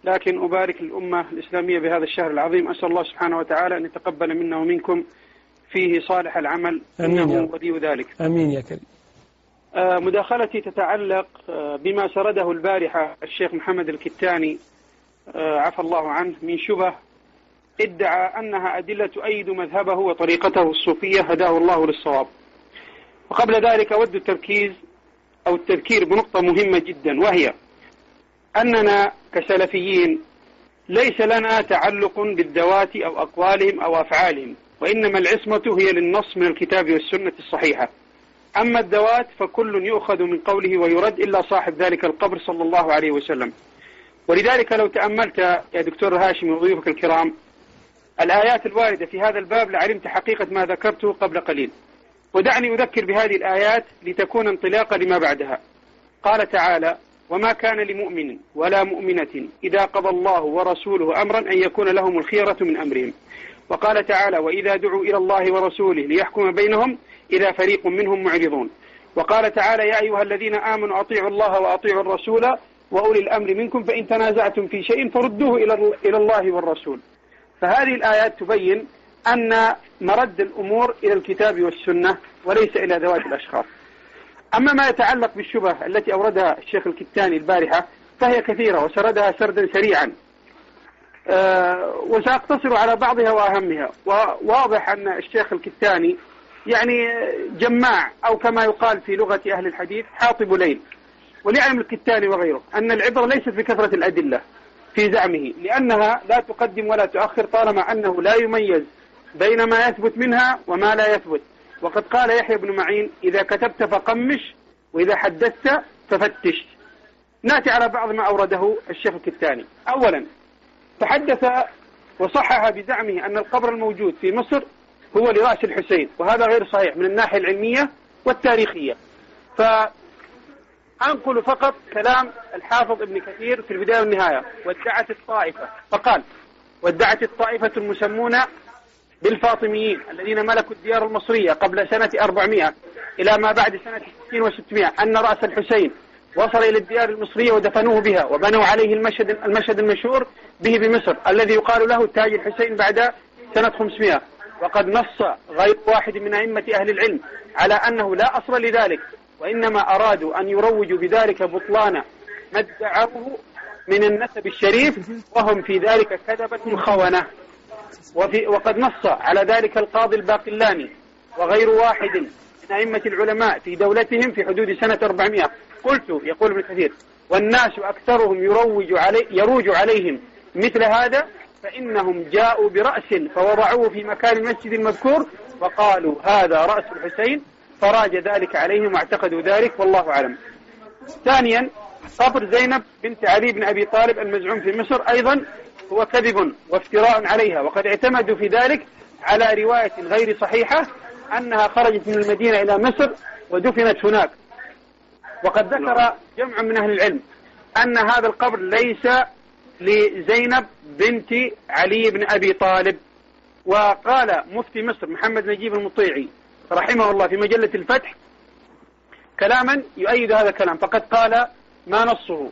Speaker 6: لكن أبارك الأمة الإسلامية بهذا الشهر العظيم. أسأل الله سبحانه وتعالى أن يتقبل منا ومنكم فيه صالح العمل، إنه ولي ذلك.
Speaker 1: آمين يا كريم.
Speaker 6: مداخلتي تتعلق بما سرده البارحة الشيخ محمد الكتاني عفى الله عنه من شبه ادعى أنها أدلة تؤيد مذهبه وطريقته الصوفية هداه الله للصواب. وقبل ذلك أود التذكير بنقطة مهمة جدا، وهي أننا كسلفيين ليس لنا تعلق بالذوات أو أقوالهم أو أفعالهم، وإنما العصمة هي للنص من الكتاب والسنة الصحيحة. أما الذوات فكل يؤخذ من قوله ويرد إلا صاحب ذلك القبر صلى الله عليه وسلم. ولذلك لو تأملت يا دكتور هاشم وضيوفك الكرام الآيات الواردة في هذا الباب لعلمت حقيقة ما ذكرته قبل قليل. ودعني أذكر بهذه الآيات لتكون انطلاقا لما بعدها. قال تعالى: وما كان لمؤمن ولا مؤمنة إذا قضى الله ورسوله أمرا أن يكون لهم الخيرة من أمرهم. وقال تعالى: وإذا دعوا إلى الله ورسوله ليحكم بينهم إذا فريق منهم معرضون. وقال تعالى: يا أيها الذين آمنوا أطيعوا الله وأطيعوا الرسول وأولي الأمر منكم فإن تنازعتم في شيء فردوه إلى الله والرسول. فهذه الآيات تبين أن مرد الأمور إلى الكتاب والسنة وليس إلى ذوات الأشخاص. أما ما يتعلق بالشبه التي أوردها الشيخ الكتاني البارحة فهي كثيرة وسردها سردا سريعا، وسأقتصر على بعضها وأهمها. وواضح أن الشيخ الكتاني يعني جماع، أو كما يقال في لغة أهل الحديث حاطب ليل. وليعلم الكتاني وغيره أن العبرة ليست بكثرة الأدلة في زعمه، لأنها لا تقدم ولا تؤخر طالما أنه لا يميز بين ما يثبت منها وما لا يثبت. وقد قال يحيى بن معين: إذا كتبت فقمش، وإذا حدثت ففتش. نأتي على بعض ما أورده الشيخ الكتاني. أولا تحدث وصحح بزعمه أن القبر الموجود في مصر هو لرأس الحسين، وهذا غير صحيح من الناحية العلمية والتاريخية. فأنقل فقط كلام الحافظ ابن كثير في البداية والنهاية: وادعت الطائفة، فقال: وادعت الطائفة المسمون بالفاطميين الذين ملكوا الديار المصرية قبل سنة 400 إلى ما بعد سنة 60 و600 أن رأس الحسين وصل إلى الديار المصرية ودفنوه بها، وبنوا عليه المشهد المشهور به بمصر الذي يقال له تاج الحسين بعد سنة 500. وقد نص غير واحد من أئمة أهل العلم على أنه لا أصل لذلك، وإنما أرادوا أن يروجوا بذلك بطلان ما ادعوه من النسب الشريف، وهم في ذلك كذبة خونة. وقد نص على ذلك القاضي الباقلاني وغير واحد من أئمة العلماء في دولتهم في حدود سنة 400. قلت، يقول ابن كثير: والناس أكثرهم يروج عليهم مثل هذا، فإنهم جاءوا برأس فوضعوه في مكان المسجد المذكور وقالوا هذا رأس الحسين، فراج ذلك عليهم واعتقدوا ذلك، والله أعلم. ثانيا، قبر زينب بنت علي بن أبي طالب المزعوم في مصر أيضا هو كذب وافتراء عليها، وقد اعتمدوا في ذلك على رواية غير صحيحة أنها خرجت من المدينة إلى مصر ودفنت هناك. وقد ذكر جمع من أهل العلم أن هذا القبر ليس لزينب بنت علي بن أبي طالب. وقال مفتي مصر محمد نجيب المطيعي رحمه الله في مجلة الفتح كلاما يؤيد هذا الكلام، فقد قال ما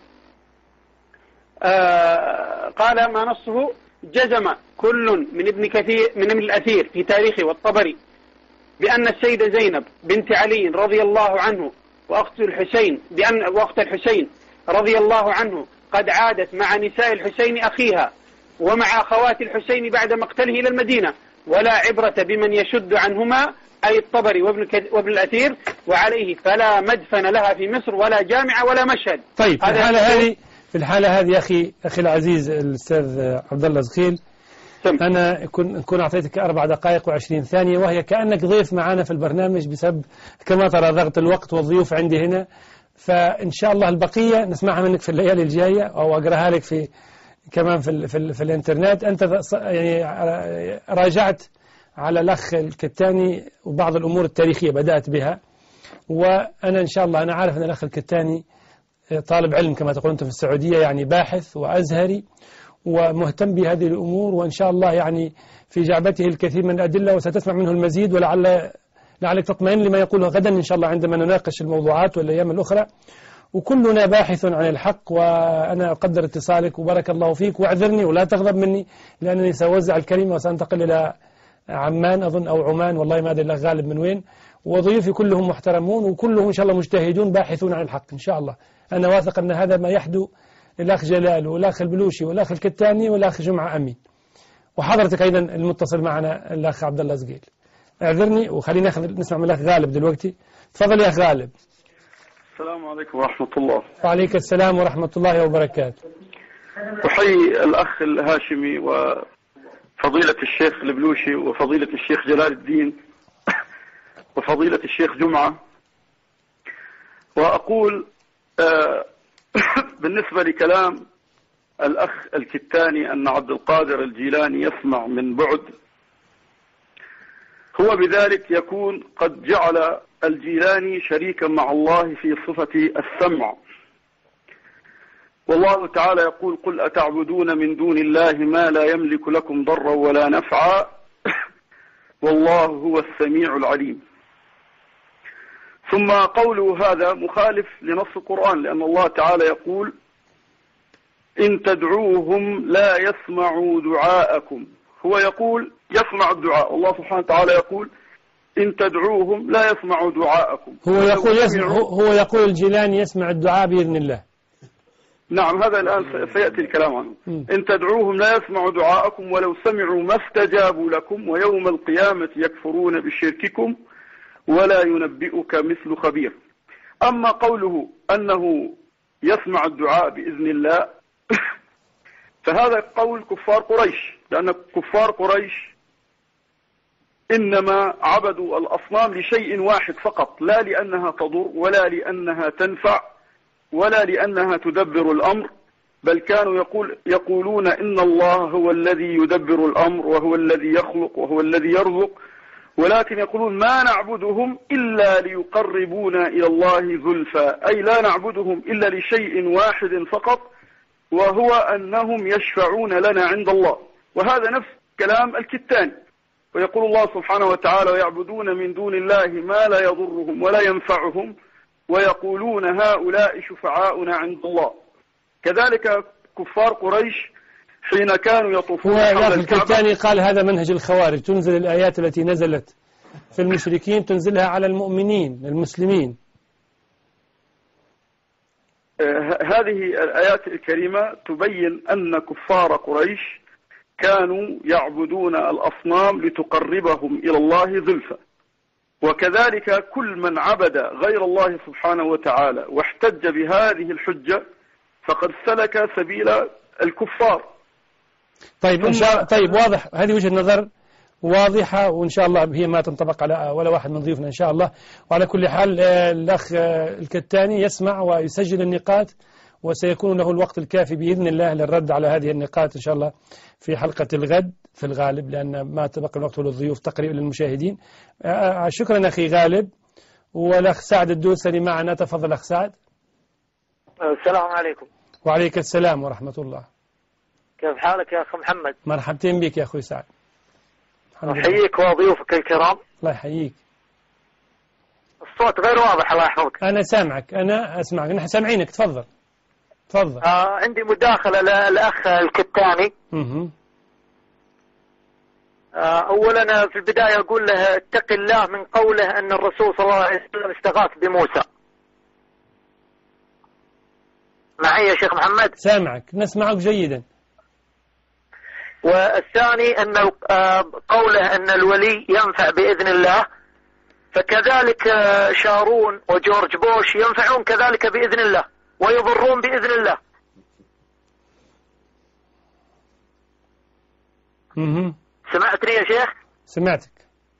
Speaker 6: نصه جزم كل من ابن كثير من ابن الأثير في تاريخه والطبري بأن السيدة زينب بنت علي رضي الله عنه وأخت الحسين رضي الله عنه قد عادت مع نساء الحسين أخيها ومع أخوات الحسين بعد مقتله إلى المدينة، ولا عبرة بمن يشد عنهما، أي الطبري وابن الأثير، وعليه فلا مدفن لها في مصر ولا جامعة ولا مشهد.
Speaker 1: طيب في الحالة هذه أخي العزيز الأستاذ عبد الله زغيل، أنا كنت أعطيتك 4 دقائق و20 ثانية، وهي كأنك ضيف معنا في البرنامج بسبب كما ترى ضغط الوقت والضيوف عندي هنا. فإن شاء الله البقية نسمعها منك في الليالي الجاية، أو أقرأها لك كمان في الإنترنت. أنت يعني راجعت على الأخ الكتاني وبعض الأمور التاريخية بدأت بها، وأنا إن شاء الله أنا عارف أن الأخ الكتاني طالب علم كما تقول أنت في السعودية، يعني باحث وأزهري ومهتم بهذه الأمور، وإن شاء الله يعني في جعبته الكثير من الأدلة، وستسمع منه المزيد، لعلك تطمئن لما يقوله غدا إن شاء الله عندما نناقش الموضوعات والأيام الأخرى. وكلنا باحث عن الحق. وأنا أقدر اتصالك وبارك الله فيك، واعذرني ولا تغضب مني لأنني سأوزع الكلمة وسأنتقل إلى عمان أظن أو عمان، والله ما أدري الأخ غالب من وين، وضيوفي كلهم محترمون وكلهم إن شاء الله مجتهدون باحثون عن الحق إن شاء الله. أنا واثق أن هذا ما يحدو الأخ جلال والأخ البلوشي والأخ الكتاني والأخ جمعة أمين، وحضرتك أيضا المتصل معنا الأخ عبد الله زقيل. اعذرني وخلينا نسمع من الأخ غالب دلوقتي. تفضل يا أخ غالب.
Speaker 7: السلام عليكم ورحمة الله.
Speaker 1: وعليك السلام ورحمة الله وبركاته.
Speaker 7: أحيي الأخ الهاشمي وفضيلة الشيخ البلوشي وفضيلة الشيخ جلال الدين وفضيلة الشيخ جمعة، وأقول بالنسبة لكلام الأخ الكتاني أن عبد القادر الجيلاني يسمع من بعد، هو بذلك يكون قد جعل الجيلاني شريكا مع الله في صفة السمع. والله تعالى يقول: قل أتعبدون من دون الله ما لا يملك لكم ضرا ولا نفعا والله هو السميع العليم. ثم قوله هذا مخالف لنص القرآن، لأن الله تعالى يقول: إن تدعوهم لا يسمعوا دعاءكم. هو يقول يسمع الدعاء، الله سبحانه وتعالى يقول: إن تدعوهم لا يسمعوا دعاءكم.
Speaker 1: هو يقول الجيلاني يسمع الدعاء بإذن الله.
Speaker 7: نعم، هذا الآن سيأتي الكلام عنه. إن تدعوهم لا يسمعوا دعاءكم ولو سمعوا ما استجابوا لكم ويوم القيامة يكفرون بشرككم ولا ينبئك مثل خبير. أما قوله أنه يسمع الدعاء بإذن الله فهذا قول كفار قريش، لأن كفار قريش إنما عبدوا الأصنام لشيء واحد فقط، لا لأنها تضر ولا لأنها تنفع ولا لأنها تدبر الأمر، بل كانوا يقولون إن الله هو الذي يدبر الأمر وهو الذي يخلق وهو الذي يرزق، ولكن يقولون ما نعبدهم إلا ليقربونا إلى الله زلفى، أي لا نعبدهم إلا لشيء واحد فقط، وهو أنهم يشفعون لنا عند الله. وهذا نفس كلام الكتاني. ويقول الله سبحانه وتعالى: ويعبدون من دون الله ما لا يضرهم ولا ينفعهم ويقولون هؤلاء شفعاؤنا عند الله. كذلك كفار قريش حين كانوا يطوفون حول الكعبة.
Speaker 1: الكتاني قال هذا منهج الخوارج، تنزل الآيات التي نزلت في المشركين تنزلها على المؤمنين المسلمين.
Speaker 7: هذه الآيات الكريمة تبين أن كفار قريش كانوا يعبدون الأصنام لتقربهم إلى الله زلفى، وكذلك كل من عبد غير الله سبحانه وتعالى واحتج بهذه الحجة فقد سلك سبيل الكفار.
Speaker 1: طيب إن شاء الله، طيب واضح، هذه وجهة نظر واضحة وإن شاء الله هي ما تنطبق على ولا واحد من ضيوفنا إن شاء الله. وعلى كل حال الأخ الكتاني يسمع ويسجل النقاط، وسيكون له الوقت الكافي بإذن الله للرد على هذه النقاط إن شاء الله في حلقة الغد في الغالب، لأن ما تبقى الوقت للضيوف تقريبا للمشاهدين. شكرا أخي غالب. والأخ سعد الدوسري معنا، تفضل أخ سعد.
Speaker 8: السلام عليكم.
Speaker 1: وعليك السلام ورحمة الله.
Speaker 8: كيف حالك يا أخي محمد؟
Speaker 1: مرحبتين بك يا أخوي سعد.
Speaker 8: أحييك وضيوفك الكرام.
Speaker 1: الله يحييك.
Speaker 8: الصوت غير واضح، الله يحفظك.
Speaker 1: أنا سامعك، أنا أسمعك، نحن سامعينك. تفضل تفضل.
Speaker 8: عندي مداخلة للأخ الكتاني. أولا في البداية أقول له اتق الله من قوله أن الرسول صلى الله عليه وسلم استغاث بموسى. معي يا شيخ محمد؟
Speaker 1: سامعك، نسمعك جيدا.
Speaker 8: والثاني أن قوله أن الولي ينفع بإذن الله، فكذلك شارون وجورج بوش ينفعون كذلك بإذن الله ويضرون بإذن الله. سمعتني يا شيخ؟
Speaker 1: سمعتك.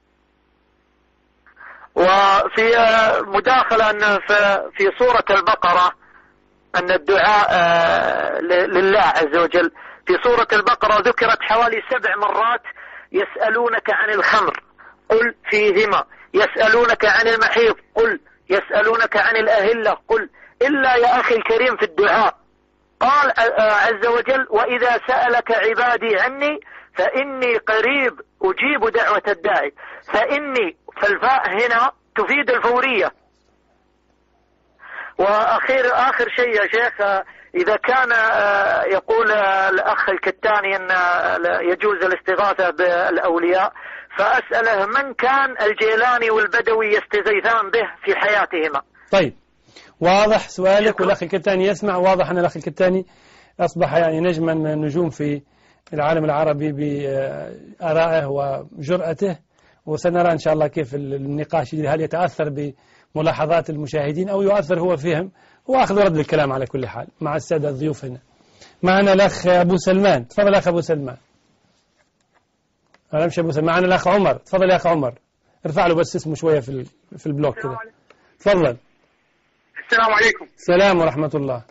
Speaker 8: وفي مداخلة أن في سورة البقرة أن الدعاء لله عز وجل في سورة البقرة ذكرت حوالي 7 مرات. يسألونك عن الخمر قل فيهما، يسألونك عن المحيض قل، يسألونك عن الأهلة قل، إلا يا أخي الكريم في الدعاء قال عز وجل: وإذا سألك عبادي عني فإني قريب أجيب دعوة الداعي. فإني، فالفاء هنا تفيد الفورية. آخر شيء يا شيخ، إذا كان يقول الأخ الكتاني أن يجوز الاستغاثة بالأولياء، فأسأله من كان الجيلاني والبدوي يستغيثان به في حياتهما؟
Speaker 1: طيب، واضح سؤالك والأخ الكتاني يسمع. واضح أن الأخ الكتاني أصبح يعني نجما من النجوم في العالم العربي بآرائه وجرأته، وسنرى إن شاء الله كيف النقاش هل يتأثر بملاحظات المشاهدين أو يؤثر هو فيهم وأخذ ورد الكلام على كل حال مع السادة الضيوف هنا. معنا الأخ أبو سلمان، تفضل أخ أبو سلمان. أنا مش أبو سلمان، معنا الأخ عمر، تفضل يا أخ عمر. ارفع له بس اسمه شوية في البلوك كده. تفضل.
Speaker 9: السلام عليكم.
Speaker 1: السلام ورحمة الله.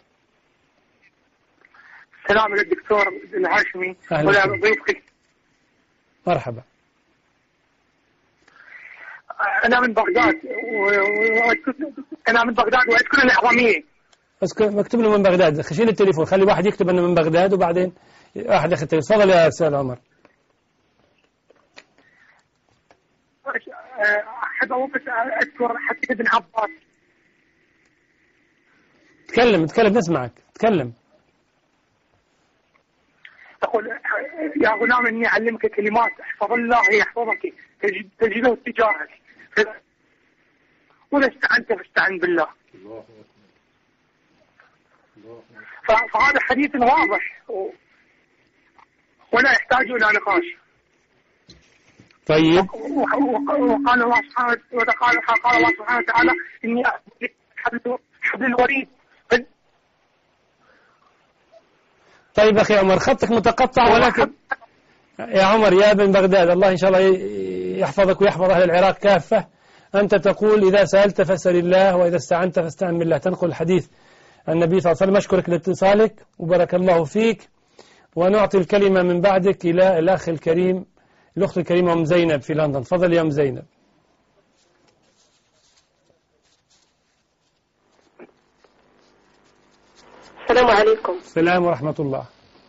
Speaker 9: السلام للدكتور الهاشمي ولضيوفك.
Speaker 1: مرحبا.
Speaker 9: أنا من بغداد وأذكر الإعلامية.
Speaker 1: مكتوب له من بغداد، خشيل التليفون، خلي واحد يكتب أنه من بغداد وبعدين واحد ياخذ التليفون. تفضل يا أستاذ عمر.
Speaker 9: أحب أوقف أذكر حديث ابن عباس.
Speaker 1: تكلم نسمعك، تكلم.
Speaker 9: تقول يا غلام إني أعلمك كلمات احفظ الله يحفظك تجده تجاهك وإذا استعنت فاستعن بالله. فهذا حديث واضح ولا يحتاج إلى نقاش.
Speaker 1: طيب.
Speaker 9: وقال الله سبحانه وتعالى إني حبل الوريد.
Speaker 1: طيب أخي عمر، خطك متقطع، ولكن يا عمر يا ابن بغداد، الله إن شاء الله يحفظك ويحفظ أهل العراق كافة. أنت تقول إذا سألت فاسأل الله وإذا استعنت فاستعن بالله، تنقل الحديث النبي صلى الله عليه وسلم. أشكرك لاتصالك وبارك الله فيك، ونعطي الكلمة من بعدك إلى الأخ الكريم الأخت الكريمة أم زينب في لندن. تفضل يا أم زينب.
Speaker 10: السلام عليكم.
Speaker 1: السلام ورحمة الله.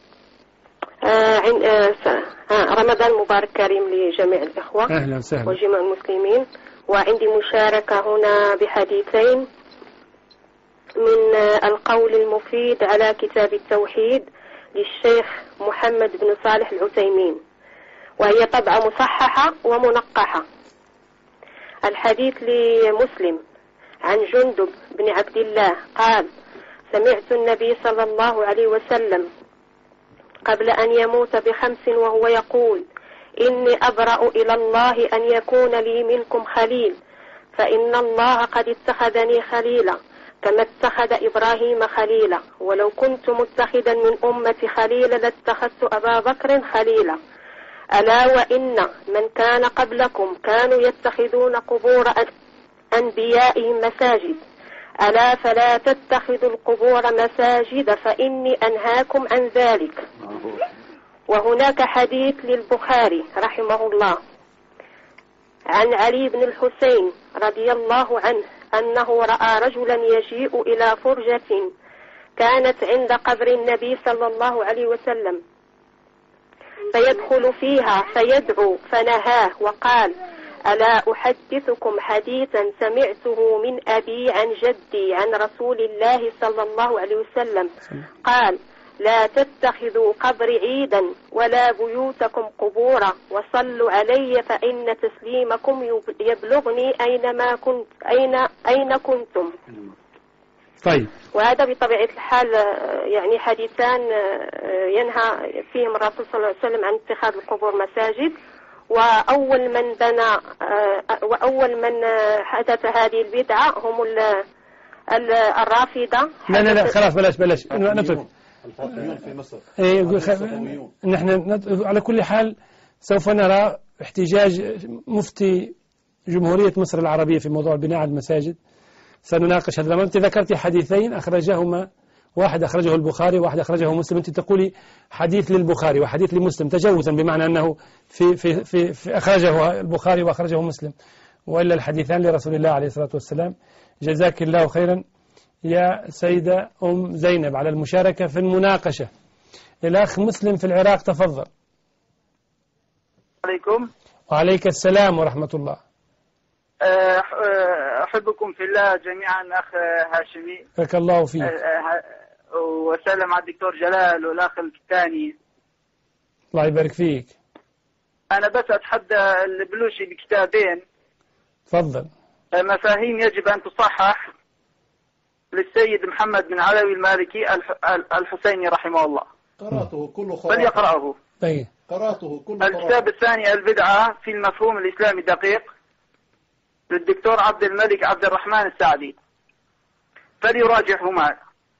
Speaker 10: رمضان مبارك كريم لجميع الإخوة.
Speaker 1: أهلا وسهلا.
Speaker 10: وجميع المسلمين. وعندي مشاركة هنا بحديثين من القول المفيد على كتاب التوحيد للشيخ محمد بن صالح العثيمين، وهي طبعة مصححة ومنقحة. الحديث لمسلم عن جندب بن عبد الله قال: سمعت النبي صلى الله عليه وسلم قبل أن يموت ب5 وهو يقول: إني أبرأ إلى الله أن يكون لي منكم خليل، فإن الله قد اتخذني خليلا كما اتخذ إبراهيم خليلا، ولو كنت متخذا من أمتي خليلا لاتخذت أبا بكر خليلا. ألا وإن من كان قبلكم كانوا يتخذون قبور أنبيائهم مساجد، ألا فلا تتخذوا القبور مساجد فإني أنهاكم عن ذلك. وهناك حديث للبخاري رحمه الله عن علي بن الحسين رضي الله عنه أنه رأى رجلا يجيء إلى فرجة كانت عند قبر النبي صلى الله عليه وسلم، فيدخل فيها فيدعو، فنهاه وقال: ألا أحدثكم حديثا سمعته من أبي عن جدي عن رسول الله صلى الله عليه وسلم قال: لا تتخذوا قبري عيدا ولا بيوتكم قبورا، وصلوا علي فإن تسليمكم يبلغني أين كنتم.
Speaker 1: طيب.
Speaker 10: وهذا بطبيعة الحال يعني حديثان ينهى فيهم الرسول صلى الله عليه وسلم عن اتخاذ القبور مساجد. وأول من حدث هذه البدعة هم الرافضة.
Speaker 1: لا خلاص بلاش نترك
Speaker 4: الفاطميون في مصر.
Speaker 1: نحن على كل حال سوف نرى احتجاج مفتي جمهورية مصر العربية في موضوع بناء على المساجد. سنناقش هذا الأمر. أنت ذكرت حديثين أخرجهما، واحد أخرجه البخاري وواحد أخرجه مسلم. أنت تقولي حديث للبخاري وحديث لمسلم تجوزا، بمعنى أنه في أخرجه البخاري وأخرجه مسلم، وإلا الحديثان لرسول الله عليه الصلاة والسلام. جزاك الله خيرا يا سيدة أم زينب على المشاركة في المناقشة. الأخ مسلم في العراق، تفضل.
Speaker 11: عليكم.
Speaker 1: وعليك السلام ورحمة الله.
Speaker 11: أحبكم في الله جميعا أخ هاشمي.
Speaker 1: بارك الله فيك.
Speaker 11: وسلم على الدكتور جلال والأخ الثاني.
Speaker 1: الله يبارك فيك.
Speaker 11: أنا بس أتحدى البلوشي بكتابين.
Speaker 1: تفضل.
Speaker 11: مفاهيم يجب أن تصحح للسيد محمد بن علوي المالكي الحسيني رحمه الله.
Speaker 4: قرأته كله خرافة.
Speaker 11: فليقرأه.
Speaker 1: طيب.
Speaker 4: قرأته كله.
Speaker 11: الكتاب الثاني البدعة في المفهوم الإسلامي الدقيق للدكتور عبد الملك عبد الرحمن السعدي، فليراجعهما.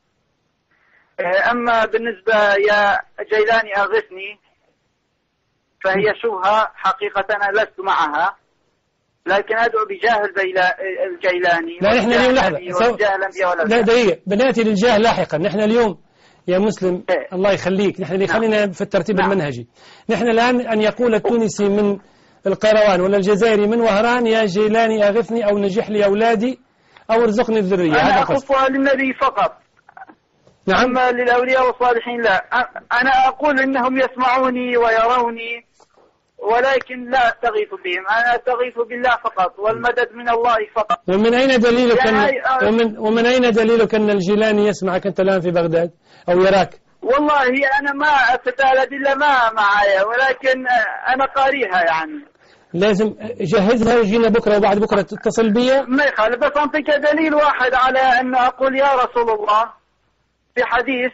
Speaker 11: أما بالنسبة يا جيلاني أغثني فهي شبهة حقيقة أنا لست معها، لكن أدعو بجاه الجيلاني.
Speaker 1: لا نحن اليوم لحظة. لا دقيقة بناتي للجاه لاحقا. نحن اليوم يا مسلم الله يخليك، نحن اللي خلينا في الترتيب المنهجي. نحن الآن أن يقول التونسي من القيروان ولا الجزائري من وهران يا جيلاني أغثني أو نجح لي أولادي أو ارزقني الذرية.
Speaker 11: أنا أخصها للنبي فقط.
Speaker 1: نعم.
Speaker 11: أما للأولياء والصالحين لا. أنا أقول إنهم يسمعوني ويروني ولكن لا أستغيث بهم، أنا أستغيث بالله فقط والمدد من الله فقط.
Speaker 1: ومن أين دليلك ومن أين دليلك أن الجيلاني يسمعك أنت الآن في بغداد أو يراك؟
Speaker 11: والله أنا ما أستدل إلا ما معايا، ولكن أنا قاريها يعني.
Speaker 1: لازم جهزها وجينا بكرة وبعد بكرة تتصل بي.
Speaker 11: ما يخالف، بس أعطيك دليل واحد على أن أقول يا رسول الله في حديث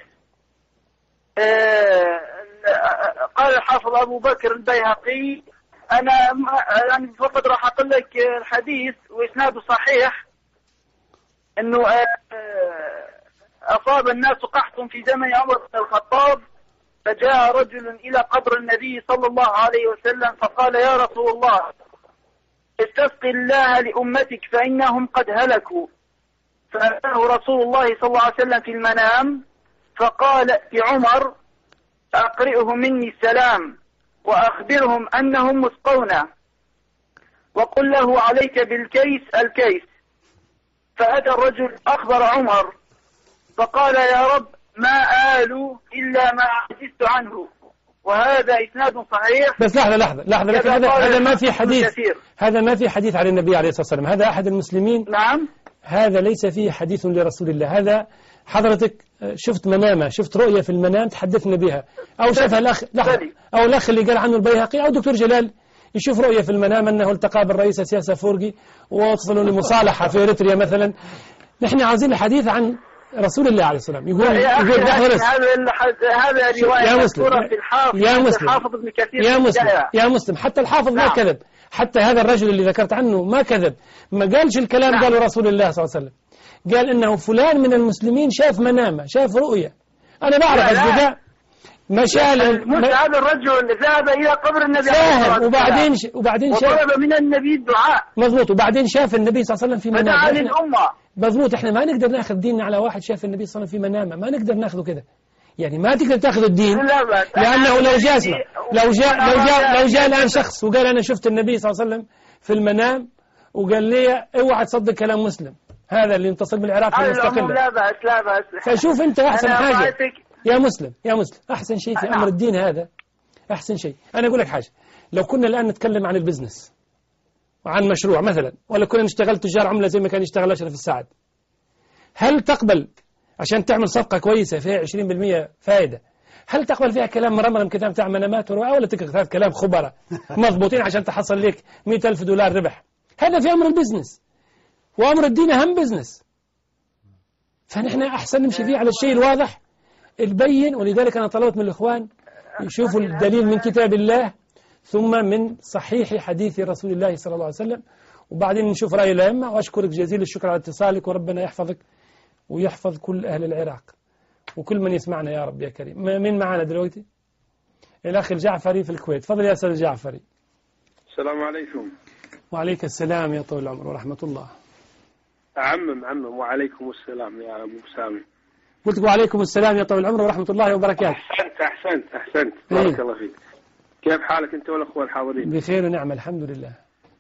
Speaker 11: قال الحافظ أبو بكر البيهقي. أنا يعني فقط راح أقول لك الحديث وإسناده صحيح، إنه أصاب الناس قحط في زمن عمر بن الخطاب، فجاء رجل إلى قبر النبي صلى الله عليه وسلم فقال يا رسول الله استسقي الله لأمتك فإنهم قد هلكوا. فأتاه رسول الله صلى الله عليه وسلم في المنام فقال لعمر أقرئه مني السلام وأخبرهم أنهم مسقون وقل له عليك بالكيس الكيس. فأتى الرجل أخبر عمر فقال يا رب ما آلوا إلا ما عجزت عنه. وهذا إسناد صحيح.
Speaker 1: بس لحظة لكن هذا ما في حديث، هذا ما في حديث عن النبي عليه الصلاة والسلام. هذا أحد المسلمين.
Speaker 11: نعم.
Speaker 1: هذا ليس فيه حديث لرسول الله. هذا حضرتك شفت منامة، شفت رؤية في المنام تحدثنا بها، أو شافها الأخ أو الأخ اللي قال عنه البيهقي أو دكتور جلال يشوف رؤية في المنام أنه التقى بالرئيس سياسة فورقي ووصلوا لمصالحة في إريتريا مثلا. نحن عاوزين الحديث عن رسول الله عليه الصلاة والسلام. يقول
Speaker 11: هذا رواية
Speaker 1: يا مسلم يا مسلم حتى الحافظ ما كذب، حتى هذا الرجل اللي ذكرت عنه ما كذب، ما قالش الكلام قاله رسول الله صلى الله عليه وسلم. قال إنه فلان من المسلمين شاف منامة، شاف رؤية. أنا بعرف الزكاة مشال
Speaker 11: هذا الرجل ذهب إلى قبر النبي
Speaker 1: وبعدين شاف
Speaker 11: وطلب من النبي الدعاء.
Speaker 1: مضبوط. وبعدين شاف النبي صلى الله عليه وسلم في منامه.
Speaker 11: فدعا للأمة.
Speaker 1: مضبوط. احنا ما نقدر ناخذ ديننا على واحد شاف النبي صلى الله عليه وسلم في منامه، ما نقدر ناخذه كده. يعني ما تقدر تاخذ الدين، لأنه لو جاء الآن شخص وقال أنا شفت النبي صلى الله عليه وسلم في المنام وقال لي اوعى تصدق كلام مسلم، هذا اللي ينتصر بالعراق المستقلة.
Speaker 11: لا بأس.
Speaker 1: فشوف أنت أحسن حاجة يا مسلم أحسن شيء في أمر الدين هذا، أحسن شيء. أنا أقول لك حاجة، لو كنا الآن نتكلم عن البزنس وعن مشروع مثلا، ولا كنا نشتغل تجار عملة زي ما كان يشتغل أشرف السعد، هل تقبل عشان تعمل صفقة كويسة فيها 20% فائدة، هل تقبل فيها كلام مرمرم كتاب بتاع منامات ولا تقبل كلام خبراء مضبوطين عشان تحصل لك $100,000 ربح؟ هذا في أمر البزنس، وأمر الدين أهم بزنس. فنحن أحسن نمشي فيه على الشيء الواضح البين. ولذلك أنا طلبت من الإخوان يشوفوا الدليل من كتاب الله ثم من صحيح حديث رسول الله صلى الله عليه وسلم، وبعدين نشوف رأي الأئمة. وأشكرك جزيل الشكر على اتصالك، وربنا يحفظك ويحفظ كل أهل العراق وكل من يسمعنا يا رب يا كريم. مين معنا دلوقتي؟ الأخ الجعفري في الكويت. تفضل يا أستاذ الجعفري.
Speaker 12: السلام عليكم.
Speaker 1: وعليك السلام يا طويل العمر ورحمة الله.
Speaker 12: عمم وعليكم السلام يا أبو سامي.
Speaker 1: قلت وعليكم السلام يا طويل العمر ورحمة الله وبركاته.
Speaker 12: أحسنت بارك الله فيك. كيف حالك أنت والأخوة الحاضرين؟
Speaker 1: بخير ونعمة الحمد لله.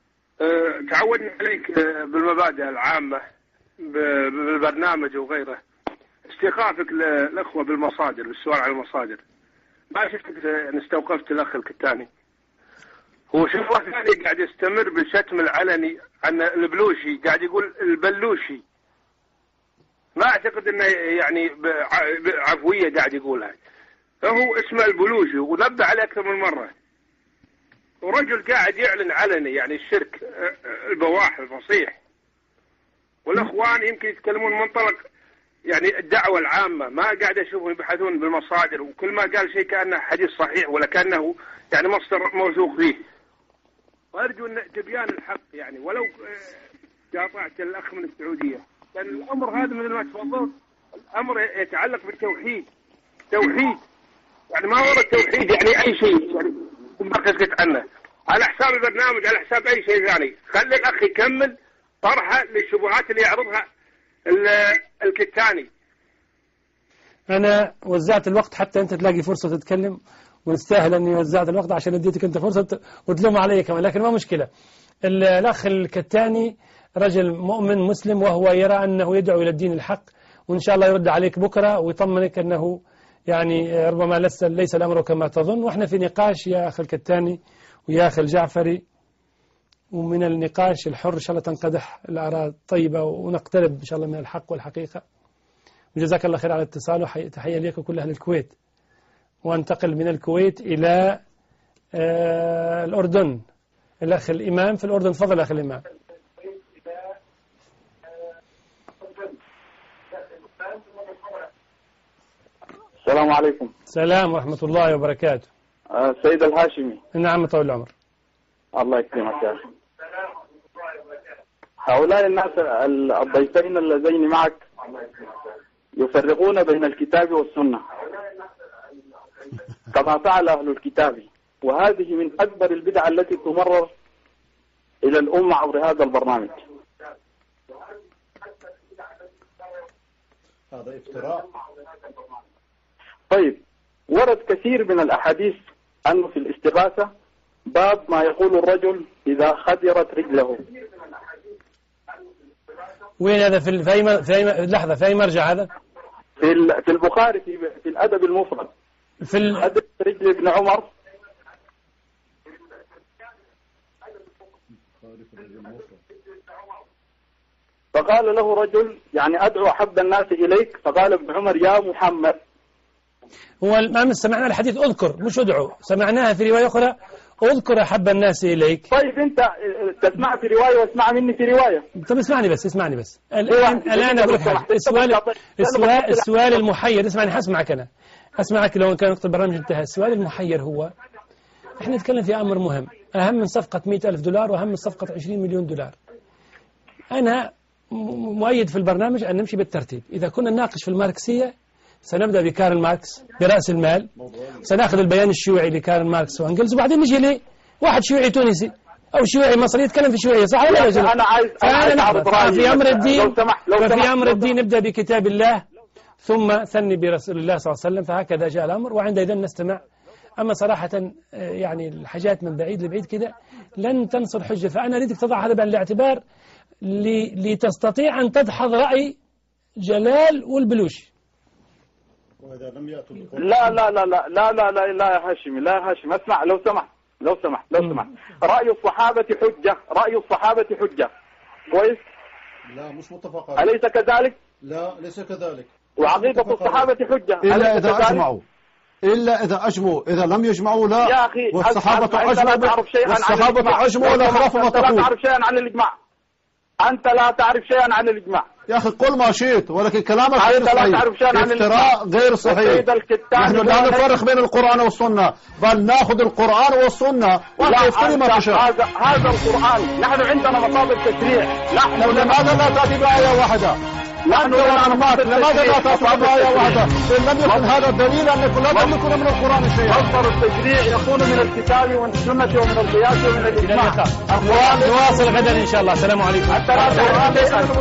Speaker 12: تعودنا عليك بالمبادئ العامة بالبرنامج وغيره، استيقافك للأخوة بالمصادر، بالسؤال عن المصادر. ما شفتك استوقفت الأخ الكتاني. هو شوف واحد ثاني قاعد يستمر بالشتم العلني عن البلوشي، قاعد يقول البلوشي. ما اعتقد انه يعني عفوية قاعد يقولها، فهو اسمه البلوشي ونبه عليه اكثر من مرة. ورجل قاعد يعلن علني يعني الشرك البواح الفصيح، والاخوان يمكن يتكلمون منطلق يعني الدعوة العامة، ما قاعد اشوفهم يبحثون بالمصادر، وكل ما قال شيء كأنه حديث صحيح ولا كأنه يعني مصدر موثوق فيه. وارجو ان تبيان الحق يعني، ولو قاطعت الاخ من السعودية، لان الامر هذا مثل ما تفضلت الامر يتعلق بالتوحيد. توحيد يعني ما هو التوحيد يعني اي شيء يعني ما تسكت عنه على حساب البرنامج، على حساب اي شيء ثاني. خلي الاخ يكمل طرحه للشبهات اللي يعرضها الكتاني.
Speaker 1: انا وزعت الوقت حتى انت تلاقي فرصة تتكلم، ونستاهل اني وزعت الوقت عشان اديتك انت فرصة وتلوم علي كمان، لكن ما مشكلة. الاخ الكتاني رجل مؤمن مسلم، وهو يرى انه يدعو الى الدين الحق، وان شاء الله يرد عليك بكرة ويطمنك انه يعني ربما ليس الامر كما تظن. واحنا في نقاش يا اخي الكتاني ويا اخي الجعفري، ومن النقاش الحر ان شاء الله تنقدح الاراء الطيبة ونقترب ان شاء الله من الحق والحقيقة. وجزاك الله خير على الاتصال، وتحية لك وكل اهل الكويت. وانتقل من الكويت الى الاردن. الاخ الامام في الاردن، تفضل اخي الامام.
Speaker 13: السلام عليكم.
Speaker 1: السلام ورحمة الله وبركاته.
Speaker 13: سيد الهاشمي.
Speaker 1: نعم طول العمر.
Speaker 13: الله يكرمك يا أخي. هؤلاء الناس الضيفين اللذين معك يفرقون بين الكتاب والسنة كما فعل أهل الكتاب، وهذه من أكبر البدع التي تمرر إلى الأمة عبر هذا البرنامج.
Speaker 4: هذا افتراء.
Speaker 13: طيب، ورد كثير من الأحاديث أنه في الاستغاثة باب ما يقول الرجل إذا خدرت رجله.
Speaker 1: وين هذا؟ في لحظة، في أي مرجع هذا؟
Speaker 13: في البخاري في الأدب المفرد، في الأدب رجل ابن عمر. فقال له رجل يعني أدعو أحب الناس إليك، فقال ابن عمر يا محمد.
Speaker 1: هو ما سمعنا الحديث اذكر مش ادعو، سمعناها في رواية أخرى اذكر أحب الناس إليك.
Speaker 13: طيب أنت تسمع في رواية واسمع مني في رواية.
Speaker 1: طب اسمعني بس الآن أقول لك حاجة. السؤال المحير، اسمعني حسمعك أنا أسمعك لو كان وقت البرنامج انتهى. السؤال المحير هو احنا نتكلم في أمر مهم، أهم من صفقة 100,000 دولار وأهم من صفقة 20 مليون دولار. أنا مؤيد في البرنامج أن نمشي بالترتيب. إذا كنا نناقش في الماركسية سنبدأ بكارل ماركس برأس المال، سنأخذ البيان الشيوعي لكارل ماركس وأنجلز، وبعدين نجي لي واحد شيوعي تونسي أو شيوعي مصري يتكلم في شيوعية، صح ولا لا؟
Speaker 13: أنا عايز
Speaker 1: في أمر الدين، ففي أمر الدين نبدأ بكتاب الله ثم ثني برسول الله صلى الله عليه وسلم، فهكذا جاء الأمر وعندئذ نستمع. أما صراحة يعني الحاجات من بعيد لبعيد كده لن تنصر حجة، فأنا أريدك تضع هذا بعين الاعتبار لتستطيع أن تدحض رأي جلال والبلوشي.
Speaker 4: وإذا لم يأتوا
Speaker 13: لا لا لا لا لا لا لا لا يا هاشمي، لا يا هاشمي، اسمع لو سمحت رأي الصحابة حجة كويس؟
Speaker 4: لا مش متفق
Speaker 13: عليه. أليس كذلك؟
Speaker 4: لا ليس كذلك.
Speaker 13: وعقيدة الصحابة حجة
Speaker 4: إلا إذا أجمعوا، إذا لم يجمعوا لا.
Speaker 13: يا أخي
Speaker 4: والصحابة أجمعوا
Speaker 13: ولا
Speaker 4: خلاف ما تقول.
Speaker 13: أنت لا تعرف شيئا عن الإجماع. أنت لا تعرف شيئا عن الإجماع
Speaker 4: يا أخي. قل ما شئت، ولكن كلامك غير صحيح، افتراء غير صحيح. نحن لا نفرق بين القرآن والسنة، بل نأخذ القرآن والسنة ونفتري ما تشاء.
Speaker 13: هذا القرآن نحن عندنا مصادر تشريع.
Speaker 4: لماذا لا تأتي بآية واحدة؟ نحن لماذا لا تأتي بآية واحدة؟ إن لم يكن هذا الدليل أنكم لا تملكون من القرآن شيئا.
Speaker 13: مصدر التشريع يكون من الكتاب ومن السنة ومن القياس ومن الإجماع.
Speaker 1: نواصل غدا إن شاء الله. السلام عليكم.